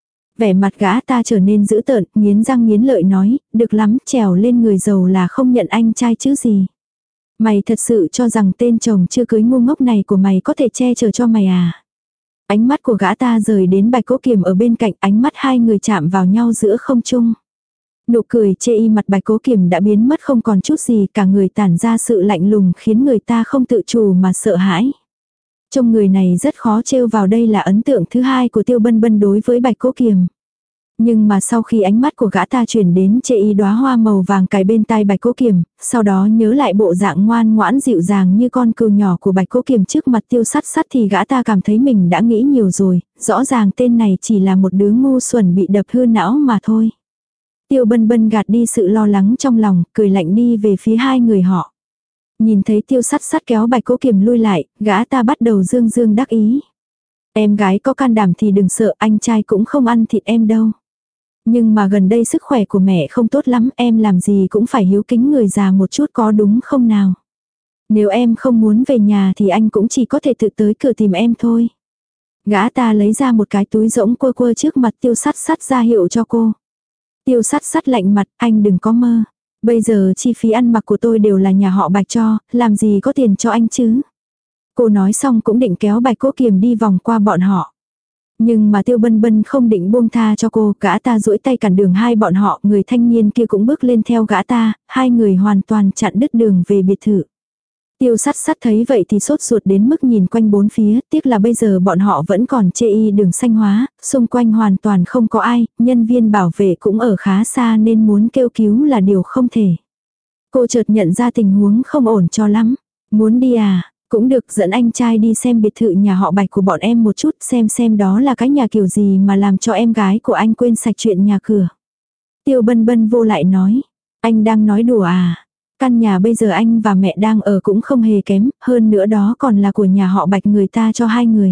Vẻ mặt gã ta trở nên dữ tợn, nghiến răng nghiến lợi nói, được lắm, trèo lên người giàu là không nhận anh trai chứ gì. Mày thật sự cho rằng tên chồng chưa cưới ngu ngốc này của mày có thể che chở cho mày à? Ánh mắt của gã ta rời đến Bạch Cố Kiềm ở bên cạnh, ánh mắt hai người chạm vào nhau giữa không trung. Nụ cười chê y mặt Bạch Cố Kiềm đã biến mất không còn chút gì, cả người tản ra sự lạnh lùng khiến người ta không tự chủ mà sợ hãi. Trông người này rất khó trêu vào, đây là ấn tượng thứ hai của Tiêu Bân Bân đối với Bạch Cố Kiềm. Nhưng mà sau khi ánh mắt của gã ta chuyển đến chê y đóa hoa màu vàng cài bên tai Bạch Cố Kiềm, sau đó nhớ lại bộ dạng ngoan ngoãn dịu dàng như con cừu nhỏ của Bạch Cố Kiềm trước mặt Tiêu Sắt Sắt thì gã ta cảm thấy mình đã nghĩ nhiều rồi, rõ ràng tên này chỉ là một đứa ngu xuẩn bị đập hư não mà thôi. Tiêu Bân Bân gạt đi sự lo lắng trong lòng, cười lạnh đi về phía hai người họ. Nhìn thấy Tiêu Sắt Sắt kéo Bạch Cố Kiềm lui lại, gã ta bắt đầu dương dương đắc ý. Em gái có can đảm thì đừng sợ, anh trai cũng không ăn thịt em đâu. Nhưng mà gần đây sức khỏe của mẹ không tốt lắm, em làm gì cũng phải hiếu kính người già một chút có đúng không nào. Nếu em không muốn về nhà thì anh cũng chỉ có thể tự tới cửa tìm em thôi. Gã ta lấy ra một cái túi rỗng quơ quơ trước mặt Tiêu Sắt Sắt ra hiệu cho cô. Tiêu Sắt Sắt lạnh mặt, anh đừng có mơ. Bây giờ chi phí ăn mặc của tôi đều là nhà họ Bạch cho, làm gì có tiền cho anh chứ. Cô nói xong cũng định kéo Bạch Cố Kiềm đi vòng qua bọn họ. Nhưng mà Tiêu Bân Bân không định buông tha cho cô, gã ta duỗi tay cản đường hai bọn họ, người thanh niên kia cũng bước lên theo gã ta, hai người hoàn toàn chặn đứt đường về biệt thự. Tiêu Sắt Sắt thấy vậy thì sốt ruột đến mức nhìn quanh bốn phía, tiếc là bây giờ bọn họ vẫn còn chê y đường xanh hóa, xung quanh hoàn toàn không có ai, nhân viên bảo vệ cũng ở khá xa nên muốn kêu cứu là điều không thể. Cô chợt nhận ra tình huống không ổn cho lắm. Muốn đi à? Cũng được, dẫn anh trai đi xem biệt thự nhà họ Bạch của bọn em một chút, xem đó là cái nhà kiểu gì mà làm cho em gái của anh quên sạch chuyện nhà cửa. Tiêu Bân Bân vô lại nói, anh đang nói đùa à? Căn nhà bây giờ anh và mẹ đang ở cũng không hề kém, hơn nữa đó còn là của nhà họ Bạch người ta cho hai người.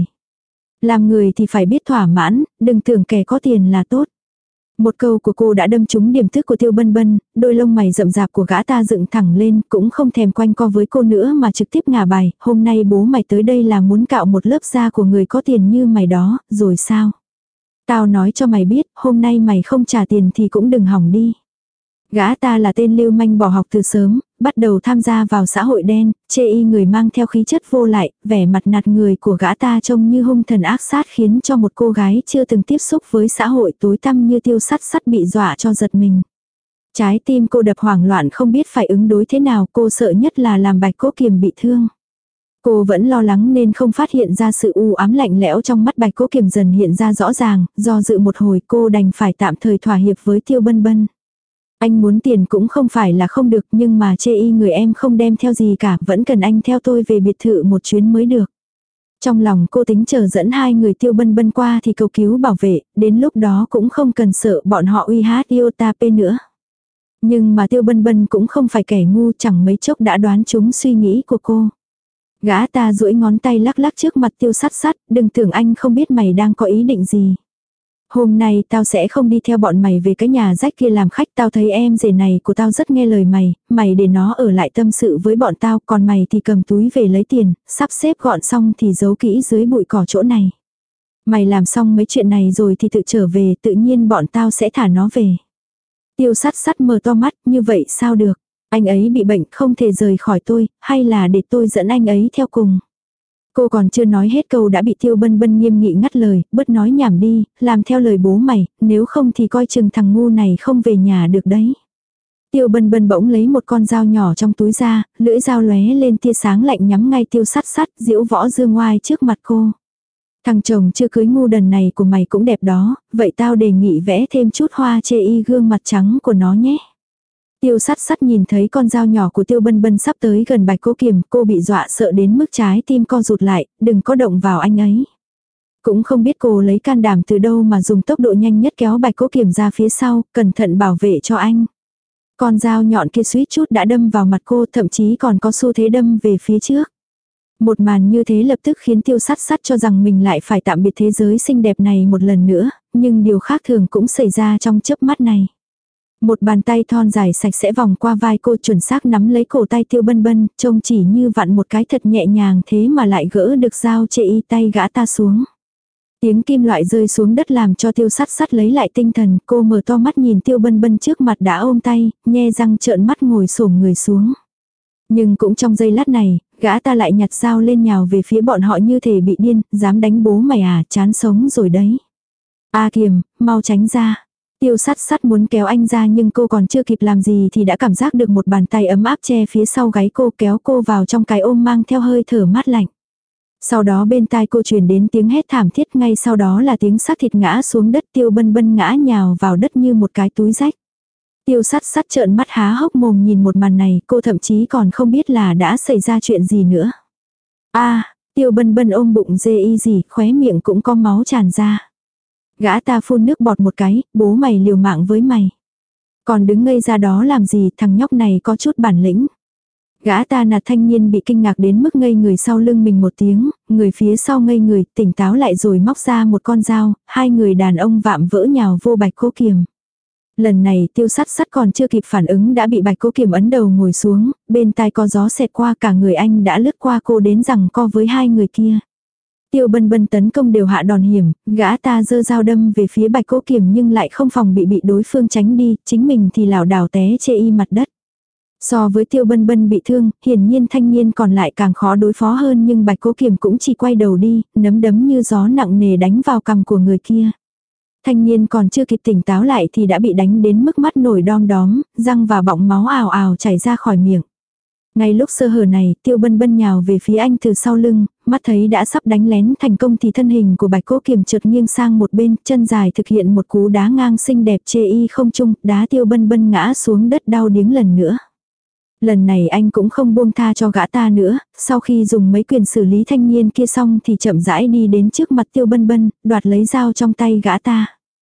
Làm người thì phải biết thỏa mãn, đừng tưởng kẻ có tiền là tốt. Một câu của cô đã đâm trúng điểm thức của Tiêu Bân Bân, đôi lông mày rậm rạp của gã ta dựng thẳng lên, cũng không thèm quanh co với cô nữa mà trực tiếp ngả bài, hôm nay bố mày tới đây là muốn cạo một lớp da của người có tiền như mày đó, rồi sao? Tao nói cho mày biết, hôm nay mày không trả tiền thì cũng đừng hỏng đi. Gã ta là tên lưu manh bỏ học từ sớm, bắt đầu tham gia vào xã hội đen, chê y người mang theo khí chất vô lại, vẻ mặt nạt người của gã ta trông như hung thần ác sát khiến cho một cô gái chưa từng tiếp xúc với xã hội tối tăm như Tiêu Sắt Sắt bị dọa cho giật mình. Trái tim cô đập hoảng loạn không biết phải ứng đối thế nào, cô sợ nhất là làm Bạch Cố Kiềm bị thương. Cô vẫn lo lắng nên không phát hiện ra sự u ám lạnh lẽo trong mắt Bạch Cố Kiềm dần hiện ra rõ ràng, do dự một hồi cô đành phải tạm thời thỏa hiệp với Tiêu Bân Bân. Anh muốn tiền cũng không phải là không được, nhưng mà chê y người em không đem theo gì cả, vẫn cần anh theo tôi về biệt thự một chuyến mới được. Trong lòng cô tính chờ dẫn hai người Tiêu Bân Bân qua thì cầu cứu bảo vệ, đến lúc đó cũng không cần sợ bọn họ uy hát Iotap nữa. Nhưng mà Tiêu Bân Bân cũng không phải kẻ ngu, chẳng mấy chốc đã đoán trúng suy nghĩ của cô. Gã ta duỗi ngón tay lắc lắc trước mặt Tiêu Sắt Sắt, đừng tưởng anh không biết mày đang có ý định gì. Hôm nay tao sẽ không đi theo bọn mày về cái nhà rách kia làm khách, tao thấy em rể này của tao rất nghe lời mày, mày để nó ở lại tâm sự với bọn tao, còn mày thì cầm túi về lấy tiền, sắp xếp gọn xong thì giấu kỹ dưới bụi cỏ chỗ này. Mày làm xong mấy chuyện này rồi thì tự trở về, tự nhiên bọn tao sẽ thả nó về. Tiêu Sắt Sắt mở to mắt, như vậy sao được? Anh ấy bị bệnh không thể rời khỏi tôi, hay là để tôi dẫn anh ấy theo cùng? Cô còn chưa nói hết câu đã bị Tiêu Bân Bân nghiêm nghị ngắt lời, bớt nói nhảm đi, làm theo lời bố mày, nếu không thì coi chừng thằng ngu này không về nhà được đấy. Tiêu Bân Bân bỗng lấy một con dao nhỏ trong túi ra, lưỡi dao lóe lên tia sáng lạnh nhắm ngay Tiêu Sắt Sắt, diễu võ dương ngoai trước mặt cô. Thằng chồng chưa cưới ngu đần này của mày cũng đẹp đó, vậy tao đề nghị vẽ thêm chút hoa chê y gương mặt trắng của nó nhé. Tiêu Sắt Sắt nhìn thấy con dao nhỏ của Tiêu Bân Bân sắp tới gần Bạch Cố Kiềm, cô bị dọa sợ đến mức trái tim co rụt lại, đừng có động vào anh ấy. Cũng không biết cô lấy can đảm từ đâu mà dùng tốc độ nhanh nhất kéo Bạch Cố Kiềm ra phía sau, cẩn thận bảo vệ cho anh. Con dao nhọn kia suýt chút đã đâm vào mặt cô, thậm chí còn có xu thế đâm về phía trước. Một màn như thế lập tức khiến Tiêu Sắt Sắt cho rằng mình lại phải tạm biệt thế giới xinh đẹp này một lần nữa, nhưng điều khác thường cũng xảy ra trong chớp mắt này. Một bàn tay thon dài sạch sẽ vòng qua vai cô, chuẩn xác nắm lấy cổ tay Tiêu Bân Bân, trông chỉ như vặn một cái thật nhẹ nhàng thế mà lại gỡ được dao chê y tay gã ta xuống. Tiếng kim loại rơi xuống đất làm cho Tiêu Sắt Sắt lấy lại tinh thần, cô mở to mắt nhìn Tiêu Bân Bân trước mặt đã ôm tay, nhe răng trợn mắt ngồi xổm người xuống. Nhưng cũng trong giây lát này, gã ta lại nhặt dao lên nhào về phía bọn họ như thể bị điên, dám đánh bố mày à, chán sống rồi đấy. A Kiềm, mau tránh ra. Tiêu Sắt Sắt muốn kéo anh ra nhưng cô còn chưa kịp làm gì thì đã cảm giác được một bàn tay ấm áp che phía sau gáy cô, kéo cô vào trong cái ôm mang theo hơi thở mát lạnh. Sau đó bên tai cô truyền đến tiếng hét thảm thiết, ngay sau đó là tiếng xác thịt ngã xuống đất. Tiêu Bân Bân ngã nhào vào đất như một cái túi rách. Tiêu Sắt Sắt trợn mắt há hốc mồm nhìn một màn này, cô thậm chí còn không biết là đã xảy ra chuyện gì nữa. Tiêu Bân Bân ôm bụng dê y gì, khóe miệng cũng có máu tràn ra. Gã ta phun nước bọt một cái, bố mày liều mạng với mày. Còn đứng ngây ra đó làm gì, thằng nhóc này có chút bản lĩnh. Gã ta nạt thanh niên bị kinh ngạc đến mức ngây người sau lưng mình một tiếng, người phía sau ngây người, tỉnh táo lại rồi móc ra một con dao, hai người đàn ông vạm vỡ nhào vô Bạch Cố Kiềm. Lần này Tiêu Sắt Sắt còn chưa kịp phản ứng đã bị Bạch Cố Kiềm ấn đầu ngồi xuống, bên tai có gió xẹt qua, cả người anh đã lướt qua cô đến giằng co với hai người kia. Tiêu Bân Bân tấn công đều hạ đòn hiểm, gã ta giơ dao đâm về phía Bạch Cố Kiềm nhưng lại không phòng bị đối phương tránh đi, chính mình thì lảo đảo té chê y mặt đất. So với Tiêu Bân Bân bị thương, hiển nhiên thanh niên còn lại càng khó đối phó hơn, nhưng Bạch Cố Kiềm cũng chỉ quay đầu đi, nấm đấm như gió nặng nề đánh vào cằm của người kia. Thanh niên còn chưa kịp tỉnh táo lại thì đã bị đánh đến mức mắt nổi đom đóm, răng và bọng máu ào ào chảy ra khỏi miệng. Ngay lúc sơ hở này, Tiêu Bân Bân nhào về phía anh từ sau lưng, mắt thấy đã sắp đánh lén thành công thì thân hình của Bạch Cố Kiềm chợt nghiêng sang một bên, chân dài thực hiện một cú đá ngang xinh đẹp chê y không trung, đá Tiêu Bân Bân ngã xuống đất đau điếng lần nữa. Lần này anh cũng không buông tha cho gã ta nữa, sau khi dùng mấy quyền xử lý thanh niên kia xong thì chậm rãi đi đến trước mặt Tiêu Bân Bân, đoạt lấy dao trong tay gã ta.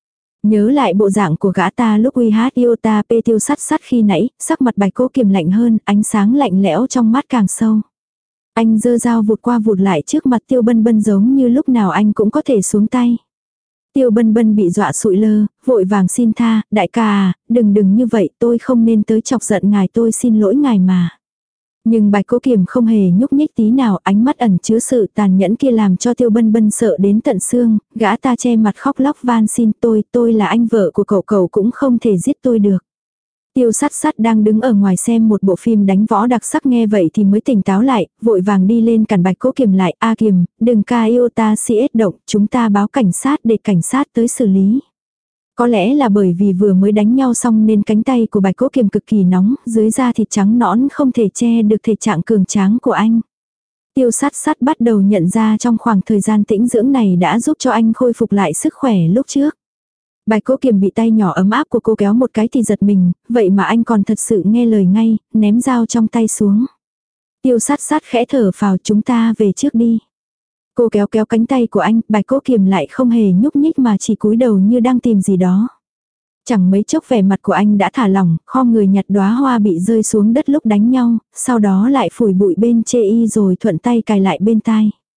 Nhớ lại bộ dạng của gã ta lúc uy hát Iota P Tiêu Sắt Sắt khi nãy, sắc mặt Bạch Cố Kiềm lạnh hơn, ánh sáng lạnh lẽo trong mắt càng sâu. Anh giơ dao vụt qua vụt lại trước mặt Tiêu Bân Bân giống như lúc nào anh cũng có thể xuống tay. Tiêu Bân Bân bị dọa sụi lơ, vội vàng xin tha, đại ca à, đừng như vậy, tôi không nên tới chọc giận ngài, tôi xin lỗi ngài mà. Nhưng Bạch Cố Kiềm không hề nhúc nhích tí nào, ánh mắt ẩn chứa sự tàn nhẫn kia làm cho Tiêu Bân Bân sợ đến tận xương, gã ta che mặt khóc lóc van xin tôi là anh vợ của cậu cũng không thể giết tôi được. Tiêu Sắt Sắt đang đứng ở ngoài xem một bộ phim đánh võ đặc sắc nghe vậy thì mới tỉnh táo lại, vội vàng đi lên cản Bạch Cố Kiềm lại, A Kiềm, đừng ca Iota CS động, chúng ta báo cảnh sát để cảnh sát tới xử lý. Có lẽ là bởi vì vừa mới đánh nhau xong nên cánh tay của Bạch Cố Kiềm cực kỳ nóng, dưới da thịt trắng nõn không thể che được thể trạng cường tráng của anh. Tiêu Sắt Sắt bắt đầu nhận ra trong khoảng thời gian tĩnh dưỡng này đã giúp cho anh khôi phục lại sức khỏe lúc trước. Bạch Cố Kiềm bị tay nhỏ ấm áp của cô kéo một cái thì giật mình, vậy mà anh còn thật sự nghe lời ngay, ném dao trong tay xuống. Tiêu Sắt Sắt khẽ thở phào, chúng ta về trước đi. Cô kéo cánh tay của anh, Bạch Cố Kiềm lại không hề nhúc nhích mà chỉ cúi đầu như đang tìm gì đó. Chẳng mấy chốc vẻ mặt của anh đã thả lỏng, khom người nhặt đóa hoa bị rơi xuống đất lúc đánh nhau, sau đó lại phủi bụi bên chê y rồi thuận tay cài lại bên tai.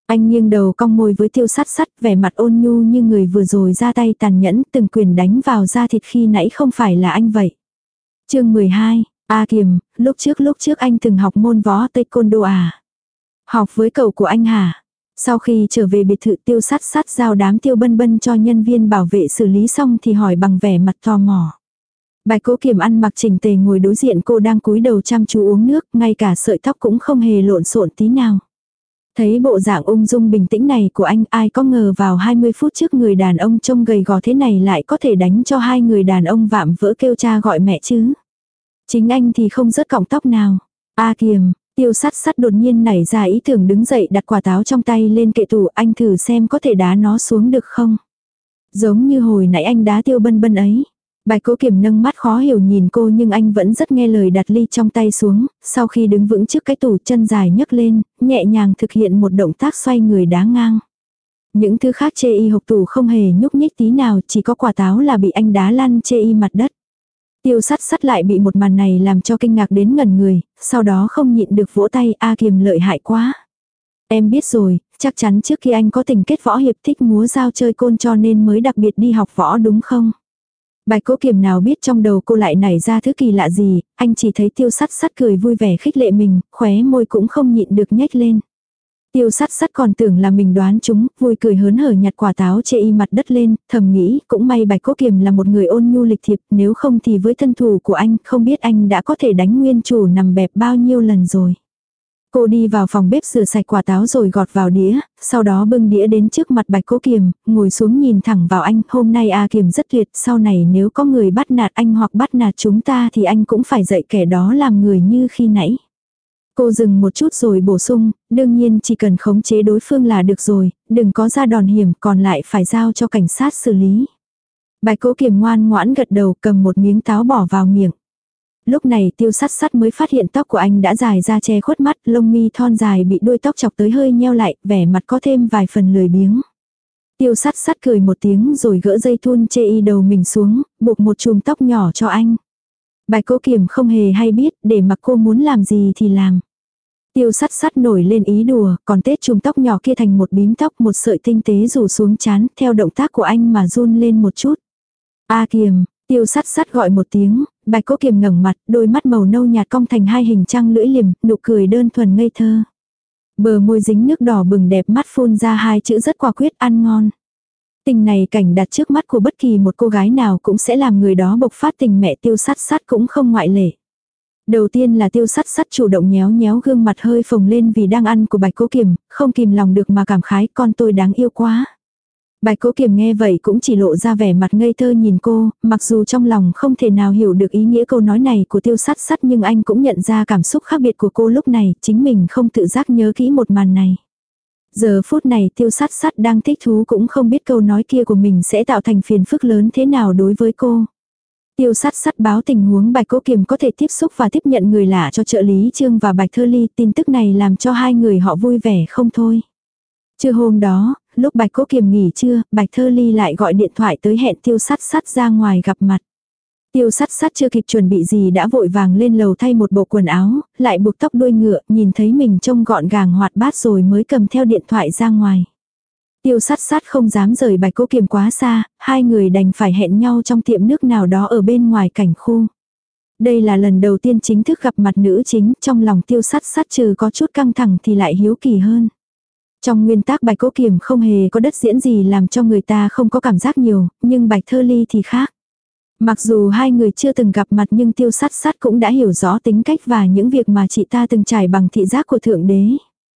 Anh nghiêng đầu cong môi với Tiêu Sắt Sắt, vẻ mặt ôn nhu như người vừa rồi ra tay tàn nhẫn, từng quyền đánh vào da thịt khi nãy không phải là anh vậy. Chương 12, A Kiềm, lúc trước anh từng học môn võ taekwondo à? Học với cậu của anh hả? Sau khi trở về biệt thự, Tiêu Sắt Sắt giao đám Tiêu Bân Bân cho nhân viên bảo vệ xử lý xong thì hỏi bằng vẻ mặt tò mò. Bạch Cố Kiềm ăn mặc chỉnh tề ngồi đối diện cô, đang cúi đầu chăm chú uống nước, ngay cả sợi tóc cũng không hề lộn xộn tí nào. Thấy bộ dạng ung dung bình tĩnh này của anh, ai có ngờ vào 20 phút trước người đàn ông trông gầy gò thế này lại có thể đánh cho hai người đàn ông vạm vỡ kêu cha gọi mẹ chứ. Chính anh thì không rớt cọng tóc nào. A Kiềm, Tiêu Sắt Sắt đột nhiên nảy ra ý tưởng đứng dậy đặt quả táo trong tay lên kệ tủ, anh thử xem có thể đá nó xuống được không. Giống như hồi nãy anh đá Tiêu Bân Bân ấy. Bạch Cố Kiềm nâng mắt khó hiểu nhìn cô, nhưng anh vẫn rất nghe lời đặt ly trong tay xuống, sau khi đứng vững trước cái tủ, chân dài nhấc lên, nhẹ nhàng thực hiện một động tác xoay người đá ngang. Những thứ khác chê y hộc tủ không hề nhúc nhích tí nào, chỉ có quả táo là bị anh đá lăn chê y mặt đất. Tiêu Sắt Sắt lại bị một màn này làm cho kinh ngạc đến ngẩn người, sau đó không nhịn được vỗ tay. A Kiềm lợi hại quá. Em biết rồi, chắc chắn trước khi anh có tình kết võ hiệp, thích múa dao chơi côn cho nên mới đặc biệt đi học võ đúng không? Bạch Cố Kiềm nào biết trong đầu cô lại nảy ra thứ kỳ lạ gì, anh chỉ thấy Tiêu Sắt Sắt cười vui vẻ khích lệ mình, khóe môi cũng không nhịn được nhếch lên. Tiêu Sắt Sắt còn tưởng là mình đoán chúng, vui cười hớn hở nhặt quả táo chê y mặt đất lên, thầm nghĩ cũng may Bạch Cố Kiềm là một người ôn nhu lịch thiệp, nếu không thì với thân thủ của anh, không biết anh đã có thể đánh nguyên chủ nằm bẹp bao nhiêu lần rồi. Cô đi vào phòng bếp rửa sạch quả táo rồi gọt vào đĩa, sau đó bưng đĩa đến trước mặt Bạch Cố Kiềm, ngồi xuống nhìn thẳng vào anh. Hôm nay A Kiềm rất tuyệt, sau này nếu có người bắt nạt anh hoặc bắt nạt chúng ta thì anh cũng phải dạy kẻ đó làm người như khi nãy. Cô dừng một chút rồi bổ sung, đương nhiên chỉ cần khống chế đối phương là được rồi, đừng có ra đòn hiểm, còn lại phải giao cho cảnh sát xử lý. Bạch Cố Kiềm ngoan ngoãn gật đầu, cầm một miếng táo bỏ vào miệng. Lúc này Tiêu Sắt Sắt mới phát hiện tóc của anh đã dài ra che khuất mắt, lông mi thon dài bị đuôi tóc chọc tới hơi nheo lại, vẻ mặt có thêm vài phần lười biếng. Tiêu Sắt Sắt cười một tiếng rồi gỡ dây thun chê y đầu mình xuống, buộc một chùm tóc nhỏ cho anh. Bạch Cố Kiềm không hề hay biết, để mặc cô muốn làm gì thì làm. Tiêu Sắt Sắt nổi lên ý đùa, còn tết chùm tóc nhỏ kia thành một bím tóc, một sợi tinh tế rủ xuống trán, theo động tác của anh mà run lên một chút. A Kiềm, Tiêu Sắt Sắt gọi một tiếng, Bạch Cố Kiềm ngẩng mặt, đôi mắt màu nâu nhạt cong thành hai hình trăng lưỡi liềm, nụ cười đơn thuần ngây thơ. Bờ môi dính nước đỏ bừng đẹp mắt phun ra hai chữ rất quả quyết: ăn ngon. Tình này cảnh đặt trước mắt của bất kỳ một cô gái nào cũng sẽ làm người đó bộc phát tình, mẹ Tiêu Sắt Sắt cũng không ngoại lệ. Đầu tiên là Tiêu Sắt Sắt chủ động nhéo nhéo gương mặt hơi phồng lên vì đang ăn của Bạch Cố Kiềm, không kìm lòng được mà cảm khái, con tôi đáng yêu quá. Bạch Cố Kiềm nghe vậy cũng chỉ lộ ra vẻ mặt ngây thơ nhìn cô, mặc dù trong lòng không thể nào hiểu được ý nghĩa câu nói này của Tiêu Sắt Sắt, nhưng anh cũng nhận ra cảm xúc khác biệt của cô lúc này, chính mình không tự giác nhớ kỹ một màn này. Giờ phút này Tiêu Sắt Sắt đang thích thú cũng không biết câu nói kia của mình sẽ tạo thành phiền phức lớn thế nào đối với cô. Tiêu Sắt Sắt báo tình huống Bạch Cố Kiềm có thể tiếp xúc và tiếp nhận người lạ cho trợ lý Trương và Bạch Thơ Ly, tin tức này làm cho hai người họ vui vẻ không thôi. Trưa hôm đó, lúc Bạch Cố Kiềm nghỉ trưa, Bạch Thơ Ly lại gọi điện thoại tới hẹn Tiêu Sắt Sắt ra ngoài gặp mặt. Tiêu Sắt Sắt chưa kịp chuẩn bị gì đã vội vàng lên lầu thay một bộ quần áo, lại buộc tóc đuôi ngựa, nhìn thấy mình trông gọn gàng hoạt bát rồi mới cầm theo điện thoại ra ngoài. Tiêu Sắt Sắt không dám rời Bạch Cố Kiềm quá xa, hai người đành phải hẹn nhau trong tiệm nước nào đó ở bên ngoài cảnh khu. Đây là lần đầu tiên chính thức gặp mặt nữ chính, trong lòng Tiêu Sắt Sắt trừ có chút căng thẳng thì lại hiếu kỳ hơn. Trong nguyên tắc Bạch Cố Kiềm không hề có đất diễn gì làm cho người ta không có cảm giác nhiều, nhưng Bạch Thơ Ly thì khác. Mặc dù hai người chưa từng gặp mặt nhưng Tiêu Sắt Sắt cũng đã hiểu rõ tính cách và những việc mà chị ta từng trải bằng thị giác của Thượng Đế.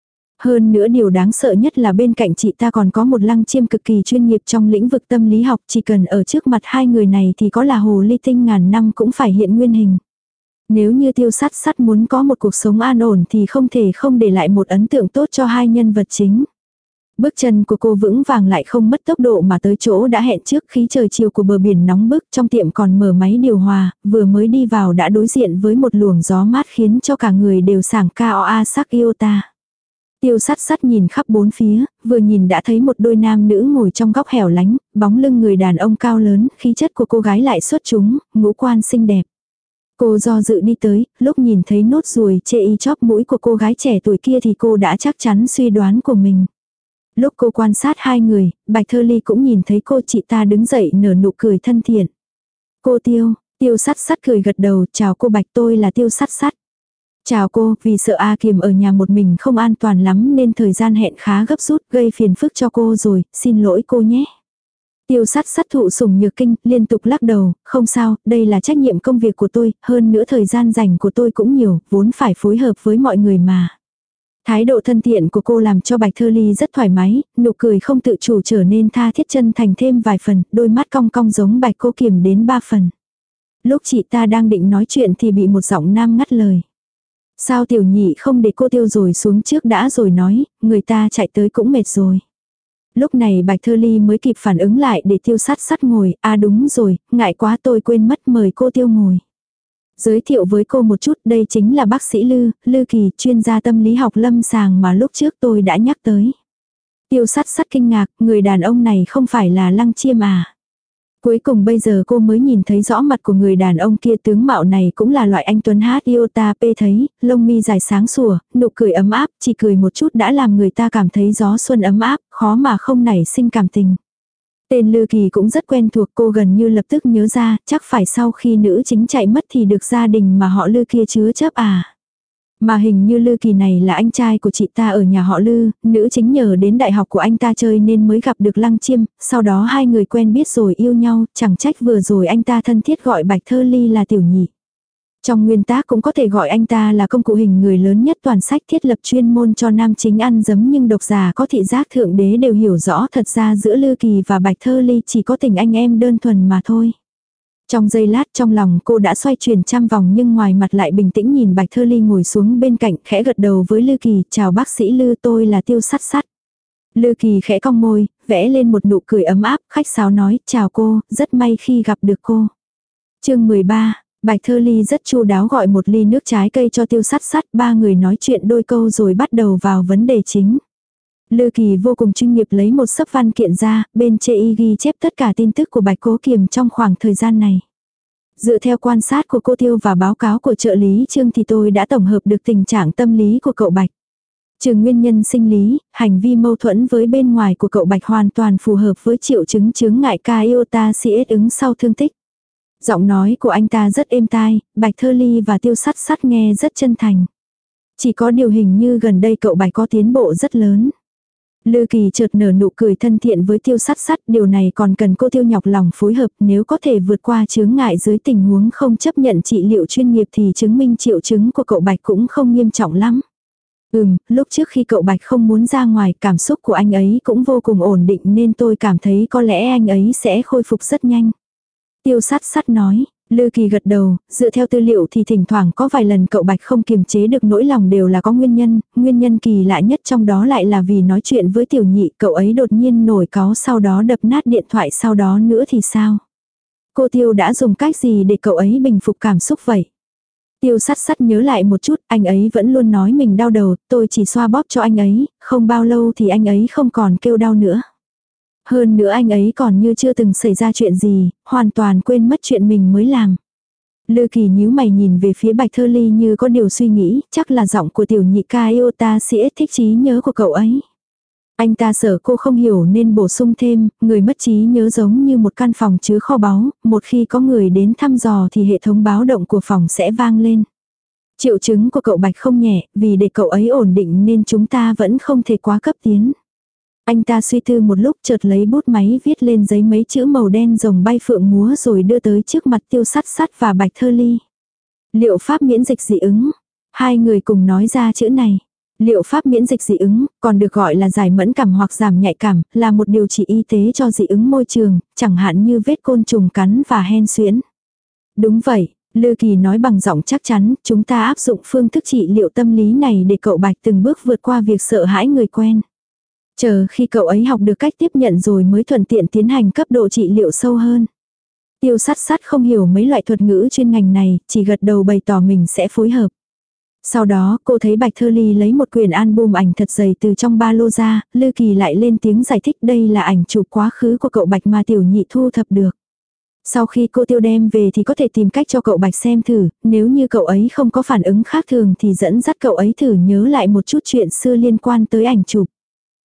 Hơn nữa điều đáng sợ nhất là bên cạnh chị ta còn có một Lăng Chiêm cực kỳ chuyên nghiệp trong lĩnh vực tâm lý học, chỉ cần ở trước mặt hai người này thì có là hồ ly tinh ngàn năm cũng phải hiện nguyên hình. Nếu như Tiêu Sắt Sắt muốn có một cuộc sống an ổn thì không thể không để lại một ấn tượng tốt cho hai nhân vật chính. Bước chân của cô vững vàng lại không mất tốc độ mà tới chỗ đã hẹn trước, khí trời chiều của bờ biển nóng bức, trong tiệm còn mở máy điều hòa, vừa mới đi vào đã đối diện với một luồng gió mát khiến cho cả người đều sảng KOA sắc iota. Tiêu Sắt Sắt nhìn khắp bốn phía, vừa nhìn đã thấy một đôi nam nữ ngồi trong góc hẻo lánh, bóng lưng người đàn ông cao lớn, khí chất của cô gái lại xuất chúng, ngũ quan xinh đẹp. Cô do dự đi tới, lúc nhìn thấy nốt ruồi chê y chóp mũi của cô gái trẻ tuổi kia thì cô đã chắc chắn suy đoán của mình. Lúc cô quan sát hai người, Bạch Thơ Ly cũng nhìn thấy cô. Chị ta đứng dậy nở nụ cười thân thiện. Cô Tiêu, Tiêu Sắt Sắt cười gật đầu, chào cô Bạch, tôi là Tiêu Sắt Sắt. Chào cô, vì sợ A Kiềm ở nhà một mình không an toàn lắm nên thời gian hẹn khá gấp rút, gây phiền phức cho cô rồi, xin lỗi cô nhé. Tiêu Sắt Sắt thụ sủng nhược kinh, liên tục lắc đầu, không sao, đây là trách nhiệm công việc của tôi, hơn nữa thời gian rảnh của tôi cũng nhiều, vốn phải phối hợp với mọi người mà. Thái độ thân thiện của cô làm cho Bạch Thơ Ly rất thoải mái, nụ cười không tự chủ trở nên tha thiết chân thành thêm vài phần, đôi mắt cong cong giống Bạch Cô Kiềm đến 3 phần. Lúc chị ta đang định nói chuyện thì bị một giọng nam ngắt lời. Sao tiểu nhị không để cô Tiêu rồi xuống trước đã rồi nói, người ta chạy tới cũng mệt rồi. Lúc này Bạch Thơ Ly mới kịp phản ứng lại để Tiêu Sắt Sắt ngồi, à đúng rồi, ngại quá tôi quên mất mời cô Tiêu ngồi. Giới thiệu với cô một chút, đây chính là bác sĩ Lư Kỳ, chuyên gia tâm lý học lâm sàng mà lúc trước tôi đã nhắc tới. Tiêu Sắt Sắt kinh ngạc, người đàn ông này không phải là Lăng Chiêm à. Cuối cùng bây giờ cô mới nhìn thấy rõ mặt của người đàn ông kia, tướng mạo này cũng là loại anh tuấn hát iota p thấy, lông mi dài sáng sủa, nụ cười ấm áp, chỉ cười một chút đã làm người ta cảm thấy gió xuân ấm áp, khó mà không nảy sinh cảm tình. Tên Lư Kỳ cũng rất quen thuộc, cô gần như lập tức nhớ ra, chắc phải sau khi nữ chính chạy mất thì được gia đình mà họ Lư kia chứa chấp à. Mà hình như Lư Kỳ này là anh trai của chị ta ở nhà họ Lư, nữ chính nhờ đến đại học của anh ta chơi nên mới gặp được Lăng Chiêm, sau đó hai người quen biết rồi yêu nhau, chẳng trách vừa rồi anh ta thân thiết gọi Bạch Thơ Ly là tiểu nhị. Trong nguyên tác cũng có thể gọi anh ta là công cụ hình người lớn nhất toàn sách, thiết lập chuyên môn cho nam chính ăn dấm, nhưng độc giả có thị giác thượng đế đều hiểu rõ thật ra giữa Lư Kỳ và Bạch Thơ Ly chỉ có tình anh em đơn thuần mà thôi. Trong giây lát trong lòng cô đã xoay chuyển trăm vòng nhưng ngoài mặt lại bình tĩnh nhìn Bạch Thơ Ly ngồi xuống bên cạnh, khẽ gật đầu với Lư Kỳ, chào bác sĩ Lư, tôi là Tiêu Sắt Sắt. Lư Kỳ khẽ cong môi, vẽ lên một nụ cười ấm áp, khách sáo nói, chào cô, rất may khi gặp được cô. Chương 13, Bạch Thơ Ly rất chu đáo gọi một ly nước trái cây cho Tiêu Sắt Sắt, ba người nói chuyện đôi câu rồi bắt đầu vào vấn đề chính. Lư Kỳ vô cùng chuyên nghiệp lấy một xấp văn kiện ra, bên chê y ghi chép tất cả tin tức của Bạch Cố Kiềm trong khoảng thời gian này. Dựa theo quan sát của cô Tiêu và báo cáo của trợ lý Trương thì tôi đã tổng hợp được tình trạng tâm lý của cậu Bạch. Trừ nguyên nhân sinh lý, hành vi mâu thuẫn với bên ngoài của cậu Bạch hoàn toàn phù hợp với triệu chứng chướng ngại ca iota CS ứng sau thương tích. Giọng nói của anh ta rất êm tai, Bạch Thơ Ly và Tiêu Sắt Sắt nghe rất chân thành. Chỉ có điều hình như gần đây cậu Bạch có tiến bộ rất lớn. Lư Kỳ chợt nở nụ cười thân thiện với Tiêu Sắt Sắt, điều này còn cần cô Tiêu nhọc lòng phối hợp, nếu có thể vượt qua chướng ngại dưới tình huống không chấp nhận trị liệu chuyên nghiệp thì chứng minh triệu chứng của cậu Bạch cũng không nghiêm trọng lắm. Lúc trước khi cậu Bạch không muốn ra ngoài, cảm xúc của anh ấy cũng vô cùng ổn định nên tôi cảm thấy có lẽ anh ấy sẽ khôi phục rất nhanh. Tiêu Sắt Sắt nói. Lư Kỳ gật đầu, dựa theo tư liệu thì thỉnh thoảng có vài lần cậu Bạch không kiềm chế được nỗi lòng đều là có nguyên nhân kỳ lạ nhất trong đó lại là vì nói chuyện với tiểu nhị, cậu ấy đột nhiên nổi cáu sau đó đập nát điện thoại, sau đó nữa thì sao? Cô Tiêu đã dùng cách gì để cậu ấy bình phục cảm xúc vậy? Tiêu Sắt Sắt nhớ lại một chút, anh ấy vẫn luôn nói mình đau đầu, tôi chỉ xoa bóp cho anh ấy, không bao lâu thì anh ấy không còn kêu đau nữa. Hơn nữa anh ấy còn như chưa từng xảy ra chuyện gì, hoàn toàn quên mất chuyện mình mới làm. Lư Kỳ nhíu mày nhìn về phía Bạch Thơ Ly như có điều suy nghĩ, chắc là giọng của tiểu nhị ca iota CS thích trí nhớ của cậu ấy. Anh ta sợ cô không hiểu nên bổ sung thêm, người mất trí nhớ giống như một căn phòng chứa kho báu, một khi có người đến thăm dò thì hệ thống báo động của phòng sẽ vang lên. Triệu chứng của cậu Bạch không nhẹ, vì để cậu ấy ổn định nên chúng ta vẫn không thể quá cấp tiến. Anh ta suy tư một lúc chợt lấy bút máy viết lên giấy mấy chữ màu đen rồng bay phượng múa rồi đưa tới trước mặt Tiêu Sắt Sắt và Bạch Thơ Ly. Liệu pháp miễn dịch dị ứng. Hai người cùng nói ra chữ này. Liệu pháp miễn dịch dị ứng, còn được gọi là giải mẫn cảm hoặc giảm nhạy cảm, là một điều trị y tế cho dị ứng môi trường, chẳng hạn như vết côn trùng cắn và hen suyễn. Đúng vậy, Lư Kỳ nói bằng giọng chắc chắn, chúng ta áp dụng phương thức trị liệu tâm lý này để cậu Bạch từng bước vượt qua việc sợ hãi người quen. Chờ khi cậu ấy học được cách tiếp nhận rồi mới thuận tiện tiến hành cấp độ trị liệu sâu hơn. Tiêu Sắt Sắt không hiểu mấy loại thuật ngữ chuyên ngành này, chỉ gật đầu bày tỏ mình sẽ phối hợp. Sau đó cô thấy Bạch Thơ Ly lấy một quyển album ảnh thật dày từ trong ba lô ra, Lư Kỳ lại lên tiếng giải thích đây là ảnh chụp quá khứ của cậu Bạch mà tiểu nhị thu thập được. Sau khi cô Tiêu đem về thì có thể tìm cách cho cậu Bạch xem thử, nếu như cậu ấy không có phản ứng khác thường thì dẫn dắt cậu ấy thử nhớ lại một chút chuyện xưa liên quan tới ảnh chụp.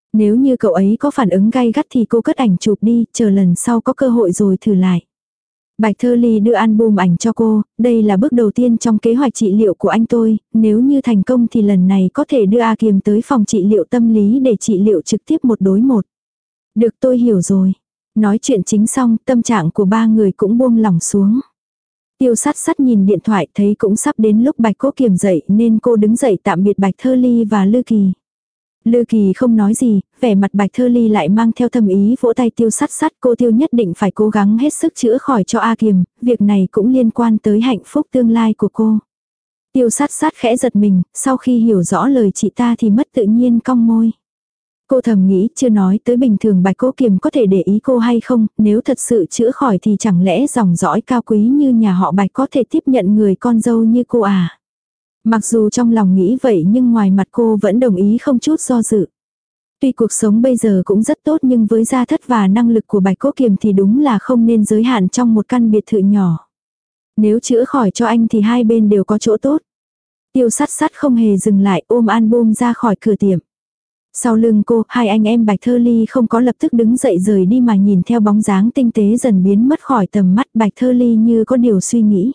Nếu như cậu ấy có phản ứng gay gắt thì cô cất ảnh chụp đi, chờ lần sau có cơ hội rồi thử lại. Bạch Thơ Ly đưa album ảnh cho cô, đây là bước đầu tiên trong kế hoạch trị liệu của anh tôi, nếu như thành công thì lần này có thể đưa A Kiềm tới phòng trị liệu tâm lý để trị liệu trực tiếp 1 đối 1. Được, tôi hiểu rồi. Nói chuyện chính xong, tâm trạng của ba người cũng buông lỏng xuống. Tiêu Sắt Sắt nhìn điện thoại thấy cũng sắp đến lúc Bạch Cố Kiềm dậy nên cô đứng dậy tạm biệt Bạch Thơ Ly và Lư Kỳ. Lư Kỳ không nói gì, vẻ mặt Bạch Thơ Ly lại mang theo thâm ý vỗ tay Tiêu Sắt Sắt, cô Tiêu nhất định phải cố gắng hết sức chữa khỏi cho A Kiềm, việc này cũng liên quan tới hạnh phúc tương lai của cô. Tiêu Sắt Sắt khẽ giật mình, sau khi hiểu rõ lời chị ta thì mất tự nhiên cong môi. Cô thầm nghĩ, chưa nói tới bình thường Bạch Cố Kiềm có thể để ý cô hay không, nếu thật sự chữa khỏi thì chẳng lẽ dòng dõi cao quý như nhà họ Bạch có thể tiếp nhận người con dâu như cô à. Mặc dù trong lòng nghĩ vậy nhưng ngoài mặt cô vẫn đồng ý không chút do dự. Tuy cuộc sống bây giờ cũng rất tốt nhưng với gia thất và năng lực của Bạch Cố Kiềm thì đúng là không nên giới hạn trong một căn biệt thự nhỏ. Nếu chữa khỏi cho anh thì hai bên đều có chỗ tốt. Tiêu Sắt Sắt không hề dừng lại ôm album ra khỏi cửa tiệm. Sau lưng cô, hai anh em Bạch Thơ Ly không có lập tức đứng dậy rời đi mà nhìn theo bóng dáng tinh tế dần biến mất khỏi tầm mắt. Bạch Thơ Ly như có điều suy nghĩ.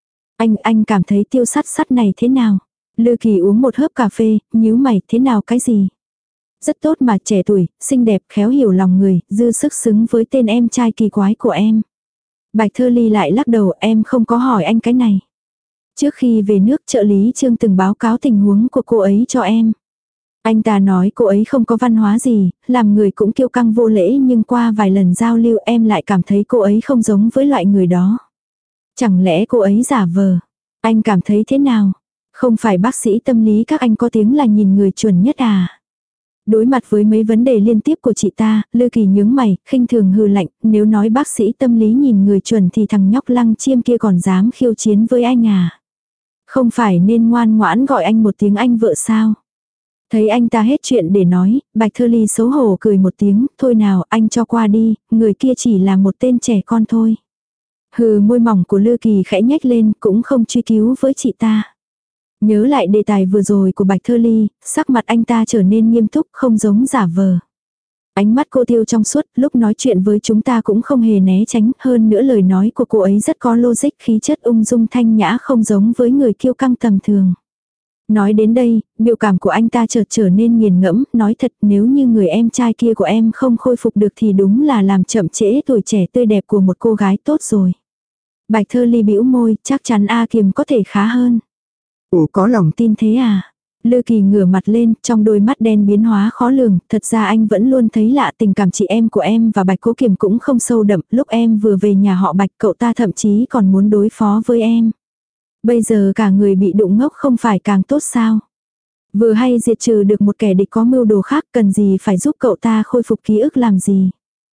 Anh cảm thấy Tiêu Sắt Sắt này thế nào? Lư Kỳ uống một hớp cà phê, nhíu mày, thế nào cái gì? Rất tốt mà, trẻ tuổi, xinh đẹp, khéo hiểu lòng người, dư sức xứng với tên em trai kỳ quái của em. Bạch Thơ Ly lại lắc đầu, em không có hỏi anh cái này. Trước khi về nước, trợ lý Trương từng báo cáo tình huống của cô ấy cho em. Anh ta nói cô ấy không có văn hóa gì, làm người cũng kiêu căng vô lễ, nhưng qua vài lần giao lưu em lại cảm thấy cô ấy không giống với loại người đó. Chẳng lẽ cô ấy giả vờ? Anh cảm thấy thế nào? Không phải bác sĩ tâm lý các anh có tiếng là nhìn người chuẩn nhất à? Đối mặt với mấy vấn đề liên tiếp của chị ta, Lư Kỳ nhướng mày, khinh thường hừ lạnh, nếu nói bác sĩ tâm lý nhìn người chuẩn thì thằng nhóc Lăng Chiêm kia còn dám khiêu chiến với anh à? Không phải nên ngoan ngoãn gọi anh một tiếng anh vợ sao? Thấy anh ta hết chuyện để nói, Bạch Thơ Ly xấu hổ cười một tiếng, thôi nào anh cho qua đi, người kia chỉ là một tên trẻ con thôi. Hừ, môi mỏng của Lư Kỳ khẽ nhếch lên, cũng không truy cứu với chị ta. Nhớ lại đề tài vừa rồi của Bạch Thơ Ly, sắc mặt anh ta trở nên nghiêm túc, không giống giả vờ. Ánh mắt cô Tiêu trong suốt, lúc nói chuyện với chúng ta cũng không hề né tránh, hơn nữa lời nói của cô ấy rất có logic, khí chất ung dung thanh nhã không giống với người kiêu căng tầm thường. Nói đến đây, biểu cảm của anh ta chợt trở nên nghiền ngẫm, nói thật nếu như người em trai kia của em không khôi phục được thì đúng là làm chậm trễ tuổi trẻ tươi đẹp của một cô gái tốt rồi. Bạch Thơ Ly bĩu môi, chắc chắn A Kiềm có thể khá hơn. Ủa có lòng tin thế à? Lư Kỳ ngửa mặt lên, trong đôi mắt đen biến hóa khó lường, thật ra anh vẫn luôn thấy lạ, tình cảm chị em của em và Bạch Cố Kiềm cũng không sâu đậm, lúc em vừa về nhà họ Bạch cậu ta thậm chí còn muốn đối phó với em. Bây giờ cả người bị đụng ngốc không phải càng tốt sao? Vừa hay diệt trừ được một kẻ địch có mưu đồ khác, cần gì phải giúp cậu ta khôi phục ký ức làm gì?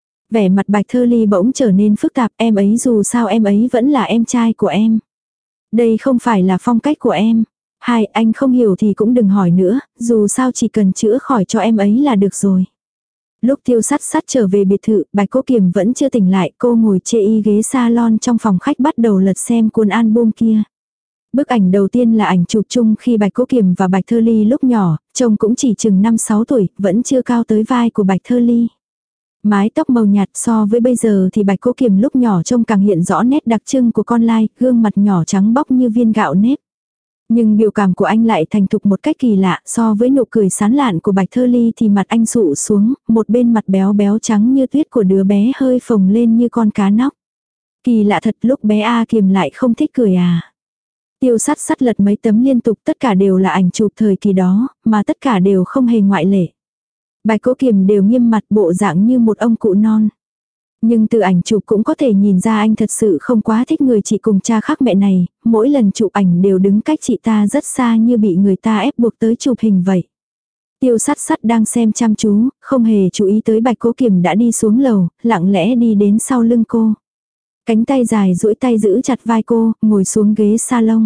Vẻ mặt Bạch Thơ Ly bỗng trở nên phức tạp, em ấy dù sao em ấy vẫn là em trai của em. Đây không phải là phong cách của em. Hai, anh không hiểu thì cũng đừng hỏi nữa, dù sao chỉ cần chữa khỏi cho em ấy là được rồi. Lúc Tiêu Sắt Sắt trở về biệt thự, Bạch Cố Kiềm vẫn chưa tỉnh lại, cô ngồi chê y ghế salon trong phòng khách bắt đầu lật xem cuốn album kia. Bức ảnh đầu tiên là ảnh chụp chung khi Bạch Cố Kiềm và Bạch Thơ Ly lúc nhỏ, trông cũng chỉ chừng 5-6 tuổi, vẫn chưa cao tới vai của Bạch Thơ Ly. Mái tóc màu nhạt, so với bây giờ thì Bạch Cố Kiềm lúc nhỏ trông càng hiện rõ nét đặc trưng của con lai, gương mặt nhỏ trắng bóc như viên gạo nếp. Nhưng biểu cảm của anh lại thành thục một cách kỳ lạ, so với nụ cười sán lạn của Bạch Thơ Ly thì mặt anh sụ xuống, một bên mặt béo béo trắng như tuyết của đứa bé hơi phồng lên như con cá nóc. Kỳ lạ thật, lúc bé A Kiềm lại không thích cười à. Tiêu Sắt Sắt lật mấy tấm liên tục, tất cả đều là ảnh chụp thời kỳ đó, mà tất cả đều không hề ngoại lệ. Bạch Cố Kiềm đều nghiêm mặt, bộ dạng như một ông cụ non. Nhưng từ ảnh chụp cũng có thể nhìn ra anh thật sự không quá thích người chị cùng cha khác mẹ này, mỗi lần chụp ảnh đều đứng cách chị ta rất xa như bị người ta ép buộc tới chụp hình vậy. Tiêu Sắt Sắt đang xem chăm chú, không hề chú ý tới Bạch Cố Kiềm đã đi xuống lầu, lặng lẽ đi đến sau lưng cô. Cánh tay dài duỗi tay giữ chặt vai cô, ngồi xuống ghế salon.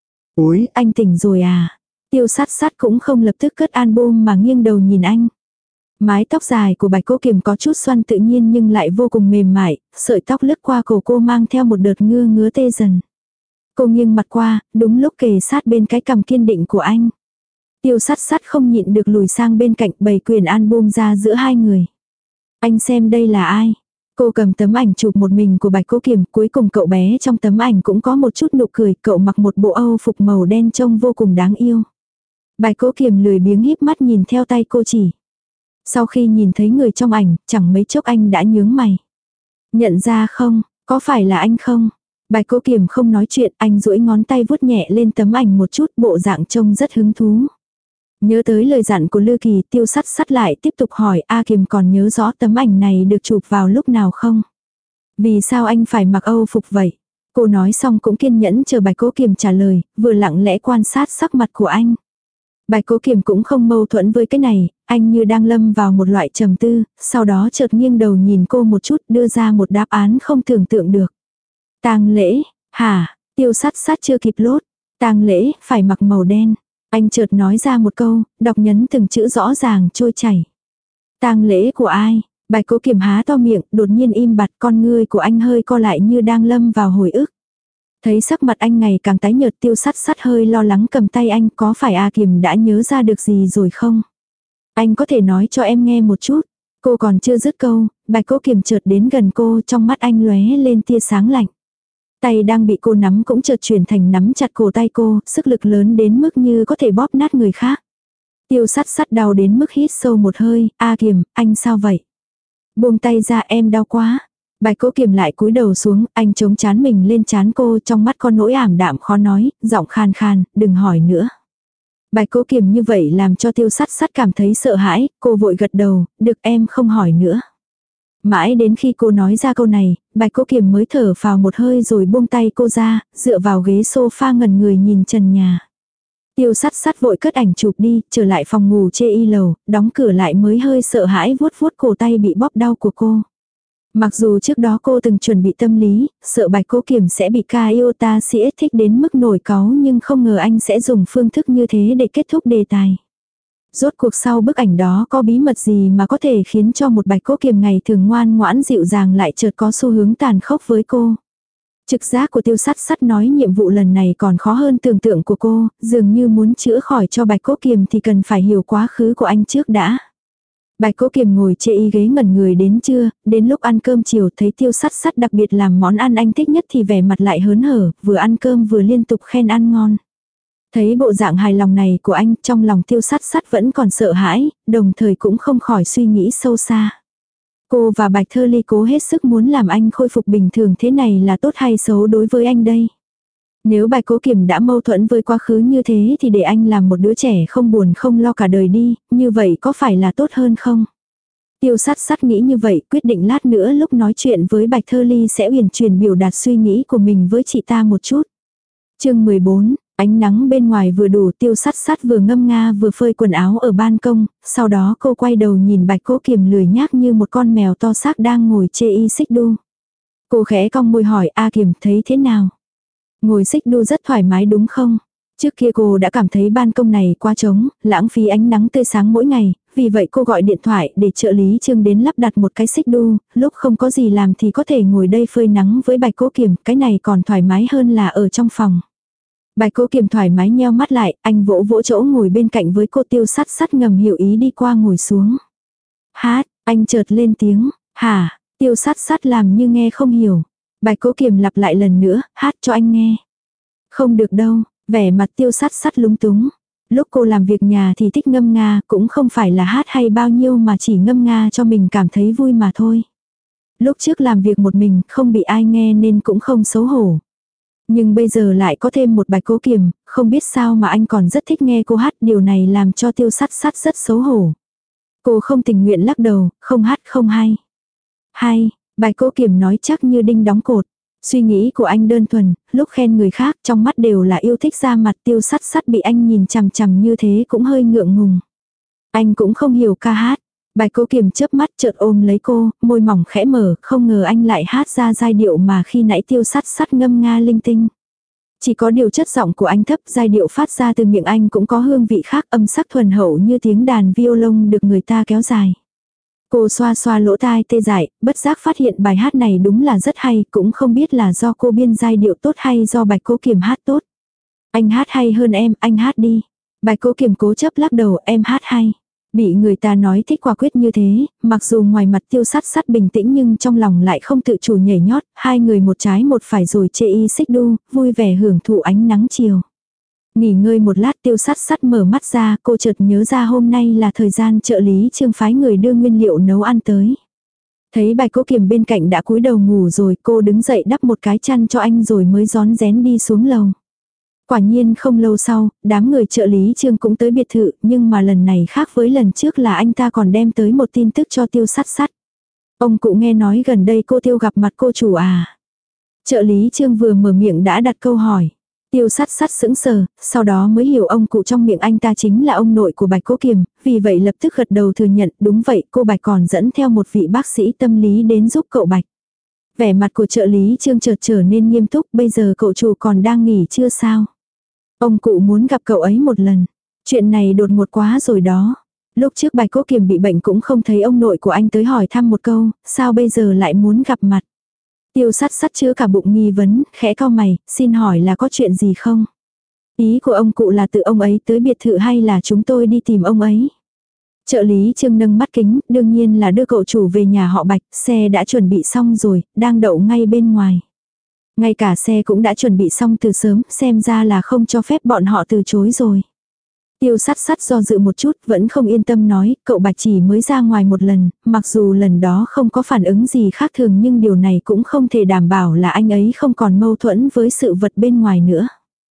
Ôi, anh tỉnh rồi à? Tiêu Sắt Sắt cũng không lập tức cất album mà nghiêng đầu nhìn anh. Mái tóc dài của Bạch Cố Kiềm có chút xoăn tự nhiên nhưng lại vô cùng mềm mại, sợi tóc lướt qua cổ cô mang theo một đợt ngứa tê dần. Cô nghiêng mặt qua, đúng lúc kề sát bên cái cằm kiên định của anh. Tiêu Sắt Sắt không nhịn được lùi sang bên cạnh bày quyển album ra giữa hai người. Anh xem đây là ai? Cô cầm tấm ảnh chụp một mình của Bạch Cố Kiềm, cuối cùng cậu bé trong tấm ảnh cũng có một chút nụ cười, cậu mặc một bộ Âu phục màu đen trông vô cùng đáng yêu. Bạch Cố Kiềm lười biếng híp mắt nhìn theo tay cô chỉ. Sau khi nhìn thấy người trong ảnh, chẳng mấy chốc anh đã nhướng mày. Nhận ra không, có phải là anh không? Bạch Cố Kiềm không nói chuyện, anh duỗi ngón tay vuốt nhẹ lên tấm ảnh một chút, bộ dạng trông rất hứng thú. Nhớ tới lời dặn của Lư Kỳ, Tiêu Sắt Sắt lại tiếp tục hỏi A Kiềm còn nhớ rõ tấm ảnh này được chụp vào lúc nào không? Vì sao anh phải mặc Âu phục vậy? Cô nói xong cũng kiên nhẫn chờ Bạch Cố Kiềm trả lời, vừa lặng lẽ quan sát sắc mặt của anh. Bạch Cố Kiềm cũng không mâu thuẫn với cái này, anh như đang lâm vào một loại trầm tư, sau đó chợt nghiêng đầu nhìn cô một chút, đưa ra một đáp án không tưởng tượng được. Tang lễ, hả? Tiêu Sắt Sắt chưa kịp lốt. Tang lễ, phải mặc màu đen. Anh chợt nói ra một câu, đọc nhấn từng chữ rõ ràng trôi chảy. Tang lễ của ai? Bạch Cố Kiềm há to miệng, đột nhiên im bặt, con ngươi của anh hơi co lại như đang lâm vào hồi ức. Thấy sắc mặt anh ngày càng tái nhợt, Tiêu Sắt Sắt hơi lo lắng cầm tay anh, có phải A Kiềm đã nhớ ra được gì rồi không? Anh có thể nói cho em nghe một chút. Cô còn chưa dứt câu, Bạch Cố Kiềm chợt đến gần cô, trong mắt anh lóe lên tia sáng lạnh. Tay đang bị cô nắm cũng chợt chuyển thành nắm chặt cổ tay cô, sức lực lớn đến mức như có thể bóp nát người khác. Tiêu Sắt Sắt đau đến mức hít sâu một hơi, A Kiềm, anh sao vậy? Buông tay ra, em đau quá. Bạch Cố Kiềm lại cúi đầu xuống, anh chống chán mình lên chán cô, trong mắt có nỗi ảm đạm khó nói, giọng khan khan, đừng hỏi nữa. Bạch Cố Kiềm như vậy làm cho Tiêu Sắt Sắt cảm thấy sợ hãi, cô vội gật đầu, được em không hỏi nữa. Mãi đến khi cô nói ra câu này, Bạch Cố Kiềm mới thở phào một hơi rồi buông tay cô ra, dựa vào ghế sofa ngẩn người nhìn trần nhà. Tiêu Sắt Sắt vội cất ảnh chụp đi, trở lại phòng ngủ chê y lầu, đóng cửa lại mới hơi sợ hãi vuốt vuốt cổ tay bị bóp đau của cô. Mặc dù trước đó cô từng chuẩn bị tâm lý, sợ Bạch Cố Kiềm sẽ bị Iota CS thích đến mức nổi cáu, nhưng không ngờ anh sẽ dùng phương thức như thế để kết thúc đề tài. Rốt cuộc sau bức ảnh đó có bí mật gì mà có thể khiến cho một Bạch Cố Kiềm ngày thường ngoan ngoãn dịu dàng lại chợt có xu hướng tàn khốc với cô. Trực giác của Tiêu Sắt Sắt nói nhiệm vụ lần này còn khó hơn tưởng tượng của cô, dường như muốn chữa khỏi cho Bạch Cố Kiềm thì cần phải hiểu quá khứ của anh trước đã. Bạch Cố Kiềm ngồi chê y ghế ngẩn người đến trưa, đến lúc ăn cơm chiều thấy Tiêu Sắt Sắt đặc biệt làm món ăn anh thích nhất thì vẻ mặt lại hớn hở, vừa ăn cơm vừa liên tục khen ăn ngon. Thấy bộ dạng hài lòng này của anh, trong lòng Tiêu Sắt Sắt vẫn còn sợ hãi, đồng thời cũng không khỏi suy nghĩ sâu xa. Cô và Bạch Thơ Ly cố hết sức muốn làm anh khôi phục bình thường, thế này là tốt hay xấu đối với anh đây? Nếu Bạch Cố Kiềm đã mâu thuẫn với quá khứ như thế thì để anh làm một đứa trẻ không buồn không lo cả đời đi, như vậy có phải là tốt hơn không? Tiêu Sắt Sắt nghĩ như vậy, quyết định lát nữa lúc nói chuyện với Bạch Thơ Ly sẽ uyển chuyển biểu đạt suy nghĩ của mình với chị ta một chút. Chương 14, ánh nắng bên ngoài vừa đủ, Tiêu Sắt Sắt vừa ngâm nga vừa phơi quần áo ở ban công, sau đó cô quay đầu nhìn Bạch Cố Kiềm lười nhác như một con mèo to xác đang ngồi chê y xích đu. Cô khẽ cong môi hỏi A Kiềm thấy thế nào? Ngồi xích đu rất thoải mái đúng không? Trước kia cô đã cảm thấy ban công này quá trống, lãng phí ánh nắng tươi sáng mỗi ngày, vì vậy cô gọi điện thoại để trợ lý Trương đến lắp đặt một cái xích đu, lúc không có gì làm thì có thể ngồi đây phơi nắng với Bạch Cố Kiềm, cái này còn thoải mái hơn là ở trong phòng. Bạch Cố Kiềm thoải mái nheo mắt lại, anh vỗ vỗ chỗ ngồi bên cạnh với cô. Tiêu Sắt Sắt ngầm hiểu ý đi qua ngồi xuống. Hát, anh chợt lên tiếng, hả? Tiêu Sắt Sắt làm như nghe không hiểu. Bạch Cố Kiềm lặp lại lần nữa, hát cho anh nghe. Không được đâu, vẻ mặt Tiêu Sắt Sắt lúng túng. Lúc cô làm việc nhà thì thích ngâm nga, cũng không phải là hát hay bao nhiêu mà chỉ ngâm nga cho mình cảm thấy vui mà thôi. Lúc trước làm việc một mình, không bị ai nghe nên cũng không xấu hổ. Nhưng bây giờ lại có thêm một Bạch Cố Kiềm, không biết sao mà anh còn rất thích nghe cô hát, điều này làm cho Tiêu Sắt Sắt rất xấu hổ. Cô không tình nguyện lắc đầu, không hát không hay. Hay, Bạch Cố Kiềm nói chắc như đinh đóng cột. Suy nghĩ của anh đơn thuần, lúc khen người khác trong mắt đều là yêu thích ra mặt. Tiêu Sắt Sắt bị anh nhìn chằm chằm như thế cũng hơi ngượng ngùng. Anh cũng không hiểu ca hát. Bạch Cố Kiềm chớp mắt chợt ôm lấy cô, môi mỏng khẽ mở, không ngờ anh lại hát ra giai điệu mà khi nãy Tiêu Sắt Sắt ngâm nga linh tinh. Chỉ có điều chất giọng của anh thấp, giai điệu phát ra từ miệng anh cũng có hương vị khác, âm sắc thuần hậu như tiếng đàn violon được người ta kéo dài. Cô xoa xoa lỗ tai tê dại, bất giác phát hiện bài hát này đúng là rất hay, cũng không biết là do cô biên giai điệu tốt hay do Bạch Cố Kiềm hát tốt. Anh hát hay hơn em, anh hát đi. Bạch Cố Kiềm cố chấp lắc đầu, em hát hay. Bị người ta nói thích quả quyết như thế, mặc dù ngoài mặt Tiêu Sắt Sắt bình tĩnh nhưng trong lòng lại không tự chủ nhảy nhót, hai người một trái một phải rồi chê y xích đu, vui vẻ hưởng thụ ánh nắng chiều. Nghỉ ngơi một lát Tiêu Sắt Sắt mở mắt ra, cô chợt nhớ ra hôm nay là thời gian trợ lý Trương phái người đưa nguyên liệu nấu ăn tới. Thấy Bạch Cố Kiềm bên cạnh đã cúi đầu ngủ rồi, cô đứng dậy đắp một cái chăn cho anh rồi mới rón rén đi xuống lầu. Quả nhiên không lâu sau, đám người trợ lý Trương cũng tới biệt thự, nhưng mà lần này khác với lần trước là anh ta còn đem tới một tin tức cho Tiêu Sắt Sắt. Ông cụ nghe nói gần đây cô Tiêu gặp mặt cô chủ à? Trợ lý Trương vừa mở miệng đã đặt câu hỏi. Tiêu Sắt Sắt sững sờ, sau đó mới hiểu ông cụ trong miệng anh ta chính là ông nội của Bạch Cố Kiềm, vì vậy lập tức gật đầu thừa nhận, đúng vậy, cô Bạch còn dẫn theo một vị bác sĩ tâm lý đến giúp cậu Bạch. Vẻ mặt của trợ lý Trương chợt trở nên nghiêm túc, bây giờ cậu chủ còn đang nghỉ chưa sao? Ông cụ muốn gặp cậu ấy một lần. Chuyện này đột ngột quá rồi đó. Lúc trước Bạch Cố Kiềm bị bệnh cũng không thấy ông nội của anh tới hỏi thăm một câu, sao bây giờ lại muốn gặp mặt? Tiêu Sắt Sắt chứa cả bụng nghi vấn, khẽ cau mày, xin hỏi là có chuyện gì không? Ý của ông cụ là tự ông ấy tới biệt thự hay là chúng tôi đi tìm ông ấy? Trợ lý Trương nâng mắt kính, đương nhiên là đưa cậu chủ về nhà họ Bạch, xe đã chuẩn bị xong rồi, đang đậu ngay bên ngoài. Ngay cả xe cũng đã chuẩn bị xong từ sớm, xem ra là không cho phép bọn họ từ chối rồi. Tiêu Sắt Sắt do dự một chút, vẫn không yên tâm nói, cậu Bạch chỉ mới ra ngoài một lần, mặc dù lần đó không có phản ứng gì khác thường nhưng điều này cũng không thể đảm bảo là anh ấy không còn mâu thuẫn với sự vật bên ngoài nữa.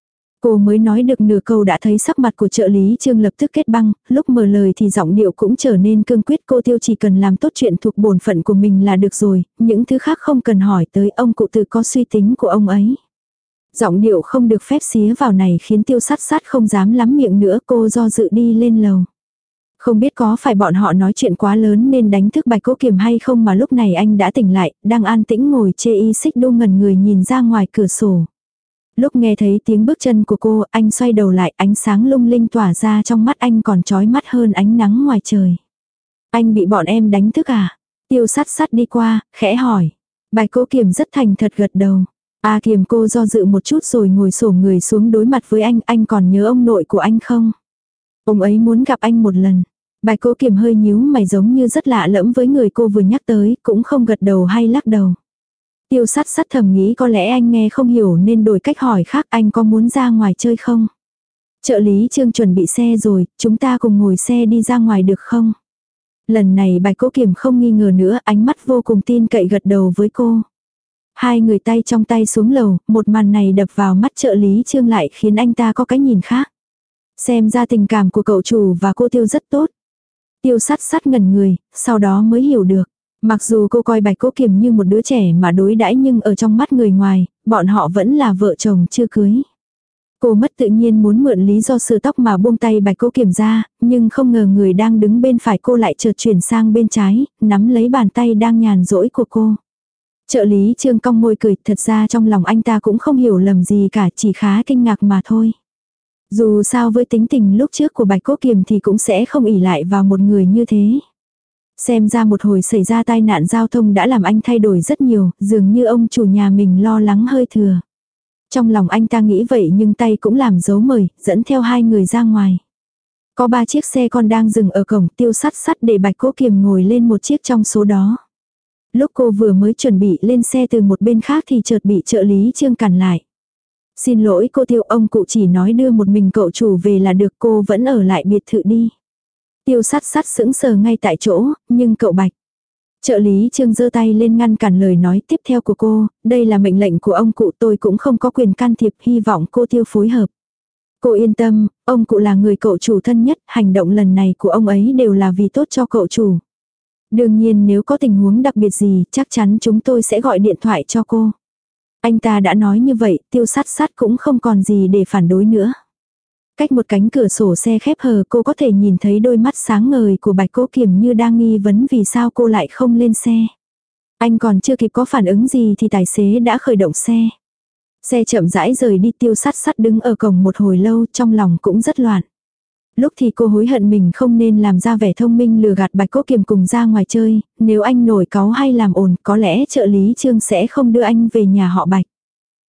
Cô mới nói được nửa câu đã thấy sắc mặt của trợ lý Trương lập tức kết băng, lúc mở lời thì giọng điệu cũng trở nên cương quyết. Cô Tiêu chỉ cần làm tốt chuyện thuộc bổn phận của mình là được rồi, những thứ khác không cần hỏi tới, ông cụ tự có suy tính của ông ấy. Giọng điệu không được phép xía vào này khiến Tiêu Sắt Sắt không dám lắm miệng nữa, cô do dự đi lên lầu. Không biết có phải bọn họ nói chuyện quá lớn nên đánh thức Bạch Cố Kiềm hay không mà lúc này anh đã tỉnh lại, đang an tĩnh ngồi chê y xích đu ngẩn người nhìn ra ngoài cửa sổ. Lúc nghe thấy tiếng bước chân của cô, anh xoay đầu lại, ánh sáng lung linh tỏa ra trong mắt anh còn chói mắt hơn ánh nắng ngoài trời. Anh bị bọn em đánh thức à? Tiêu Sắt Sắt đi qua, khẽ hỏi. Bạch Cố Kiềm rất thành thật gật đầu. Kiềm, cô do dự một chút rồi ngồi xổm người xuống đối mặt với anh còn nhớ ông nội của anh không? Ông ấy muốn gặp anh một lần. Bạch Cố Kiềm hơi nhíu mày giống như rất lạ lẫm với người cô vừa nhắc tới, cũng không gật đầu hay lắc đầu. Tiêu Sắt Sắt thầm nghĩ có lẽ anh nghe không hiểu nên đổi cách hỏi khác, anh có muốn ra ngoài chơi không? Trợ lý Trương chuẩn bị xe rồi, chúng ta cùng ngồi xe đi ra ngoài được không? Lần này Bạch Cố Kiềm không nghi ngờ nữa, ánh mắt vô cùng tin cậy gật đầu với cô. Hai người tay trong tay xuống lầu, một màn này đập vào mắt trợ lý Trương lại khiến anh ta có cái nhìn khác. Xem ra tình cảm của cậu chủ và cô Tiêu rất tốt. Tiêu Sắt Sắt ngẩn người, sau đó mới hiểu được. Mặc dù cô coi Bạch Cố Kiềm như một đứa trẻ mà đối đãi nhưng ở trong mắt người ngoài, bọn họ vẫn là vợ chồng chưa cưới. Cô mất tự nhiên muốn mượn lý do sửa tóc mà buông tay Bạch Cố Kiềm ra, nhưng không ngờ người đang đứng bên phải cô lại chợt chuyển sang bên trái, nắm lấy bàn tay đang nhàn rỗi của cô. Trợ lý Trương cong môi cười, thật ra trong lòng anh ta cũng không hiểu lầm gì cả, chỉ khá kinh ngạc mà thôi. Dù sao với tính tình lúc trước của Bạch Cố Kiềm thì cũng sẽ không ỷ lại vào một người như thế. Xem ra một hồi xảy ra tai nạn giao thông đã làm anh thay đổi rất nhiều, dường như ông chủ nhà mình lo lắng hơi thừa. Trong lòng anh ta nghĩ vậy nhưng tay cũng làm dấu mời, dẫn theo hai người ra ngoài. Có 3 chiếc xe con đang dừng ở cổng, Tiêu Sắt Sắt để Bạch Cố Kiềm ngồi lên một chiếc trong số đó. Lúc cô vừa mới chuẩn bị lên xe từ một bên khác thì chợt bị trợ lý Trương cản lại. Xin lỗi cô Tiêu, ông cụ chỉ nói đưa một mình cậu chủ về là được, cô vẫn ở lại biệt thự đi. Tiêu Sắt Sắt sững sờ ngay tại chỗ, nhưng cậu Bạch. Trợ lý Trương giơ tay lên ngăn cản lời nói tiếp theo của cô, đây là mệnh lệnh của ông cụ, tôi cũng không có quyền can thiệp, hy vọng cô Tiêu phối hợp. Cô yên tâm, ông cụ là người cậu chủ thân nhất, hành động lần này của ông ấy đều là vì tốt cho cậu chủ. Đương nhiên nếu có tình huống đặc biệt gì, chắc chắn chúng tôi sẽ gọi điện thoại cho cô. Anh ta đã nói như vậy, Tiêu Sắt Sắt cũng không còn gì để phản đối nữa. Cách một cánh cửa sổ xe khép hờ cô có thể nhìn thấy đôi mắt sáng ngời của Bạch Cố Kiềm như đang nghi vấn vì sao cô lại không lên xe. Anh còn chưa kịp có phản ứng gì thì tài xế đã khởi động xe. Xe chậm rãi rời đi, Tiêu Sắt Sắt đứng ở cổng một hồi lâu, trong lòng cũng rất loạn. Lúc thì cô hối hận mình không nên làm ra vẻ thông minh lừa gạt Bạch Cố Kiềm cùng ra ngoài chơi, nếu anh nổi cáu hay làm ồn có lẽ trợ lý Trương sẽ không đưa anh về nhà họ Bạch.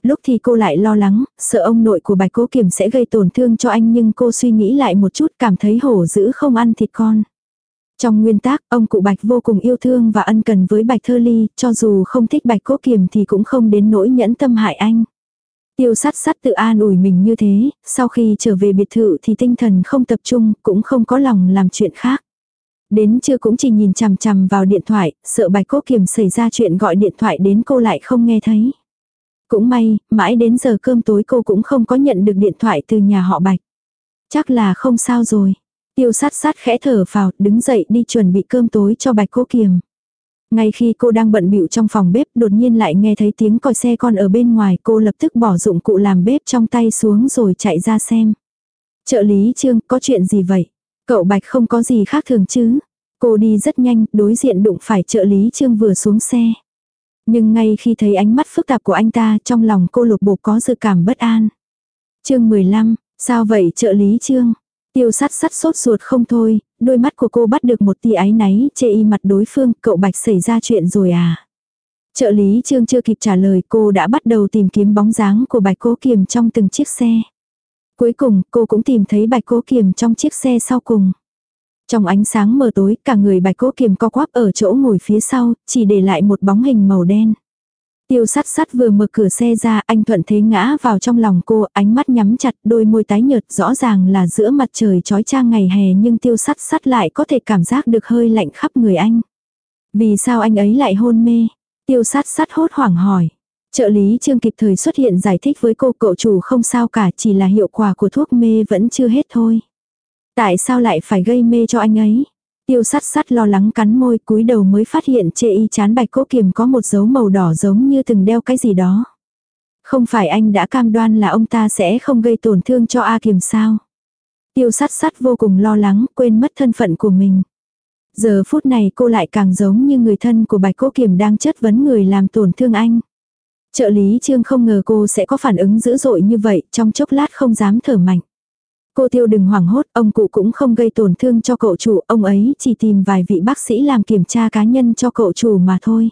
Lúc thì cô lại lo lắng, sợ ông nội của Bạch Cố Kiềm sẽ gây tổn thương cho anh, nhưng cô suy nghĩ lại một chút cảm thấy hổ dữ không ăn thịt con. Trong nguyên tắc, ông cụ Bạch vô cùng yêu thương và ân cần với Bạch Thơ Ly, cho dù không thích Bạch Cố Kiềm thì cũng không đến nỗi nhẫn tâm hại anh. Tiêu Sắt Sắt tự an ủi mình như thế, sau khi trở về biệt thự thì tinh thần không tập trung, cũng không có lòng làm chuyện khác. Đến trưa cũng chỉ nhìn chằm chằm vào điện thoại, sợ Bạch Cố Kiềm xảy ra chuyện gọi điện thoại đến cô lại không nghe thấy. Cũng may, mãi đến giờ cơm tối cô cũng không có nhận được điện thoại từ nhà họ Bạch. Chắc là không sao rồi. Tiêu Sắt Sắt khẽ thở phào, đứng dậy đi chuẩn bị cơm tối cho Bạch Cố Kiềm. Ngay khi cô đang bận bịu trong phòng bếp, đột nhiên lại nghe thấy tiếng còi xe con ở bên ngoài, cô lập tức bỏ dụng cụ làm bếp trong tay xuống rồi chạy ra xem. Trợ lý Trương, có chuyện gì vậy? Cậu Bạch không có gì khác thường chứ? Cô đi rất nhanh, đối diện đụng phải trợ lý Trương vừa xuống xe. Nhưng ngay khi thấy ánh mắt phức tạp của anh ta, trong lòng cô lục bục có dự cảm bất an. Chương 15, sao vậy trợ lý Trương? Tiêu Sắt Sắt sốt ruột không thôi, đôi mắt của cô bắt được một tia áy náy, chê y mặt đối phương, cậu Bạch xảy ra chuyện rồi à? Trợ lý Trương chưa kịp trả lời, cô đã bắt đầu tìm kiếm bóng dáng của Bạch Cố Kiềm trong từng chiếc xe. Cuối cùng, cô cũng tìm thấy Bạch Cố Kiềm trong chiếc xe sau cùng. Trong ánh sáng mờ tối, cả người Bạch Cố Kiềm co quắp ở chỗ ngồi phía sau, chỉ để lại một bóng hình màu đen. Tiêu Sắt Sắt vừa mở cửa xe ra, anh thuận thế ngã vào trong lòng cô, ánh mắt nhắm chặt, đôi môi tái nhợt, rõ ràng là giữa mặt trời chói chang ngày hè, nhưng Tiêu Sắt Sắt lại có thể cảm giác được hơi lạnh khắp người anh. Vì sao anh ấy lại hôn mê? Tiêu Sắt Sắt hốt hoảng hỏi. Trợ lý Trương kịp thời xuất hiện giải thích với cô, cậu chủ không sao cả, chỉ là hiệu quả của thuốc mê vẫn chưa hết thôi. Tại sao lại phải gây mê cho anh ấy? Tiêu Sắt Sắt lo lắng cắn môi, cúi đầu mới phát hiện chê y chán Bạch Cố Kiềm có một dấu màu đỏ giống như từng đeo cái gì đó. Không phải anh đã cam đoan là ông ta sẽ không gây tổn thương cho A Kiềm sao? Tiêu Sắt Sắt vô cùng lo lắng, quên mất thân phận của mình. Giờ phút này cô lại càng giống như người thân của Bạch Cố Kiềm đang chất vấn người làm tổn thương anh. Trợ lý Trương không ngờ cô sẽ có phản ứng dữ dội như vậy, trong chốc lát không dám thở mạnh. Cô Tiêu đừng hoảng hốt, ông cụ cũng không gây tổn thương cho cậu chủ, ông ấy chỉ tìm vài vị bác sĩ làm kiểm tra cá nhân cho cậu chủ mà thôi.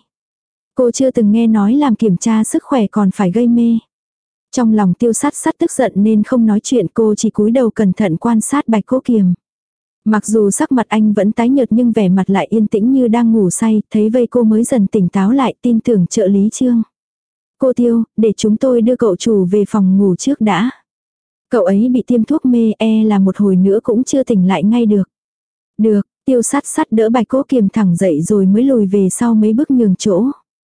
Cô chưa từng nghe nói làm kiểm tra sức khỏe còn phải gây mê. Trong lòng Tiêu Sắt Sắt tức giận nên không nói chuyện, cô chỉ cúi đầu cẩn thận quan sát Bạch Cố Kiềm. Mặc dù sắc mặt anh vẫn tái nhợt nhưng vẻ mặt lại yên tĩnh như đang ngủ say, thấy vây cô mới dần tỉnh táo lại, tin tưởng trợ lý Trương. Cô Tiêu, để chúng tôi đưa cậu chủ về phòng ngủ trước đã. Cậu ấy bị tiêm thuốc mê, là một hồi nữa cũng chưa tỉnh lại ngay được. Được, Tiêu Sắt Sắt đỡ Bạch Cố Kiềm thẳng dậy rồi mới lùi về sau mấy bước nhường chỗ.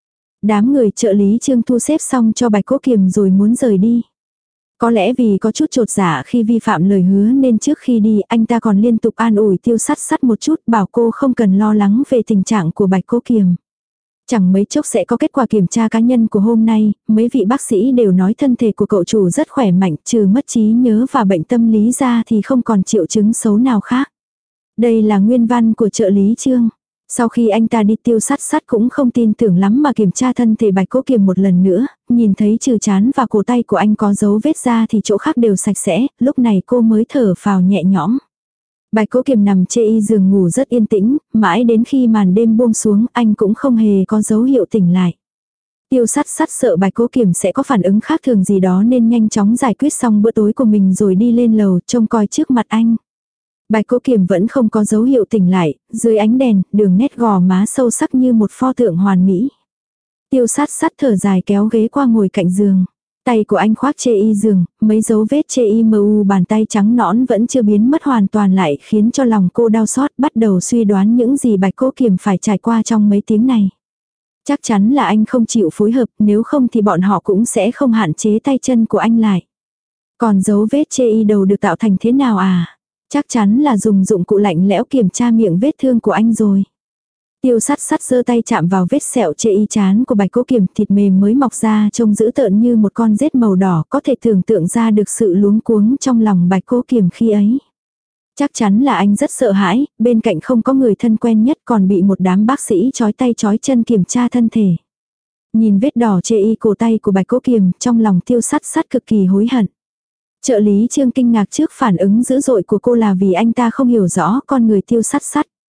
Đám người trợ lý Trương thu xếp xong cho Bạch Cố Kiềm rồi muốn rời đi. Có lẽ vì có chút chột dạ khi vi phạm lời hứa nên trước khi đi anh ta còn liên tục an ủi Tiêu Sắt Sắt một chút, bảo cô không cần lo lắng về tình trạng của Bạch Cố Kiềm. Chẳng mấy chốc sẽ có kết quả kiểm tra cá nhân của hôm nay, mấy vị bác sĩ đều nói thân thể của cậu chủ rất khỏe mạnh, trừ mất trí nhớ và bệnh tâm lý ra thì không còn triệu chứng xấu nào khác. Đây là nguyên văn của trợ lý Trương. Sau khi anh ta đi, Tiêu Sắt Sắt cũng không tin tưởng lắm mà kiểm tra thân thể Bạch Cố Kiềm một lần nữa, nhìn thấy trừ trán và cổ tay của anh có dấu vết ra thì chỗ khác đều sạch sẽ, lúc này cô mới thở phào nhẹ nhõm. Bạch Cố Kiềm nằm chê y giường ngủ rất yên tĩnh, mãi đến khi màn đêm buông xuống anh cũng không hề có dấu hiệu tỉnh lại. Tiêu Sắt Sắt sợ Bạch Cố Kiềm sẽ có phản ứng khác thường gì đó nên nhanh chóng giải quyết xong bữa tối của mình rồi đi lên lầu trông coi trước mặt anh. Bạch Cố Kiềm vẫn không có dấu hiệu tỉnh lại, dưới ánh đèn, đường nét gò má sâu sắc như một pho tượng hoàn mỹ. Tiêu Sắt Sắt thở dài kéo ghế qua ngồi cạnh giường. Tay của anh khoác chê y giường, mấy dấu vết chê y mờ u bàn tay trắng nõn vẫn chưa biến mất hoàn toàn lại khiến cho lòng cô đau xót, bắt đầu suy đoán những gì Bạch Cố Kiềm phải trải qua trong mấy tiếng này. Chắc chắn là anh không chịu phối hợp, nếu không thì bọn họ cũng sẽ không hạn chế tay chân của anh lại. Còn dấu vết chê y đầu được tạo thành thế nào à? Chắc chắn là dùng dụng cụ lạnh lẽo kiểm tra miệng vết thương của anh rồi. Tiêu Sắt Sắt giơ tay chạm vào vết sẹo chê y chán của Bạch Cố Kiềm, thịt mềm mới mọc ra trông dữ tợn như một con rết màu đỏ, có thể tưởng tượng ra được sự luống cuống trong lòng Bạch Cố Kiềm khi ấy. Chắc chắn là anh rất sợ hãi, bên cạnh không có người thân quen nhất còn bị một đám bác sĩ trói tay trói chân kiểm tra thân thể. Nhìn vết đỏ chê y cổ tay của Bạch Cố Kiềm, trong lòng Tiêu Sắt Sắt cực kỳ hối hận. Trợ lý Trương kinh ngạc trước phản ứng dữ dội của cô là vì anh ta không hiểu rõ con người Tiêu Sắt Sắt.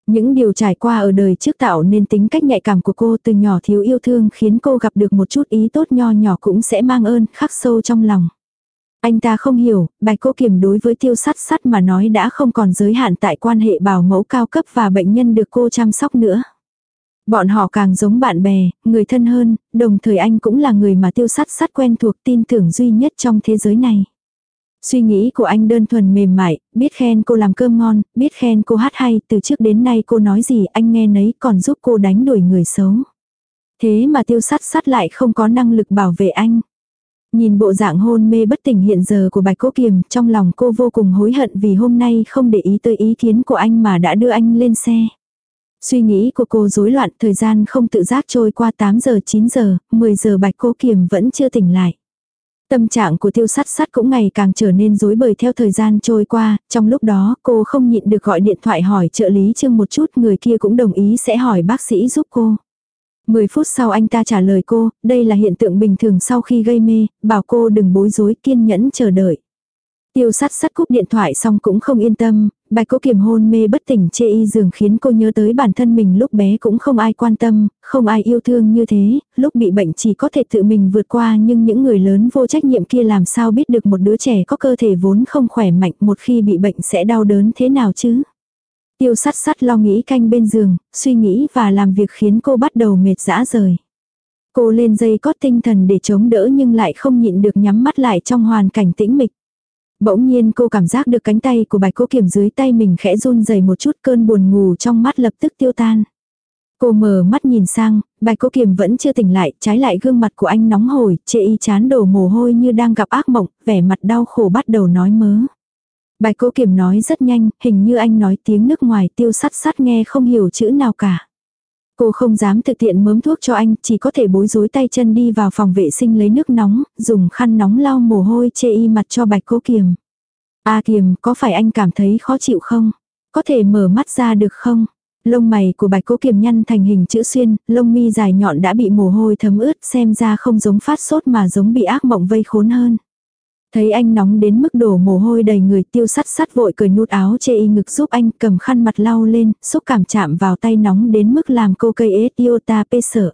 Những điều trải qua ở đời trước tạo nên tính cách nhạy cảm của cô, từ nhỏ thiếu yêu thương khiến cô gặp được một chút ý tốt nho nhỏ cũng sẽ mang ơn khắc sâu trong lòng. Anh ta không hiểu, Bạch Cố Kiềm đối với Tiêu Sắt Sắt mà nói đã không còn giới hạn tại quan hệ bảo mẫu cao cấp và bệnh nhân được cô chăm sóc nữa. Bọn họ càng giống bạn bè, người thân hơn, đồng thời anh cũng là người mà Tiêu Sắt Sắt quen thuộc, tin tưởng duy nhất trong thế giới này. Suy nghĩ của anh đơn thuần mềm mại, biết khen cô làm cơm ngon, biết khen cô hát hay, từ trước đến nay cô nói gì anh nghe nấy, còn giúp cô đánh đuổi người xấu. Thế mà Tiêu Sắt Sắt lại không có năng lực bảo vệ anh. Nhìn bộ dạng hôn mê bất tỉnh hiện giờ của Bạch Cố Kiềm, trong lòng cô vô cùng hối hận vì hôm nay không để ý tới ý kiến của anh mà đã đưa anh lên xe. Suy nghĩ của cô rối loạn, thời gian không tự giác trôi qua 8 giờ, 9 giờ, 10 giờ Bạch Cố Kiềm vẫn chưa tỉnh lại. Tâm trạng của Tiêu Sắt Sắt cũng ngày càng trở nên rối bời theo thời gian trôi qua, trong lúc đó cô không nhịn được gọi điện thoại hỏi trợ lý Trương một chút, người kia cũng đồng ý sẽ hỏi bác sĩ giúp cô. 10 phút sau anh ta trả lời cô, đây là hiện tượng bình thường sau khi gây mê, bảo cô đừng bối rối, kiên nhẫn chờ đợi. Tiêu Sắt Sắt cúp điện thoại xong cũng không yên tâm, Bạch Cố Kiềm hôn mê bất tỉnh chê y giường khiến cô nhớ tới bản thân mình lúc bé cũng không ai quan tâm, không ai yêu thương như thế, lúc bị bệnh chỉ có thể tự mình vượt qua nhưng những người lớn vô trách nhiệm kia làm sao biết được một đứa trẻ có cơ thể vốn không khỏe mạnh một khi bị bệnh sẽ đau đớn thế nào chứ. Tiêu Sắt Sắt lo nghĩ canh bên giường, suy nghĩ và làm việc khiến cô bắt đầu mệt rã rời. Cô lên dây cót tinh thần để chống đỡ nhưng lại không nhịn được nhắm mắt lại trong hoàn cảnh tĩnh mịch. Bỗng nhiên cô cảm giác được cánh tay của Bạch Cố Kiềm dưới tay mình khẽ run rẩy một chút, cơn buồn ngủ trong mắt lập tức tiêu tan. Cô mở mắt nhìn sang, Bạch Cố Kiềm vẫn chưa tỉnh lại, trái lại gương mặt của anh nóng hổi, chê y chán đổ mồ hôi như đang gặp ác mộng, vẻ mặt đau khổ bắt đầu nói mớ. Bạch Cố Kiềm nói rất nhanh, hình như anh nói tiếng nước ngoài, Tiêu Sắt Sắt nghe không hiểu chữ nào cả. Cô không dám thực hiện mớm thuốc cho anh, chỉ có thể bối rối tay chân đi vào phòng vệ sinh lấy nước nóng, dùng khăn nóng lau mồ hôi chê y mặt cho Bạch Cố Kiềm. A Kiềm, có phải anh cảm thấy khó chịu không? Có thể mở mắt ra được không? Lông mày của Bạch Cố Kiềm nhăn thành hình chữ xuyên, lông mi dài nhọn đã bị mồ hôi thấm ướt, xem ra không giống phát sốt mà giống bị ác mộng vây khốn hơn. Thấy anh nóng đến mức đổ mồ hôi đầy người, Tiêu Sắt Sắt vội cởi nút áo chê y ngực giúp anh, cầm khăn mặt lau lên, xúc cảm chạm vào tay nóng đến mức làm cô cây ết iota pê sợ.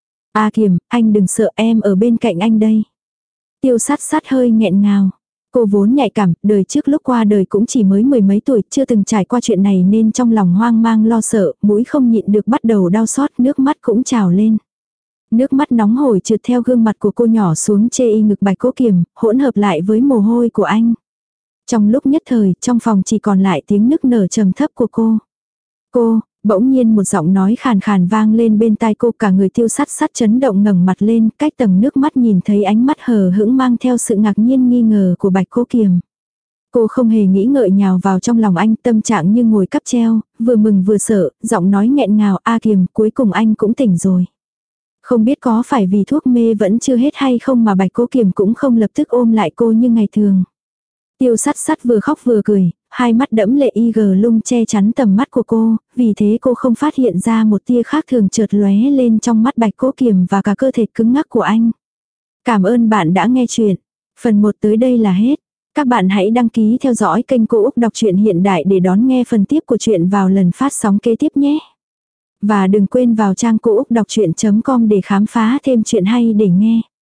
A Kiềm, anh đừng sợ, em ở bên cạnh anh đây. Tiêu Sắt Sắt hơi nghẹn ngào. Cô vốn nhạy cảm, đời trước lúc qua đời cũng chỉ mới 10 mấy tuổi, chưa từng trải qua chuyện này nên trong lòng hoang mang lo sợ, mũi không nhịn được bắt đầu đau xót, nước mắt cũng trào lên. Nước mắt nóng hổi trượt theo gương mặt của cô nhỏ xuống chê y ngực Bạch Cố Kiềm, hỗn hợp lại với mồ hôi của anh. Trong lúc nhất thời, trong phòng chỉ còn lại tiếng nức nở trầm thấp của cô. Cô, bỗng nhiên một giọng nói khàn khàn vang lên bên tai cô, cả người Tiêu Sắt Sắt chấn động ngẩng mặt lên, cách tầng nước mắt nhìn thấy ánh mắt hờ hững mang theo sự ngạc nhiên nghi ngờ của Bạch Cố Kiềm. Cô không hề nghĩ ngợi nhào vào trong lòng anh, tâm trạng như ngồi cắp treo, vừa mừng vừa sợ, giọng nói nghẹn ngào, A Kiềm, cuối cùng anh cũng tỉnh rồi. Không biết có phải vì thuốc mê vẫn chưa hết hay không mà Bạch Cố Kiềm cũng không lập tức ôm lại cô như ngày thường. Tiêu Sắt Sắt vừa khóc vừa cười, hai mắt đẫm lệ y gờ lung che chắn tầm mắt của cô, vì thế cô không phát hiện ra một tia khác thường chợt lóe lên trong mắt Bạch Cố Kiềm và cả cơ thể cứng ngắc của anh. Cảm ơn bạn đã nghe chuyện. Phần 1 tới đây là hết. Các bạn hãy đăng ký theo dõi kênh Cô Úc Đọc truyện Hiện Đại để đón nghe phần tiếp của chuyện vào lần phát sóng kế tiếp nhé. Và đừng quên vào trang cô úc đọc chuyện.com để khám phá thêm chuyện hay để nghe.